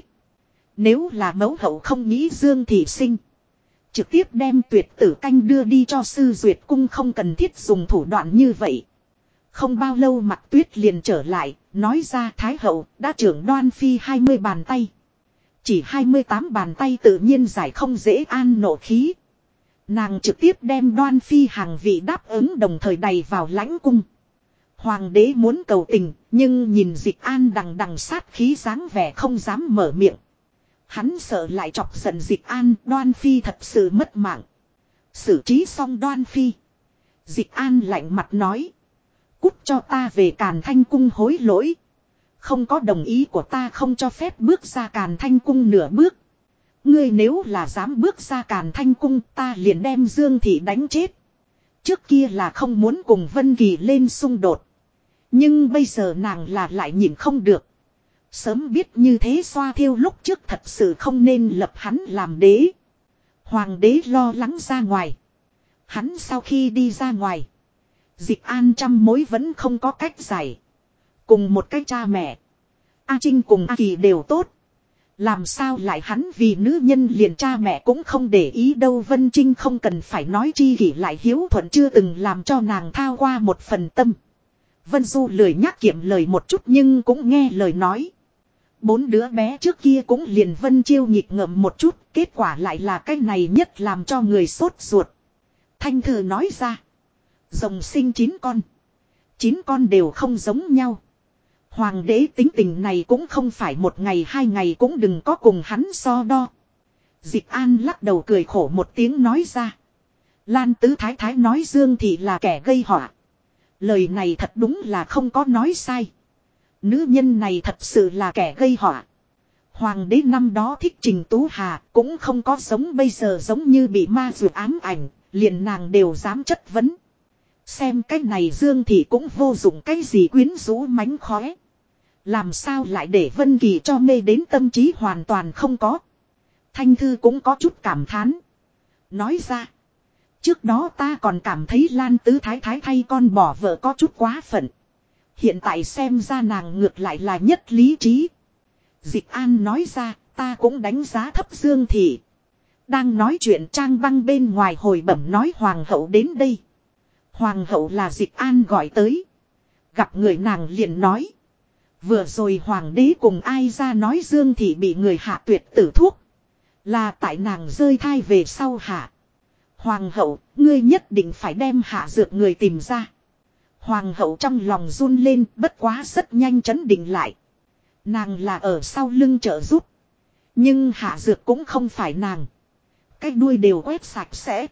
Nếu là mẫu hậu không nghĩ Dương thị sinh, trực tiếp đem tuyệt tử canh đưa đi cho sư duyệt cung, không cần thiết dùng thủ đoạn như vậy. Không bao lâu Mặc Tuyết liền trở lại, nói ra Thái hậu đã trưởng Đoan Phi 20 bàn tay. Chỉ 28 bàn tay tự nhiên giải không dễ an nộ khí. Nàng trực tiếp đem Đoan Phi hàng vị đáp ứng đồng thời đầy vào lãnh cung. Hoàng đế muốn cầu tình, nhưng nhìn Dịch An đằng đằng sát khí dáng vẻ không dám mở miệng. Hắn sợ lại chọc giận Dịch An, Đoan Phi thật sự mất mạng. Xử trí xong Đoan Phi, Dịch An lạnh mặt nói. Cút cho ta về Càn Thanh cung hối lỗi. Không có đồng ý của ta không cho phép bước ra Càn Thanh cung nửa bước. Ngươi nếu là dám bước ra Càn Thanh cung, ta liền đem Dương thị đánh chết. Trước kia là không muốn cùng Vân Kỳ lên xung đột. Nhưng bây giờ nàng là lại nhìn không được. Sớm biết như thế xoa thiêu lúc trước thật sự không nên lập hắn làm đế. Hoàng đế lo lắng ra ngoài. Hắn sau khi đi ra ngoài, Dịch An trăm mối vẫn không có cách giải. Cùng một cái cha mẹ, A Trinh cùng A Kỳ đều tốt. Làm sao lại hắn vì nữ nhân liền cha mẹ cũng không để ý đâu. Vân Trinh không cần phải nói chi kỷ lại hiếu thuận chưa từng làm cho nàng thao qua một phần tâm. Vân Du lười nhắc kiệm lời một chút nhưng cũng nghe lời nói. 4 đứa bé trước kia cũng liền Vân Chiêu nhịp ngợm một chút, kết quả lại là cái này nhất làm cho người sốt ruột. Thanh Thư nói ra. Rồng sinh 9 con. 9 con đều không giống nhau. Hoàng đế tính tình này cũng không phải một ngày 2 ngày cũng đừng có cùng hắn so đo. Dịch An lắc đầu cười khổ một tiếng nói ra. Lan Tứ Thái Thái nói Dương Thị là kẻ gây họa. Lời này thật đúng là không có nói sai. Nữ nhân này thật sự là kẻ gây họa. Hoàng đế năm đó thích Trình Tú Hà cũng không có giống bây giờ giống như bị ma dược ám ảnh, liền nàng đều dám chất vấn. Xem cái này Dương Thị cũng vô dụng cái gì quyến rũ mánh khóe. Làm sao lại để Vân Kỳ cho mê đến tâm trí hoàn toàn không có. Thanh Thư cũng có chút cảm thán. Nói ra. Trước đó ta còn cảm thấy Lan Tứ Thái Thái thay con bỏ vợ có chút quá phận. Hiện tại xem ra nàng ngược lại là nhất lý trí. Dịch An nói ra, ta cũng đánh giá thấp Dương Thị. Đang nói chuyện Trang Băng bên ngoài hồi bẩm nói Hoàng hậu đến đây. Hoàng hậu là Dịch An gọi tới. Gặp người nàng liền nói. Vừa rồi Hoàng đế cùng ai ra nói Dương Thị bị người hạ tuyệt tử thuốc. Là tại nàng rơi thai về sau hạ. Hoàng hậu, ngươi nhất định phải đem hạ dược người tìm ra. Hoàng hậu trong lòng run lên bất quá rất nhanh chấn định lại. Nàng là ở sau lưng trợ giúp. Nhưng hạ dược cũng không phải nàng. Cái đuôi đều quét sạch sẽ.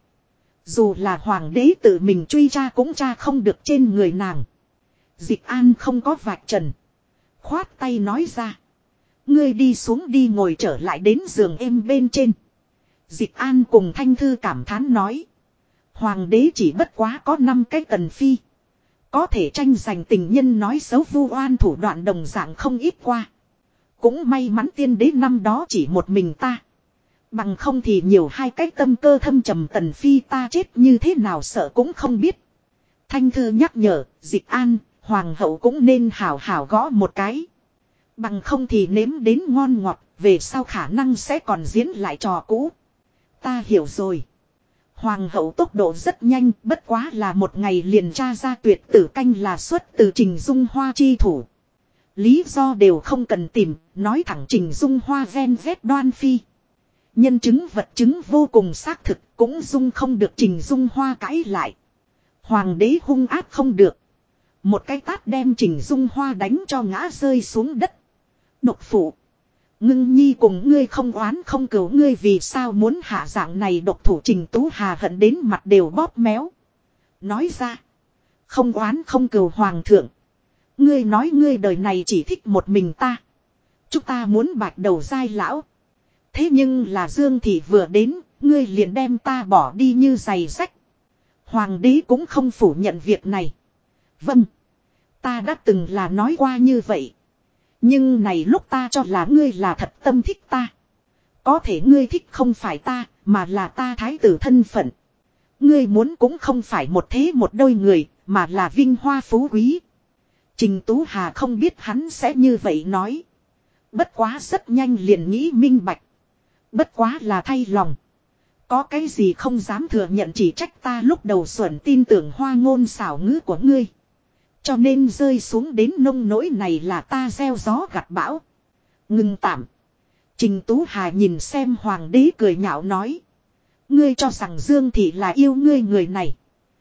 Dù là hoàng đế tự mình truy tra cũng tra không được trên người nàng. Dịch An không có vạch trần. Khoát tay nói ra. Ngươi đi xuống đi ngồi trở lại đến giường êm bên trên. Dịch An cùng Thanh Thư cảm thán nói. Hoàng đế chỉ bất quá có 5 cái tần phi. Có thể tranh giành tình nhân nói xấu vu oan thủ đoạn đồng dạng không ít qua. Cũng may mắn tiên đế năm đó chỉ một mình ta. Bằng không thì nhiều 2 cái tâm cơ thâm trầm tần phi ta chết như thế nào sợ cũng không biết. Thanh Thư nhắc nhở, Dịch An, hoàng hậu cũng nên hảo hảo gõ một cái. Bằng không thì nếm đến ngon ngọt, về sau khả năng sẽ còn diễn lại trò cũ. Ta hiểu rồi. Hoàng hậu tốc độ rất nhanh, bất quá là một ngày liền tra ra tuyệt tử canh là xuất từ Trình Dung Hoa chi thủ. Lý do đều không cần tìm, nói thẳng Trình Dung Hoa ven vét đoan phi. Nhân chứng vật chứng vô cùng xác thực, cũng dung không được Trình Dung Hoa cãi lại. Hoàng đế hung ác không được. Một cái tát đem Trình Dung Hoa đánh cho ngã rơi xuống đất. Độc phụ. Ngưng nhi cùng ngươi không oán không cừu ngươi vì sao muốn hạ dạng này độc thủ Trình Tú Hà hận đến mặt đều bóp méo. Nói ra. Không oán không cừu hoàng thượng. Ngươi nói ngươi đời này chỉ thích một mình ta. Chúng ta muốn bạch đầu giai lão. Thế nhưng là Dương Thị vừa đến, ngươi liền đem ta bỏ đi như giày rách. Hoàng đế cũng không phủ nhận việc này. Vâng. Ta đã từng là nói qua như vậy. Nhưng này lúc ta cho là ngươi là thật tâm thích ta. Có thể ngươi thích không phải ta, mà là ta thái tử thân phận. Ngươi muốn cũng không phải một thế một đôi người, mà là vinh hoa phú quý. Trình Tú Hà không biết hắn sẽ như vậy nói. Bất quá rất nhanh liền nghĩ minh bạch. Bất quá là thay lòng. Có cái gì không dám thừa nhận chỉ trách ta lúc đầu xuẩn tin tưởng hoa ngôn xảo ngữ của ngươi. Cho nên rơi xuống đến nông nỗi này là ta gieo gió gặt bão. Ngừng tạm. Trình Tú Hà nhìn xem hoàng đế cười nhạo nói. Ngươi cho rằng Dương Thị là yêu ngươi người này.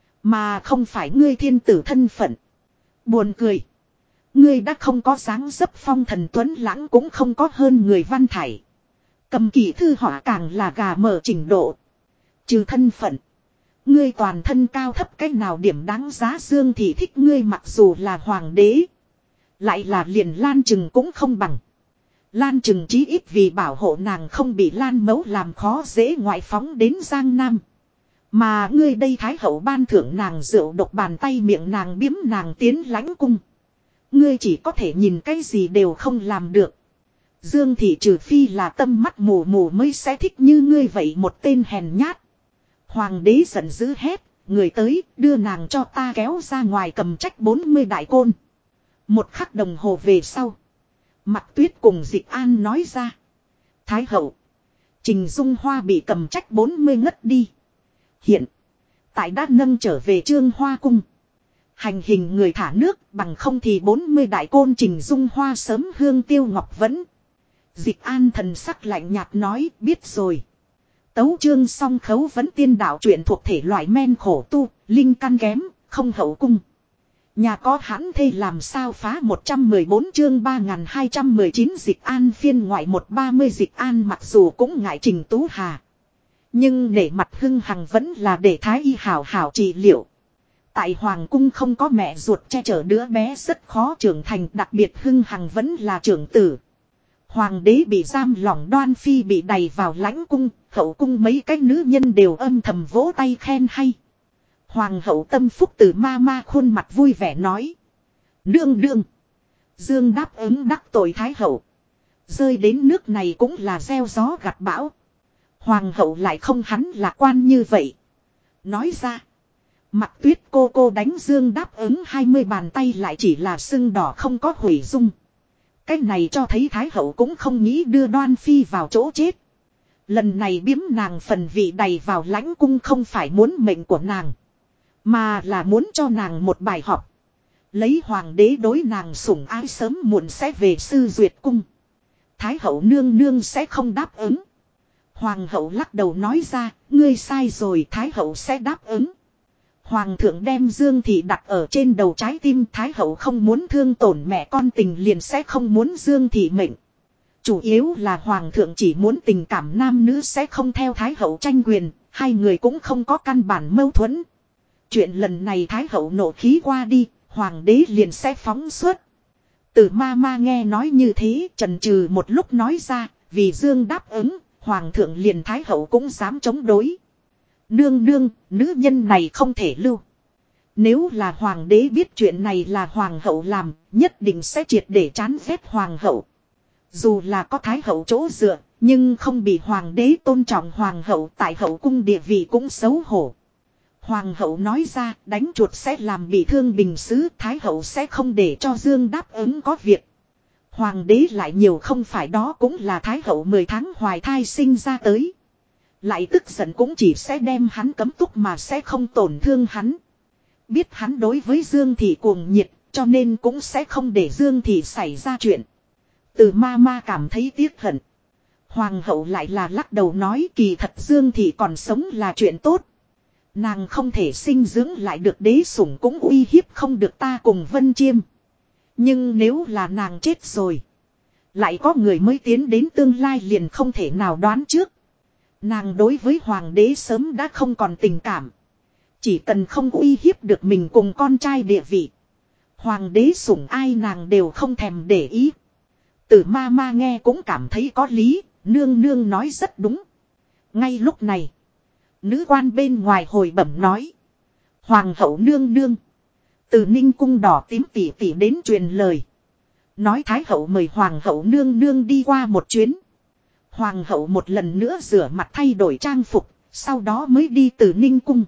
Mà không phải ngươi thiên tử thân phận. Buồn cười. Ngươi đã không có dáng dấp phong thần tuấn lãng cũng không có hơn người văn thải. Cầm kỳ thư họa càng là gà mở trình độ. Trừ thân phận. Ngươi toàn thân cao thấp cách nào điểm đáng giá Dương Thị thích ngươi mặc dù là hoàng đế. Lại là liền Lan Trừng cũng không bằng. Lan Trừng chí ít vì bảo hộ nàng không bị Lan Mẫu làm khó dễ ngoại phóng đến Giang Nam. Mà ngươi đây Thái Hậu ban thưởng nàng rượu độc bàn tay miệng nàng biếm nàng tiến lãnh cung. Ngươi chỉ có thể nhìn cái gì đều không làm được. Dương Thị trừ phi là tâm mắt mù mù mới sẽ thích như ngươi vậy một tên hèn nhát. Hoàng đế giận dữ hét, người tới đưa nàng cho ta kéo ra ngoài cầm trách 40 đại côn. Một khắc đồng hồ về sau. Mặc Tuyết cùng Dịch An nói ra. Thái hậu. Trình Dung Hoa bị cầm trách 40 ngất đi. Hiện. Tại đã nâng trở về Trương Hoa cung. Hành hình người thả nước bằng không thì 40 đại côn Trình Dung Hoa sớm hương tiêu ngọc vẫn. Dịch An thần sắc lạnh nhạt nói biết rồi. Tấu chương song khấu vẫn tiên đạo truyện thuộc thể loại men khổ tu, linh căn kém, không hậu cung. Nhà có hãn thê làm sao phá 114 chương 3219 Dịch An phiên ngoại 130 Dịch An mặc dù cũng ngại Trình Tú Hà. Nhưng để mặt Hưng Hằng vẫn là để thái y hảo hảo trị liệu. Tại Hoàng cung không có mẹ ruột che chở đứa bé rất khó trưởng thành, đặc biệt Hưng Hằng vẫn là trưởng tử. Hoàng đế bị giam lỏng, Đoan Phi bị đày vào lãnh cung, hậu cung mấy cái nữ nhân đều âm thầm vỗ tay khen hay. Hoàng hậu Tâm Phúc Từ ma khuôn mặt vui vẻ nói. Nương nương. Dương đáp ứng đắc tội thái hậu. Rơi đến nước này cũng là gieo gió gặt bão. Hoàng hậu lại không hắn lạc quan như vậy. Nói ra. Mặt Tuyết cô đánh Dương đáp ứng 20 bàn tay lại chỉ là sưng đỏ không có hủy dung. Cái này cho thấy thái hậu cũng không nghĩ đưa Đoan Phi vào chỗ chết. Lần này biếm nàng phần vị đầy vào lãnh cung không phải muốn mệnh của nàng. Mà là muốn cho nàng một bài học. Lấy hoàng đế đối nàng sủng ái sớm muộn sẽ về sư duyệt cung. Thái hậu nương nương sẽ không đáp ứng. Hoàng hậu lắc đầu nói ra, ngươi sai rồi, thái hậu sẽ đáp ứng. Hoàng thượng đem Dương Thị đặt ở trên đầu trái tim, thái hậu không muốn thương tổn mẹ con tình liền sẽ không muốn Dương Thị mệnh. Chủ yếu là hoàng thượng chỉ muốn tình cảm nam nữ sẽ không theo thái hậu tranh quyền, hai người cũng không có căn bản mâu thuẫn. Chuyện lần này thái hậu nộ khí qua đi, hoàng đế liền sẽ phóng xuất. Từ ma nghe nói như thế, chần chừ một lúc nói ra, vì Dương đáp ứng, hoàng thượng liền thái hậu cũng dám chống đối. Nương nương, nữ nhân này không thể lưu. Nếu là hoàng đế biết chuyện này là hoàng hậu làm, nhất định sẽ triệt để chán ghét hoàng hậu. Dù là có thái hậu chỗ dựa, nhưng không bị hoàng đế tôn trọng hoàng hậu tại hậu cung địa vị cũng xấu hổ. Hoàng hậu nói ra, đánh chuột sẽ làm bị thương bình sứ, thái hậu sẽ không để cho Dương đáp ứng có việc. Hoàng đế lại nhiều không phải, đó cũng là thái hậu 10 tháng hoài thai sinh ra tới. Lại tức giận cũng chỉ sẽ đem hắn cấm túc mà sẽ không tổn thương hắn. Biết hắn đối với Dương Thị cuồng nhiệt, cho nên cũng sẽ không để Dương Thị xảy ra chuyện. Từ ma cảm thấy tiếc hận. Hoàng hậu lại là lắc đầu nói, kỳ thật Dương Thị còn sống là chuyện tốt. Nàng không thể sinh dưỡng lại được đế sủng cũng uy hiếp không được ta cùng Vân Chiêm. Nhưng nếu là nàng chết rồi, lại có người mới tiến đến, tương lai liền không thể nào đoán trước. Nàng đối với hoàng đế sớm đã không còn tình cảm. Chỉ cần không uy hiếp được mình cùng con trai địa vị, hoàng đế sủng ai nàng đều không thèm để ý. Từ ma nghe cũng cảm thấy có lý, nương nương nói rất đúng. Ngay lúc này, nữ quan bên ngoài hồi bẩm nói. Hoàng hậu nương nương. Từ Ninh cung đỏ tím tỉ tỉ đến truyền lời. Nói thái hậu mời hoàng hậu nương nương đi qua một chuyến. Hoàng hậu một lần nữa rửa mặt thay đổi trang phục, sau đó mới đi từ Ninh cung.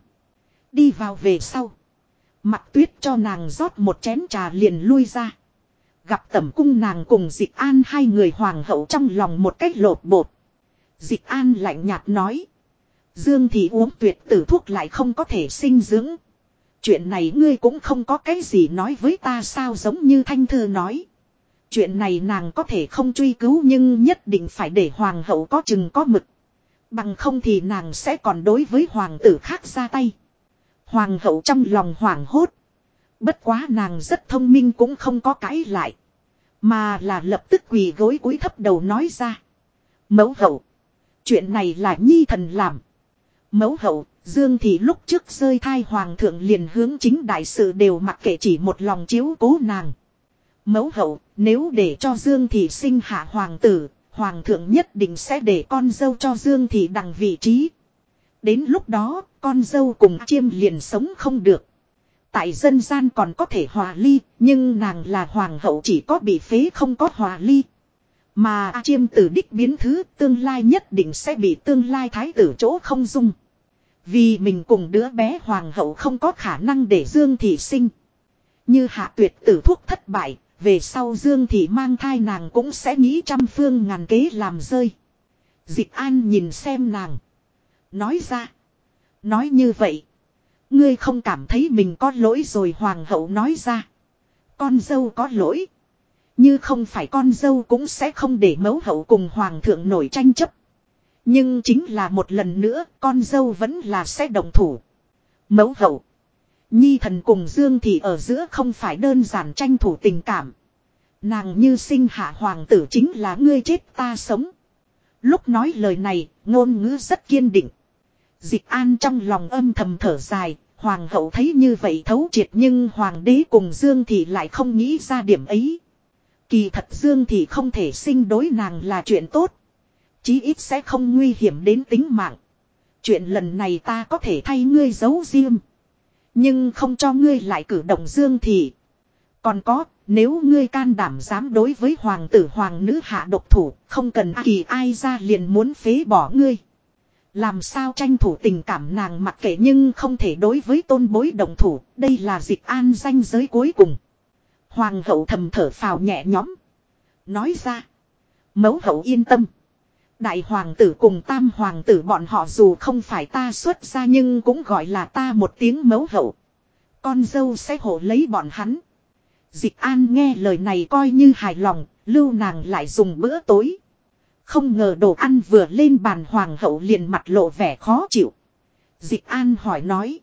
Đi vào về sau, Mặc Tuyết cho nàng rót một chén trà liền lui ra. Gặp tẩm cung nàng cùng Dịch An hai người, hoàng hậu trong lòng một cách lột bột. Dịch An lạnh nhạt nói. Dương Thị uống tuyệt tử thuốc lại không có thể sinh dưỡng. Chuyện này ngươi cũng không có cái gì nói với ta sao, giống như Thanh Thư nói. Chuyện này nàng có thể không truy cứu nhưng nhất định phải để hoàng hậu có chừng có mực. Bằng không thì nàng sẽ còn đối với hoàng tử khác ra tay. Hoàng hậu trong lòng hoảng hốt. Bất quá nàng rất thông minh cũng không có cãi lại. Mà là lập tức quỳ gối cúi thấp đầu nói ra. Mẫu hậu. Chuyện này là nhi thần làm. Mẫu hậu, Dương Thị lúc trước rơi thai hoàng thượng liền hướng chính đại sự đều mặc kệ, chỉ một lòng chiếu cố nàng. Mẫu hậu, nếu để cho Dương Thị sinh hạ hoàng tử, hoàng thượng nhất định sẽ để con dâu cho Dương Thị đằng vị trí. Đến lúc đó, con dâu cùng Chiêm liền sống không được. Tại dân gian còn có thể hòa ly, nhưng nàng là hoàng hậu chỉ có bị phế không có hòa ly. Mà Chiêm tử đích biến thứ, tương lai nhất định sẽ bị tương lai thái tử chỗ không dung. Vì mình cùng đứa bé hoàng hậu không có khả năng để Dương Thị sinh. Như Hạ Tuyệt tử thuốc thất bại, về sau Dương Thị mang thai nàng cũng sẽ nghĩ trăm phương ngàn kế làm rơi. Dịch An nhìn xem nàng. Nói ra. Nói như vậy. Ngươi không cảm thấy mình có lỗi rồi, hoàng hậu nói ra. Con dâu có lỗi. Như không phải con dâu cũng sẽ không để mẫu hậu cùng hoàng thượng nổi tranh chấp. Nhưng chính là một lần nữa con dâu vẫn là sẽ động thủ. Mẫu hậu. Nhi thần cùng Dương Thị ở giữa không phải đơn giản tranh thủ tình cảm. Nàng như sinh hạ hoàng tử chính là ngươi chết ta sống. Lúc nói lời này, ngôn ngữ rất kiên định. Dịch An trong lòng âm thầm thở dài, hoàng hậu thấy như vậy thấu triệt nhưng hoàng đế cùng Dương Thị lại không nghĩ ra điểm ấy. Kỳ thật Dương Thị không thể sinh đối nàng là chuyện tốt. Chí ít sẽ không nguy hiểm đến tính mạng. Chuyện lần này ta có thể thay ngươi giấu riêng. Nhưng không cho ngươi lại cử động Dương Thị. Còn có, nếu ngươi can đảm dám đối với hoàng tử hoàng nữ hạ độc thủ, không cần kỳ ai ra liền muốn phế bỏ ngươi. Làm sao tranh thủ tình cảm nàng mặc kệ nhưng không thể đối với tôn bối đồng thủ, đây là Dịch An ranh giới cuối cùng. Hoàng hậu thầm thở phào nhẹ nhõm. Nói ra, mẫu hậu yên tâm. Đại hoàng tử cùng tam hoàng tử bọn họ dù không phải ta xuất ra nhưng cũng gọi là ta một tiếng mẫu hậu. Con dâu sẽ hộ lấy bọn hắn. Dịch An nghe lời này coi như hài lòng, lưu nàng lại dùng bữa tối. Không ngờ đồ ăn vừa lên bàn hoàng hậu liền mặt lộ vẻ khó chịu. Dịch An hỏi nói.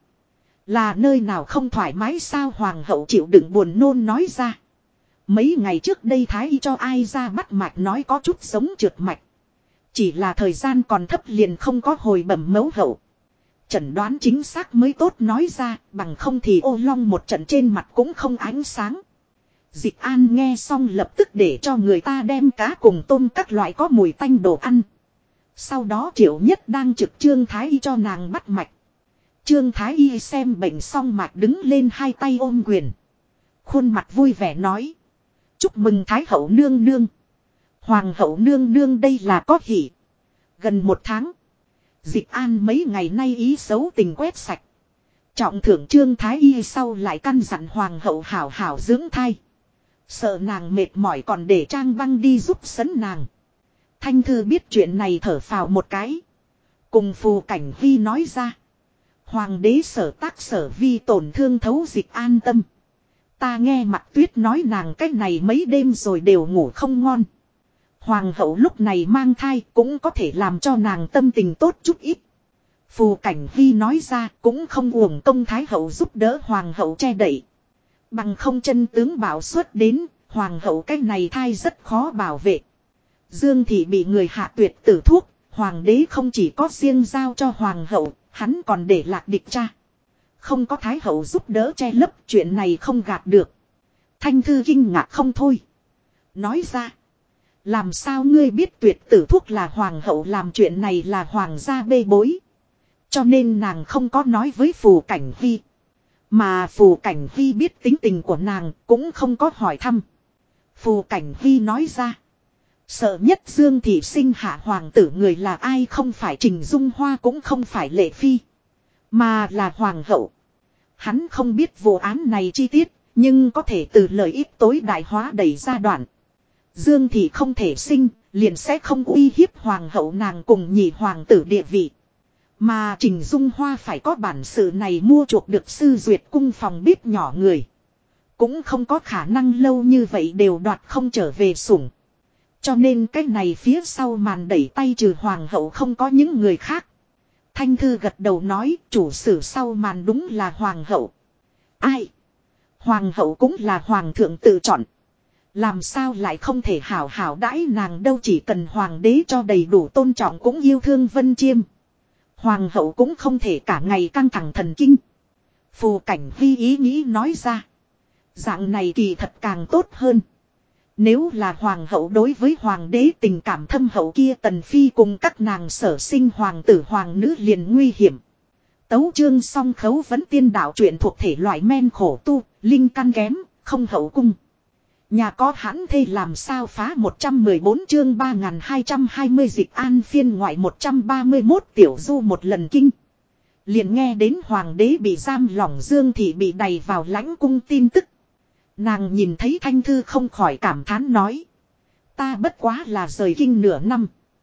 Là nơi nào không thoải mái sao hoàng hậu chịu đựng buồn nôn nói ra. Mấy ngày trước đây thái y cho ai ra bắt mạch nói có chút giống trượt mạch. Chỉ là thời gian còn thấp liền không có hồi bẩm mẫu hậu. Chẩn đoán chính xác mới tốt nói ra, bằng không thì ô long một trận trên mặt cũng không ánh sáng. Dịch An nghe xong lập tức để cho người ta đem cá cùng tôm các loại có mùi tanh đồ ăn. Sau đó Triệu Nhất đang trực Trương Thái Y cho nàng bắt mạch. Trương Thái Y xem bệnh xong mạch đứng lên hai tay ôm quyền. Khuôn mặt vui vẻ nói. Chúc mừng Thái hậu nương nương. Hoàng hậu nương nương đây là có hỷ. Gần một tháng. Dịch An mấy ngày nay ý xấu tình quét sạch. Trọng thưởng Trương Thái Y sau lại căn dặn hoàng hậu hảo hảo dưỡng thai. Sợ nàng mệt mỏi còn để Trang Băng đi giúp sấn nàng. Thanh Thư biết chuyện này thở phào một cái. Cùng Phù Cảnh Vi nói ra. Hoàng đế sở tác sở vi tổn thương thấu Dịch an tâm. Ta nghe Mặt Tuyết nói nàng cách này mấy đêm rồi đều ngủ không ngon. Hoàng hậu lúc này mang thai cũng có thể làm cho nàng tâm tình tốt chút ít. Phù Cảnh Vi nói ra cũng không uổng công Thái hậu giúp đỡ hoàng hậu che đậy. Bằng không chân tướng bảo xuất đến, hoàng hậu cách này thai rất khó bảo vệ. Dương Thị bị người hạ tuyệt tử thuốc, hoàng đế không chỉ có riêng giao cho hoàng hậu, hắn còn để lạc địch cha. Không có Thái hậu giúp đỡ che lấp chuyện này không gạt được. Thanh Thư kinh ngạc không thôi. Nói ra, làm sao ngươi biết tuyệt tử thuốc là hoàng hậu làm chuyện này là hoàng gia bê bối. Cho nên nàng không có nói với Phù Cảnh Vi. Mà Phù Cảnh Vi biết tính tình của nàng cũng không có hỏi thăm. Phù Cảnh Vi nói ra. Sợ nhất Dương Thị sinh hạ hoàng tử người là ai không phải Trình Dung Hoa cũng không phải Lệ Phi. Mà là hoàng hậu. Hắn không biết vụ án này chi tiết. Nhưng có thể từ lợi ích tối đại hóa đẩy ra đoạn. Dương Thị không thể sinh liền sẽ không uy hiếp hoàng hậu nàng cùng nhị hoàng tử địa vị. Mà Trình Dung Hoa phải có bản sự này mua chuộc được sư duyệt cung phòng bếp nhỏ người. Cũng không có khả năng lâu như vậy đều đoạt không trở về sủng. Cho nên cái này phía sau màn đẩy tay trừ hoàng hậu không có những người khác. Thanh Thư gật đầu nói chủ sử sau màn đúng là hoàng hậu. Ai? Hoàng hậu cũng là hoàng thượng tự chọn. Làm sao lại không thể hảo hảo đãi nàng đâu chỉ cần hoàng đế cho đầy đủ tôn trọng cũng yêu thương Vân Chiêm. Hoàng hậu cũng không thể cả ngày căng thẳng thần kinh. Phù Cảnh Vi ý nghĩ nói ra. Dạng này kỳ thật càng tốt hơn. Nếu là hoàng hậu đối với hoàng đế tình cảm thâm hậu kia Tần Phi cùng các nàng sở sinh hoàng tử hoàng nữ liền nguy hiểm. Tấu chương song khấu vẫn tiên đạo truyện thuộc thể loại men khổ tu, linh căn kém, không hậu cung. Nhà có hãn thê làm sao phá 114 chương 3220 Dịch An phiên ngoại 131 tiểu du một lần kinh. Liền nghe đến hoàng đế bị giam lỏng Dương Thị bị đày vào lãnh cung tin tức. Nàng nhìn thấy Thanh Thư không khỏi cảm thán nói. Ta bất quá là rời kinh nửa năm.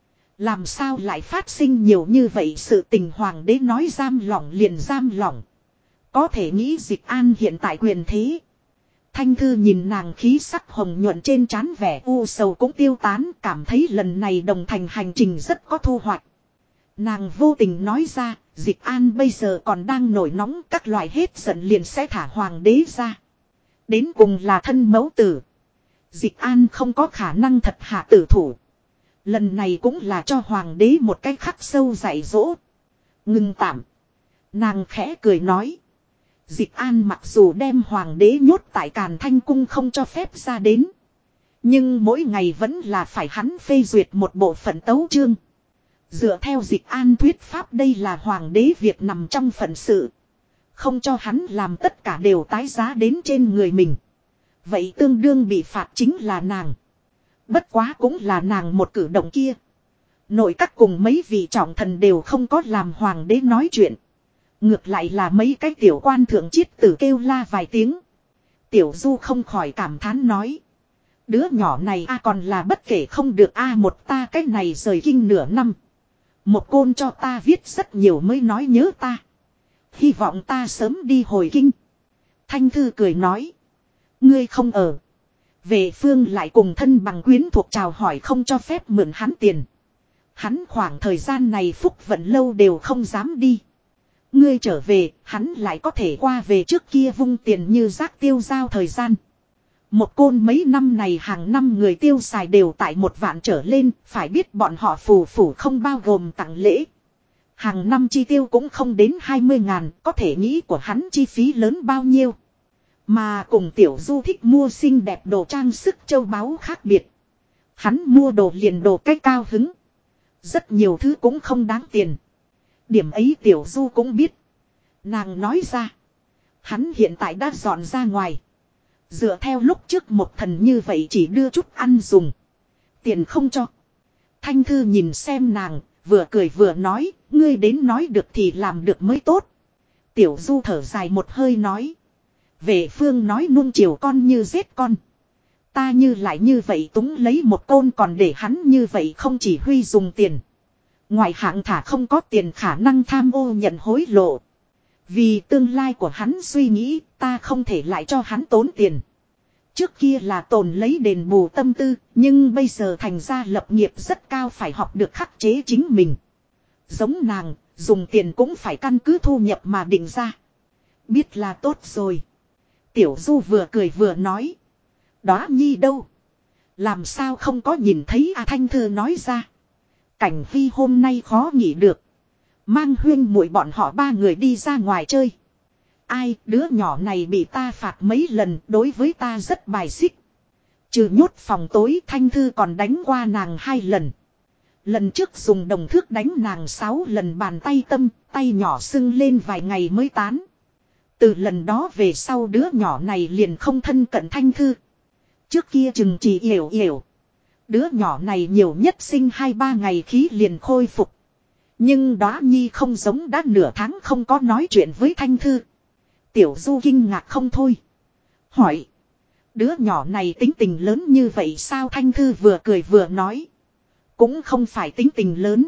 Làm sao lại phát sinh nhiều như vậy sự tình hoàng đế nói giam lỏng liền giam lỏng. Có thể nghĩ Dịch An hiện tại quyền thế. Thanh Thư nhìn nàng khí sắc hồng nhuận trên trán vẻ u sầu cũng tiêu tán cảm thấy lần này đồng thành hành trình rất có thu hoạch. Nàng vô tình nói ra, Dịch An bây giờ còn đang nổi nóng, các loại hết giận liền sẽ thả hoàng đế ra. Đến cùng là thân mẫu tử. Dịch An không có khả năng thật hạ tử thủ. Lần này cũng là cho hoàng đế một cái khắc sâu dạy dỗ. Ngừng tạm. Nàng khẽ cười nói. Dịch An mặc dù đem hoàng đế nhốt tại Càn Thanh Cung không cho phép ra đến. Nhưng mỗi ngày vẫn là phải hắn phê duyệt một bộ phận tấu chương. Dựa theo Dịch An thuyết pháp đây là hoàng đế việc nằm trong phận sự. Không cho hắn làm tất cả đều tái giá đến trên người mình. Vậy tương đương bị phạt chính là nàng. Bất quá cũng là nàng một cử động kia. Nội các cùng mấy vị trọng thần đều không có làm hoàng đế nói chuyện. Ngược lại là mấy cái tiểu quan thượng chiết tử kêu la vài tiếng. Tiểu Du không khỏi cảm thán nói. Đứa nhỏ này còn là bất kể không được một ta cái này rời kinh nửa năm. Một côn cho ta viết rất nhiều mới nói nhớ ta. Hy vọng ta sớm đi hồi kinh. Thanh Thư cười nói. Ngươi không ở. Về phương lại cùng thân bằng quyến thuộc chào hỏi không cho phép mượn hắn tiền. Hắn khoảng thời gian này phúc vận lâu đều không dám đi. Ngươi trở về, hắn lại có thể qua về trước kia vung tiền như rác tiêu giao thời gian. Một côn mấy năm này hàng năm người tiêu xài đều tại 1 vạn trở lên, phải biết bọn họ phù phủ không bao gồm tặng lễ. Hàng năm chi tiêu cũng không đến 20.000, có thể nghĩ của hắn chi phí lớn bao nhiêu. Mà cùng Tiểu Du thích mua xinh đẹp đồ trang sức châu báu khác biệt. Hắn mua đồ liền đồ cách cao hứng. Rất nhiều thứ cũng không đáng tiền. Điểm ấy Tiểu Du cũng biết. Nàng nói ra. Hắn hiện tại đã dọn ra ngoài. Dựa theo lúc trước một thần như vậy chỉ đưa chút ăn dùng. Tiền không cho. Thanh Thư nhìn xem nàng, vừa cười vừa nói, ngươi đến nói được thì làm được mới tốt. Tiểu Du thở dài một hơi nói. Về phương nói nuông chiều con như giết con. Ta như lại như vậy túng lấy một côn còn để hắn như vậy không chỉ huy dùng tiền. Ngoài hạng thả không có tiền khả năng tham ô nhận hối lộ. Vì tương lai của hắn suy nghĩ ta không thể lại cho hắn tốn tiền. Trước kia là tồn lấy đền bù tâm tư, nhưng bây giờ thành ra lập nghiệp rất cao phải học được khắc chế chính mình. Giống nàng, dùng tiền cũng phải căn cứ thu nhập mà định ra. Biết là tốt rồi. Tiểu Du vừa cười vừa nói. Đó nhi đâu? Làm sao không có nhìn thấy Thanh Thư nói ra. Cảnh Phi hôm nay khó nghỉ được. Mang Huyên muội bọn họ 3 người đi ra ngoài chơi. Ai, đứa nhỏ này bị ta phạt mấy lần, đối với ta rất bài xích. Trừ nhốt phòng tối, Thanh Thư còn đánh qua nàng 2 lần. Lần trước dùng đồng thước đánh nàng 6 lần bàn tay tâm, tay nhỏ sưng lên vài ngày mới tán. Từ lần đó về sau đứa nhỏ này liền không thân cận Thanh Thư. Trước kia chừng chỉ yểu yểu. Đứa nhỏ này nhiều nhất sinh 2-3 ngày khí liền khôi phục. Nhưng đó nhi không giống đã nửa tháng không có nói chuyện với Thanh Thư. Tiểu Du kinh ngạc không thôi. Hỏi. Đứa nhỏ này tính tình lớn như vậy sao? Thanh Thư vừa cười vừa nói. Cũng không phải tính tình lớn.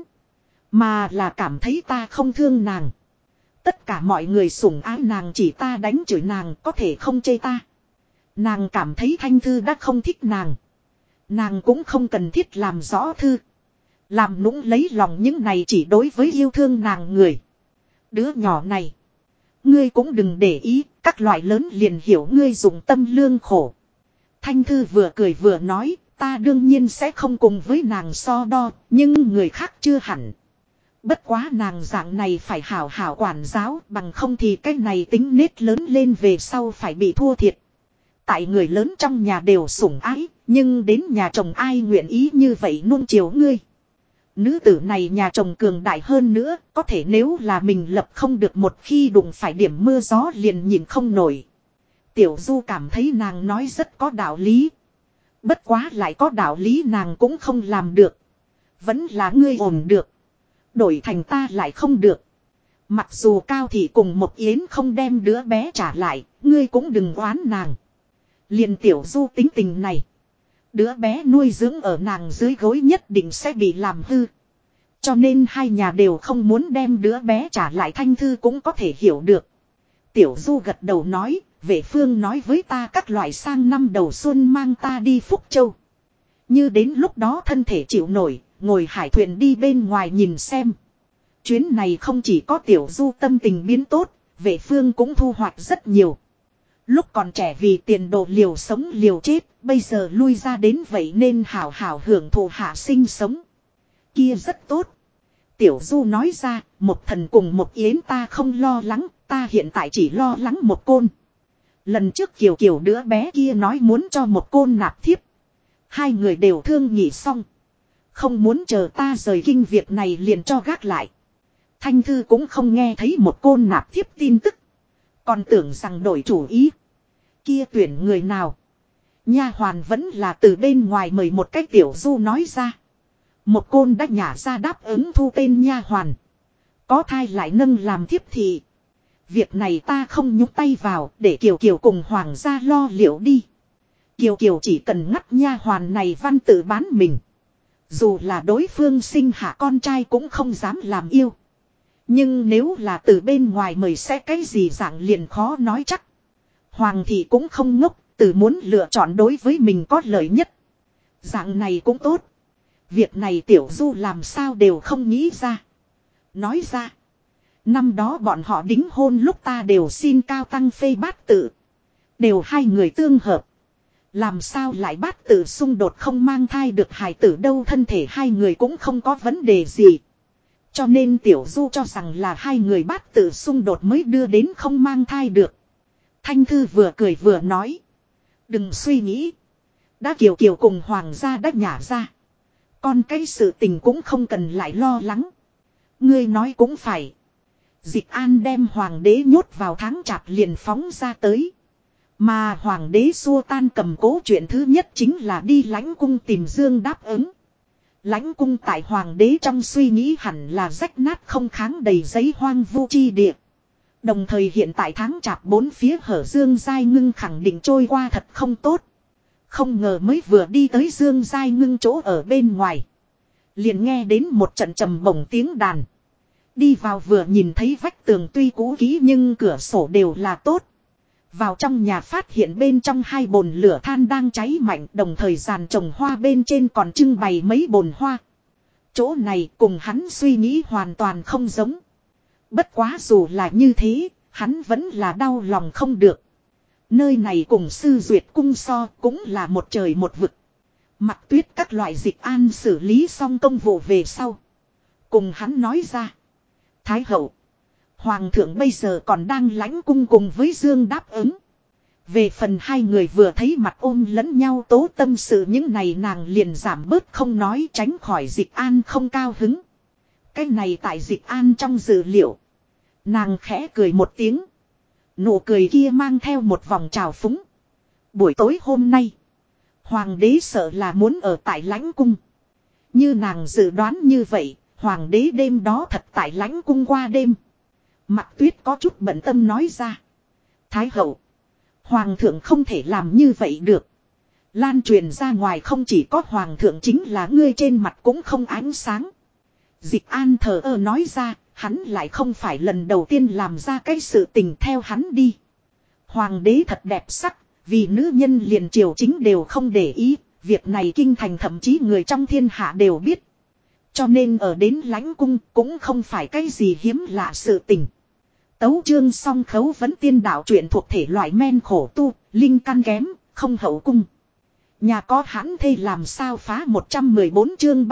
Mà là cảm thấy ta không thương nàng. Tất cả mọi người sủng ái nàng chỉ ta đánh chửi nàng có thể không chê ta. Nàng cảm thấy Thanh Thư đã không thích nàng. Nàng cũng không cần thiết làm rõ Thư. Làm nũng lấy lòng những này chỉ đối với yêu thương nàng người. Đứa nhỏ này. Ngươi cũng đừng để ý, các loại lớn liền hiểu ngươi dùng tâm lương khổ. Thanh Thư vừa cười vừa nói, ta đương nhiên sẽ không cùng với nàng so đo, nhưng người khác chưa hẳn. Bất quá nàng dạng này phải hảo hảo quản giáo, bằng không thì cái này tính nết lớn lên về sau phải bị thua thiệt. Tại người lớn trong nhà đều sủng ái, nhưng đến nhà chồng ai nguyện ý như vậy nuông chiều ngươi. Nữ tử này nhà chồng cường đại hơn nữa, có thể nếu là mình lập không được một khi đụng phải điểm mưa gió liền nhìn không nổi. Tiểu Du cảm thấy nàng nói rất có đạo lý. Bất quá lại có đạo lý nàng cũng không làm được. Vẫn là ngươi ổn được. Đổi thành ta lại không được. Mặc dù Cao Thị cùng một Yến không đem đứa bé trả lại, ngươi cũng đừng oán nàng. Liền Tiểu Du tính tình này. Đứa bé nuôi dưỡng ở nàng dưới gối nhất định sẽ bị làm hư. Cho nên hai nhà đều không muốn đem đứa bé trả lại. Thanh Thư cũng có thể hiểu được. Tiểu Du gật đầu nói, Vệ Phương nói với ta các loại sang năm đầu xuân mang ta đi Phúc Châu. Như đến lúc đó thân thể chịu nổi, ngồi hải thuyền đi bên ngoài nhìn xem. Chuyến này không chỉ có Tiểu Du tâm tình biến tốt, Vệ Phương cũng thu hoạch rất nhiều. Lúc còn trẻ vì tiền đồ liều sống liều chết, bây giờ lui ra đến vậy nên hảo hảo hưởng thụ hạ sinh sống. Kia rất tốt. Tiểu Du nói ra, một thần cùng một yến ta không lo lắng, ta hiện tại chỉ lo lắng một côn. Lần trước Kiều Kiều đứa bé kia nói muốn cho một côn nạp thiếp. Hai người đều thương nghị xong. Không muốn chờ ta rời kinh việc này liền cho gác lại. Thanh Thư cũng không nghe thấy một côn nạp thiếp tin tức. Còn tưởng rằng đổi chủ ý. Kia tuyển người nào? Nha hoàn vẫn là từ bên ngoài mời một cách. Tiểu Du nói ra. Một côn đã nhả ra đáp ứng thu tên nha hoàn. Có thai lại nâng làm thiếp thị. Việc này ta không nhúc tay vào, để Kiều Kiều cùng hoàng gia lo liệu đi. Kiều Kiều chỉ cần ngắt nha hoàn này văn tự bán mình. Dù là đối phương sinh hạ con trai cũng không dám làm yêu. Nhưng nếu là từ bên ngoài mời sẽ cái gì dạng liền khó nói chắc. Hoàng thị cũng không ngốc, tự muốn lựa chọn đối với mình có lợi nhất. Dạng này cũng tốt. Việc này Tiểu Du làm sao đều không nghĩ ra. Nói ra. Năm đó bọn họ đính hôn lúc ta đều xin cao tăng phê bát tự. Đều hai người tương hợp. Làm sao lại bát tự xung đột không mang thai được hài tử đâu, thân thể hai người cũng không có vấn đề gì. Cho nên Tiểu Du cho rằng là hai người bát tự xung đột mới đưa đến không mang thai được. Thanh Thư vừa cười vừa nói. Đừng suy nghĩ. Đã Kiều Kiều cùng hoàng gia đã nhả ra. Còn cái sự tình cũng không cần lại lo lắng. Ngươi nói cũng phải. Dịch An đem hoàng đế nhốt vào tháng chạp liền phóng ra tới. Mà hoàng đế xua tan cầm cố chuyện thứ nhất chính là đi lãnh cung tìm Dương đáp ứng. Lãnh cung tại hoàng đế trong suy nghĩ hẳn là rách nát không kháng đầy giấy hoang vu chi địa. Đồng thời hiện tại tháng chạp bốn phía hở Dương Giai Ngưng khẳng định trôi qua thật không tốt. Không ngờ mới vừa đi tới Dương Giai Ngưng chỗ ở bên ngoài. Liền nghe đến một trận trầm bổng tiếng đàn. Đi vào vừa nhìn thấy vách tường tuy cũ kỹ nhưng cửa sổ đều là tốt. Vào trong nhà phát hiện bên trong hai bồn lửa than đang cháy mạnh, đồng thời giàn trồng hoa bên trên còn trưng bày mấy bồn hoa. Chỗ này cùng hắn suy nghĩ hoàn toàn không giống. Bất quá dù là như thế, hắn vẫn là đau lòng không được. Nơi này cùng Sư Duyệt cung so cũng là một trời một vực. Mặc Tuyết các loại Dịch An xử lý xong công vụ về sau. Cùng hắn nói ra. Thái hậu. Hoàng thượng bây giờ còn đang lãnh cung cùng với Dương đáp ứng. Về phần hai người vừa thấy mặt ôm lẫn nhau tố tâm sự những này nàng liền giảm bớt không nói, tránh khỏi Dịch An không cao hứng. Cái này tại Dịch An trong dự liệu. Nàng khẽ cười một tiếng. Nụ cười kia mang theo một vòng trào phúng. Buổi tối hôm nay. Hoàng đế sợ là muốn ở tại lãnh cung. Như nàng dự đoán như vậy. Hoàng đế đêm đó thật tại lãnh cung qua đêm. Mặc Tuyết có chút bận tâm nói ra. Thái hậu. Hoàng thượng không thể làm như vậy được. Lan truyền ra ngoài không chỉ có hoàng thượng chính là ngươi trên mặt cũng không ánh sáng. Dịch An thờ ơ nói ra. Hắn lại không phải lần đầu tiên làm ra cái sự tình theo hắn đi. Hoàng đế thật đẹp sắc. Vì nữ nhân liền triều chính đều không để ý. Việc này kinh thành thậm chí người trong thiên hạ đều biết. Cho nên ở đến lãnh cung cũng không phải cái gì hiếm lạ sự tình. Tấu chương song khấu vẫn tiên đạo truyện thuộc thể loại men khổ tu, linh căn kém, không hậu cung. Nhà có hãn thê làm sao phá 114 chương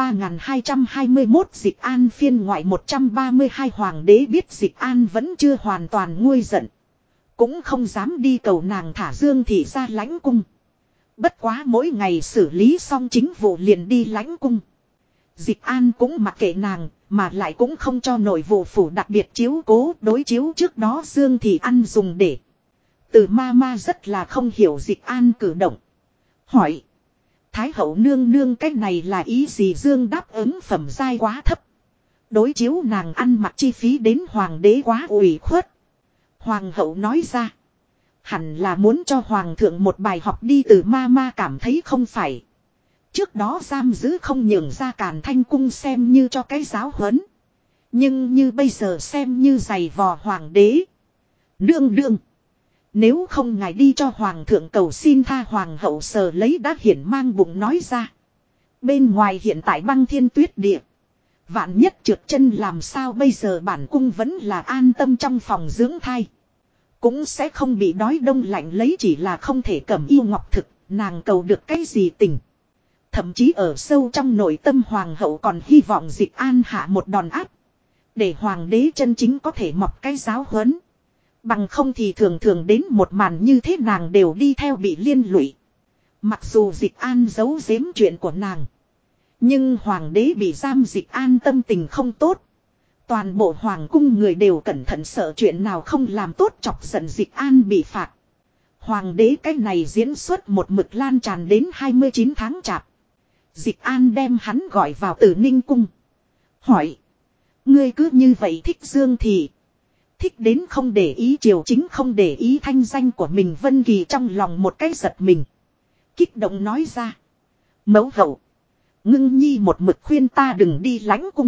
3221 Dịch An phiên ngoại 132 hoàng đế biết Dịch An vẫn chưa hoàn toàn nguôi giận. Cũng không dám đi cầu nàng thả Dương thị ra lãnh cung. Bất quá mỗi ngày xử lý xong chính vụ liền đi lãnh cung. Dịch An cũng mặc kệ nàng, mà lại cũng không cho nội vụ phủ đặc biệt chiếu cố đối chiếu trước đó Dương thị ăn dùng để. Từ ma rất là không hiểu Dịch An cử động. Hỏi. Thái hậu nương nương cái này là ý gì? Dương đáp ứng phẩm giai quá thấp. Đối chiếu nàng ăn mặc chi phí đến hoàng đế quá ủy khuất. Hoàng hậu nói ra. Hẳn là muốn cho hoàng thượng một bài học đi, từ ma cảm thấy không phải. Trước đó giam giữ không nhường ra Càn Thanh cung xem như cho cái giáo huấn. Nhưng như bây giờ xem như giày vò hoàng đế. Nương nương. Nếu không ngài đi cho hoàng thượng cầu xin tha. Hoàng hậu sờ lấy đã hiển mang bụng nói ra. Bên ngoài hiện tại băng thiên tuyết địa. Vạn nhất trượt chân làm sao bây giờ, bản cung vẫn là an tâm trong phòng dưỡng thai. Cũng sẽ không bị đói đông lạnh lấy, chỉ là không thể cẩm yêu ngọc thực, nàng cầu được cái gì tình. Thậm chí ở sâu trong nội tâm hoàng hậu còn hy vọng Dịch An hạ một đòn áp. Để hoàng đế chân chính có thể mọc cái giáo huấn. Bằng không thì thường thường đến một màn như thế nàng đều đi theo bị liên lụy. Mặc dù Dịch An giấu giếm chuyện của nàng. Nhưng hoàng đế bị giam, Dịch An tâm tình không tốt. Toàn bộ hoàng cung người đều cẩn thận sợ chuyện nào không làm tốt chọc giận Dịch An bị phạt. Hoàng đế cái này diễn xuất một mực lan tràn đến 29 tháng chạp. Dịch An đem hắn gọi vào Tử Ninh cung. Hỏi. Ngươi cứ như vậy thích Dương Thị. Thích đến không để ý triều chính, không để ý thanh danh của mình. Vân Kỳ trong lòng một cái giật mình. Kích động nói ra. Mẫu hậu. Ngưng nhi một mực khuyên ta đừng đi lãnh cung.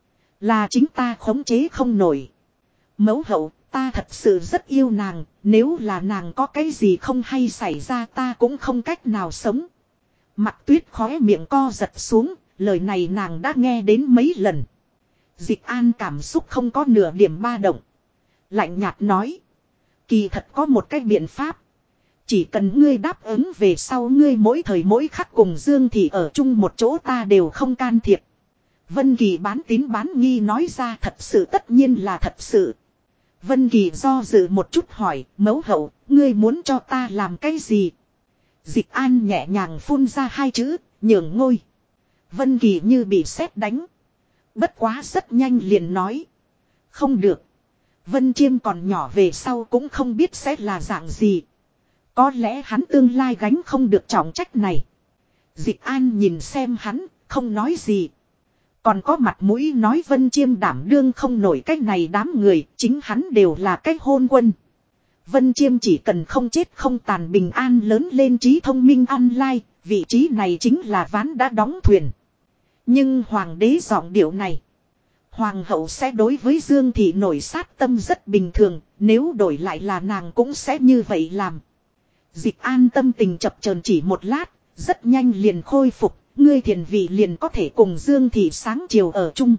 Là chính ta khống chế không nổi. Mẫu hậu, ta thật sự rất yêu nàng. Nếu là nàng có cái gì không hay xảy ra ta cũng không cách nào sống. Mặc Tuyết khóe miệng co giật xuống. Lời này nàng đã nghe đến mấy lần. Dịch An cảm xúc không có nửa điểm ba động. Lạnh nhạt nói. Kỳ thật có một cái biện pháp. Chỉ cần ngươi đáp ứng về sau ngươi mỗi thời mỗi khắc cùng Dương Thị ở chung một chỗ ta đều không can thiệp. Vân Kỳ bán tín bán nghi nói ra, thật sự, tất nhiên là thật sự. Vân Kỳ do dự một chút hỏi, mẫu hậu, ngươi muốn cho ta làm cái gì? Dịch An nhẹ nhàng phun ra hai chữ, nhường ngôi. Vân Kỳ như bị sét đánh. Bất quá rất nhanh liền nói. Không được. Vân Chiêm còn nhỏ, về sau cũng không biết sẽ là dạng gì. Có lẽ hắn tương lai gánh không được trọng trách này. Dịch An nhìn xem hắn, không nói gì. Còn có mặt mũi nói Vân Chiêm đảm đương không nổi cái này đám người, chính hắn đều là cái hôn quân. Vân Chiêm chỉ cần không chết không tàn, bình an lớn lên, trí thông minh ăn lai, vị trí này chính là ván đã đóng thuyền. Nhưng hoàng đế giọng điệu này. Hoàng hậu sẽ đối với Dương Thị nổi sát tâm rất bình thường, nếu đổi lại là nàng cũng sẽ như vậy làm. Dịch An tâm tình chập chờn chỉ một lát, rất nhanh liền khôi phục, ngươi thiền vị liền có thể cùng Dương Thị sáng chiều ở chung.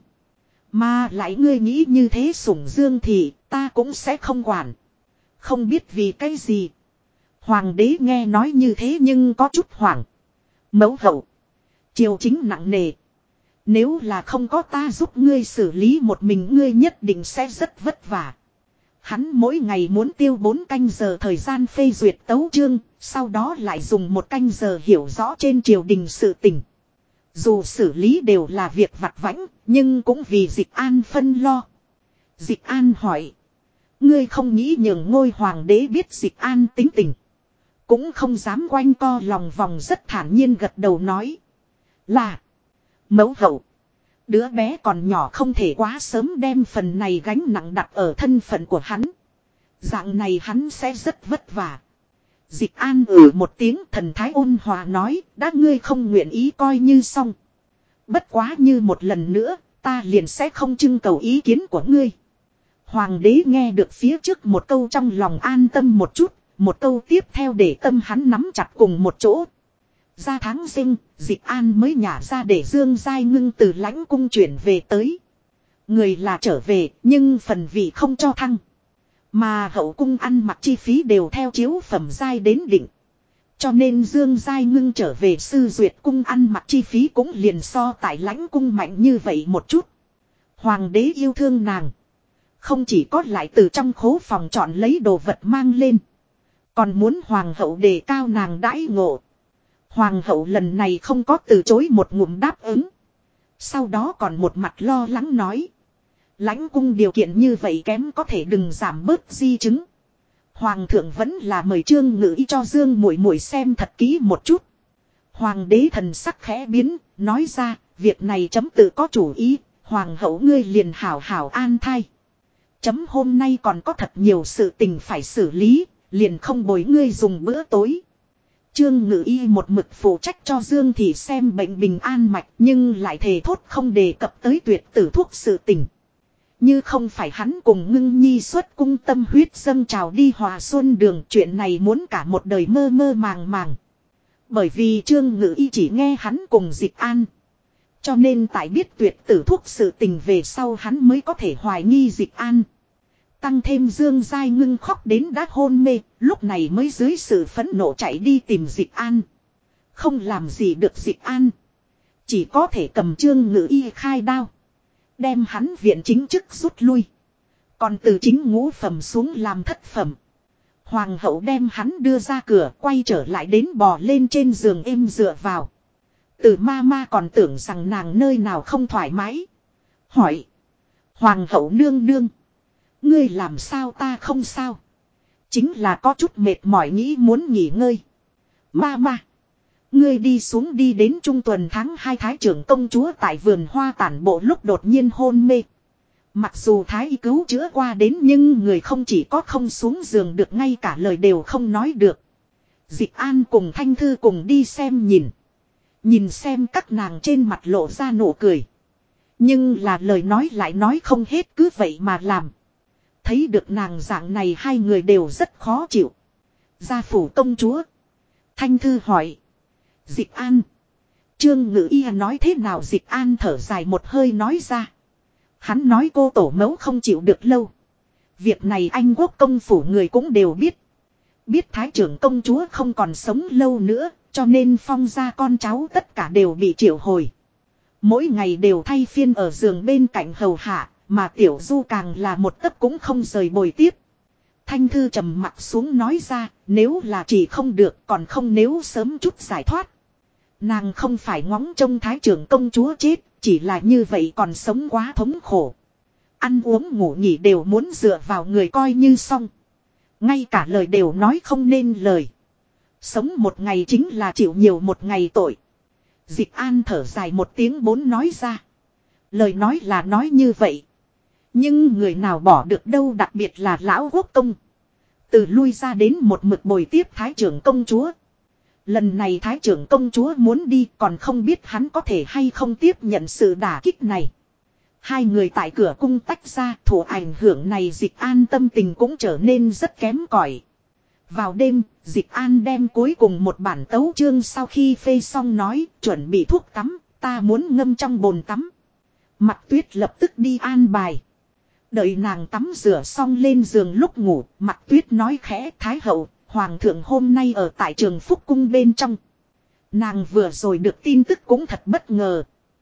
Mà lại ngươi nghĩ như thế sủng Dương Thị, ta cũng sẽ không quản. Không biết vì cái gì. Hoàng đế nghe nói như thế nhưng có chút hoảng. Mẫu hậu. Triều chính nặng nề. Nếu là không có ta giúp ngươi xử lý một mình ngươi nhất định sẽ rất vất vả. Hắn mỗi ngày muốn tiêu 4 canh giờ thời gian phê duyệt tấu chương, sau đó lại dùng 1 canh giờ hiểu rõ trên triều đình sự tình. Dù xử lý đều là việc vặt vãnh, nhưng cũng vì Dịch An phân lo. Dịch An hỏi. Ngươi không nghĩ nhường ngôi hoàng đế biết Dịch An tính tình. Cũng không dám quanh co lòng vòng, rất thản nhiên gật đầu nói. Là. Mẫu hậu. Đứa bé còn nhỏ không thể quá sớm đem phần này gánh nặng đặt ở thân phận của hắn. Dạng này hắn sẽ rất vất vả. Dịch An một tiếng, thần thái ôn hòa nói, đã ngươi không nguyện ý coi như xong. Bất quá như một lần nữa, ta liền sẽ không trưng cầu ý kiến của ngươi. Hoàng đế nghe được phía trước một câu trong lòng an tâm một chút, một câu tiếp theo để tâm hắn nắm chặt cùng một chỗ. Ra tháng Giêng, Dịch An mới nhả ra để Dương Giai Ngưng từ lãnh cung chuyển về tới. Người là trở về, nhưng phần vị không cho thăng. Mà hậu cung ăn mặc chi phí đều theo chiếu phẩm giai đến định. Cho nên Dương Giai Ngưng trở về sư duyệt cung ăn mặc chi phí cũng liền so tại lãnh cung mạnh như vậy một chút. Hoàng đế yêu thương nàng. Không chỉ có lại từ trong khố phòng chọn lấy đồ vật mang lên. Còn muốn hoàng hậu đề cao nàng đãi ngộ. Hoàng hậu lần này không có từ chối một ngụm đáp ứng. Sau đó còn một mặt lo lắng nói. Lãnh cung điều kiện như vậy kém, có thể đừng giảm bớt di chứng. Hoàng thượng vẫn là mời Trương Ngự Y cho Dương muội muội xem thật kỹ một chút. Hoàng đế thần sắc khẽ biến, nói ra, việc này chấm tự có chủ ý, hoàng hậu ngươi liền hảo hảo an thai. Chấm hôm nay còn có thật nhiều sự tình phải xử lý, liền không bồi ngươi dùng bữa tối. Trương Ngự Y một mực phụ trách cho Dương Thị xem bệnh bình an mạch, nhưng lại thề thốt không đề cập tới tuyệt tử thuốc sự tình. Như không phải hắn cùng Ngưng Nhi xuất cung tâm huyết dâng trào đi Hòa Xuân Đường, chuyện này muốn cả một đời mơ mơ màng màng. Bởi vì Trương Ngự Y chỉ nghe hắn cùng Dịch An. Cho nên tại biết tuyệt tử thuốc sự tình về sau hắn mới có thể hoài nghi Dịch An. Tăng thêm Dương Giai Ngưng khóc đến đã hôn mê, lúc này mới dưới sự phẫn nộ chạy đi tìm Dịch An. Không làm gì được Dịch An. Chỉ có thể cầm Trương Ngự Y khai đao. Đem hắn viện chính chức rút lui. Còn từ chính ngũ phẩm xuống làm thất phẩm. Hoàng hậu đem hắn đưa ra cửa, quay trở lại đến bò lên trên giường êm dựa vào. Từ ma còn tưởng rằng nàng nơi nào không thoải mái. Hỏi. Hoàng hậu nương nương. Ngươi làm sao ta không sao. Chính là có chút mệt mỏi nghĩ muốn nghỉ ngơi. Ma. Ngươi đi xuống đi đến trung tuần tháng 2 thái trưởng công chúa tại vườn hoa tản bộ lúc đột nhiên hôn mê. Mặc dù thái y cứu chữa qua đến nhưng người không chỉ có không xuống giường được ngay cả lời đều không nói được. Dịch An cùng Thanh Thư cùng đi xem nhìn. Nhìn xem các nàng trên mặt lộ ra nụ cười. Nhưng là lời nói lại nói không hết cứ vậy mà làm. Thấy được nàng dạng này hai người đều rất khó chịu. Gia phủ công chúa. Thanh Thư hỏi. Dịch An. Trương Ngự Y nói thế nào Dịch An thở dài một hơi nói ra. Hắn nói cô tổ mẫu không chịu được lâu. Việc này Anh quốc công phủ người cũng đều biết. Biết thái trưởng công chúa không còn sống lâu nữa. Cho nên phong gia con cháu tất cả đều bị triệu hồi. Mỗi ngày đều thay phiên ở giường bên cạnh hầu hạ. Mà Tiểu Du càng là một tấc cũng không rời bồi tiếp. Thanh Thư trầm mặt xuống nói ra. Nếu là chỉ không được còn không nếu sớm chút giải thoát. Nàng không phải ngóng trông thái trưởng công chúa chết. Chỉ là như vậy còn sống quá thống khổ. Ăn uống ngủ nghỉ đều muốn dựa vào người coi như xong. Ngay cả lời đều nói không nên lời. Sống một ngày chính là chịu nhiều một ngày tội. Dịch An thở dài một tiếng bốn nói ra. Lời nói là nói như vậy. Nhưng người nào bỏ được đâu đặc biệt là lão quốc công. Từ lui ra đến một mực bồi tiếp thái trưởng công chúa. Lần này thái trưởng công chúa muốn đi còn không biết hắn có thể hay không tiếp nhận sự đả kích này. Hai người tại cửa cung tách ra thụ ảnh hưởng này Dịch An tâm tình cũng trở nên rất kém cỏi. Vào đêm, Dịch An đem cuối cùng một bản tấu chương sau khi phê xong nói chuẩn bị thuốc tắm, ta muốn ngâm trong bồn tắm. Mặt Tuyết lập tức đi an bài. Đợi nàng tắm rửa xong lên giường lúc ngủ, Mặt Tuyết nói khẽ Thái hậu, Hoàng thượng hôm nay ở tại Trường Phúc Cung bên trong. Nàng vừa rồi được tin tức cũng thật bất ngờ.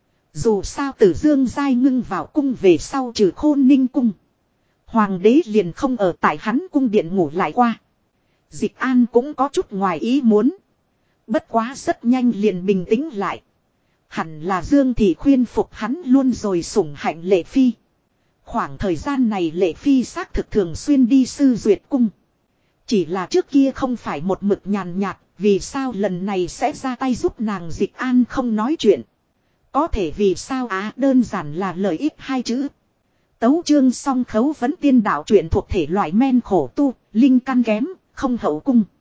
Dù sao từ Dương Giai Ngưng vào cung về sau trừ Khôn Ninh Cung. Hoàng đế liền không ở tại hắn cung điện ngủ lại qua. Dịch An cũng có chút ngoài ý muốn. Bất quá rất nhanh liền bình tĩnh lại. Hẳn là Dương Thị khuyên phục hắn luôn rồi sủng hạnh Lệ Phi. Khoảng thời gian này Lệ Phi xác thực thường xuyên đi sư duyệt cung. Chỉ là trước kia không phải một mực nhàn nhạt. Vì sao lần này sẽ ra tay giúp nàng Dịch An không nói chuyện. Có thể vì sao đơn giản là lợi ích hai chữ. Tấu chương song khấu vấn tiên đạo truyện thuộc thể loại men khổ tu, linh căn kém, không hậu cung.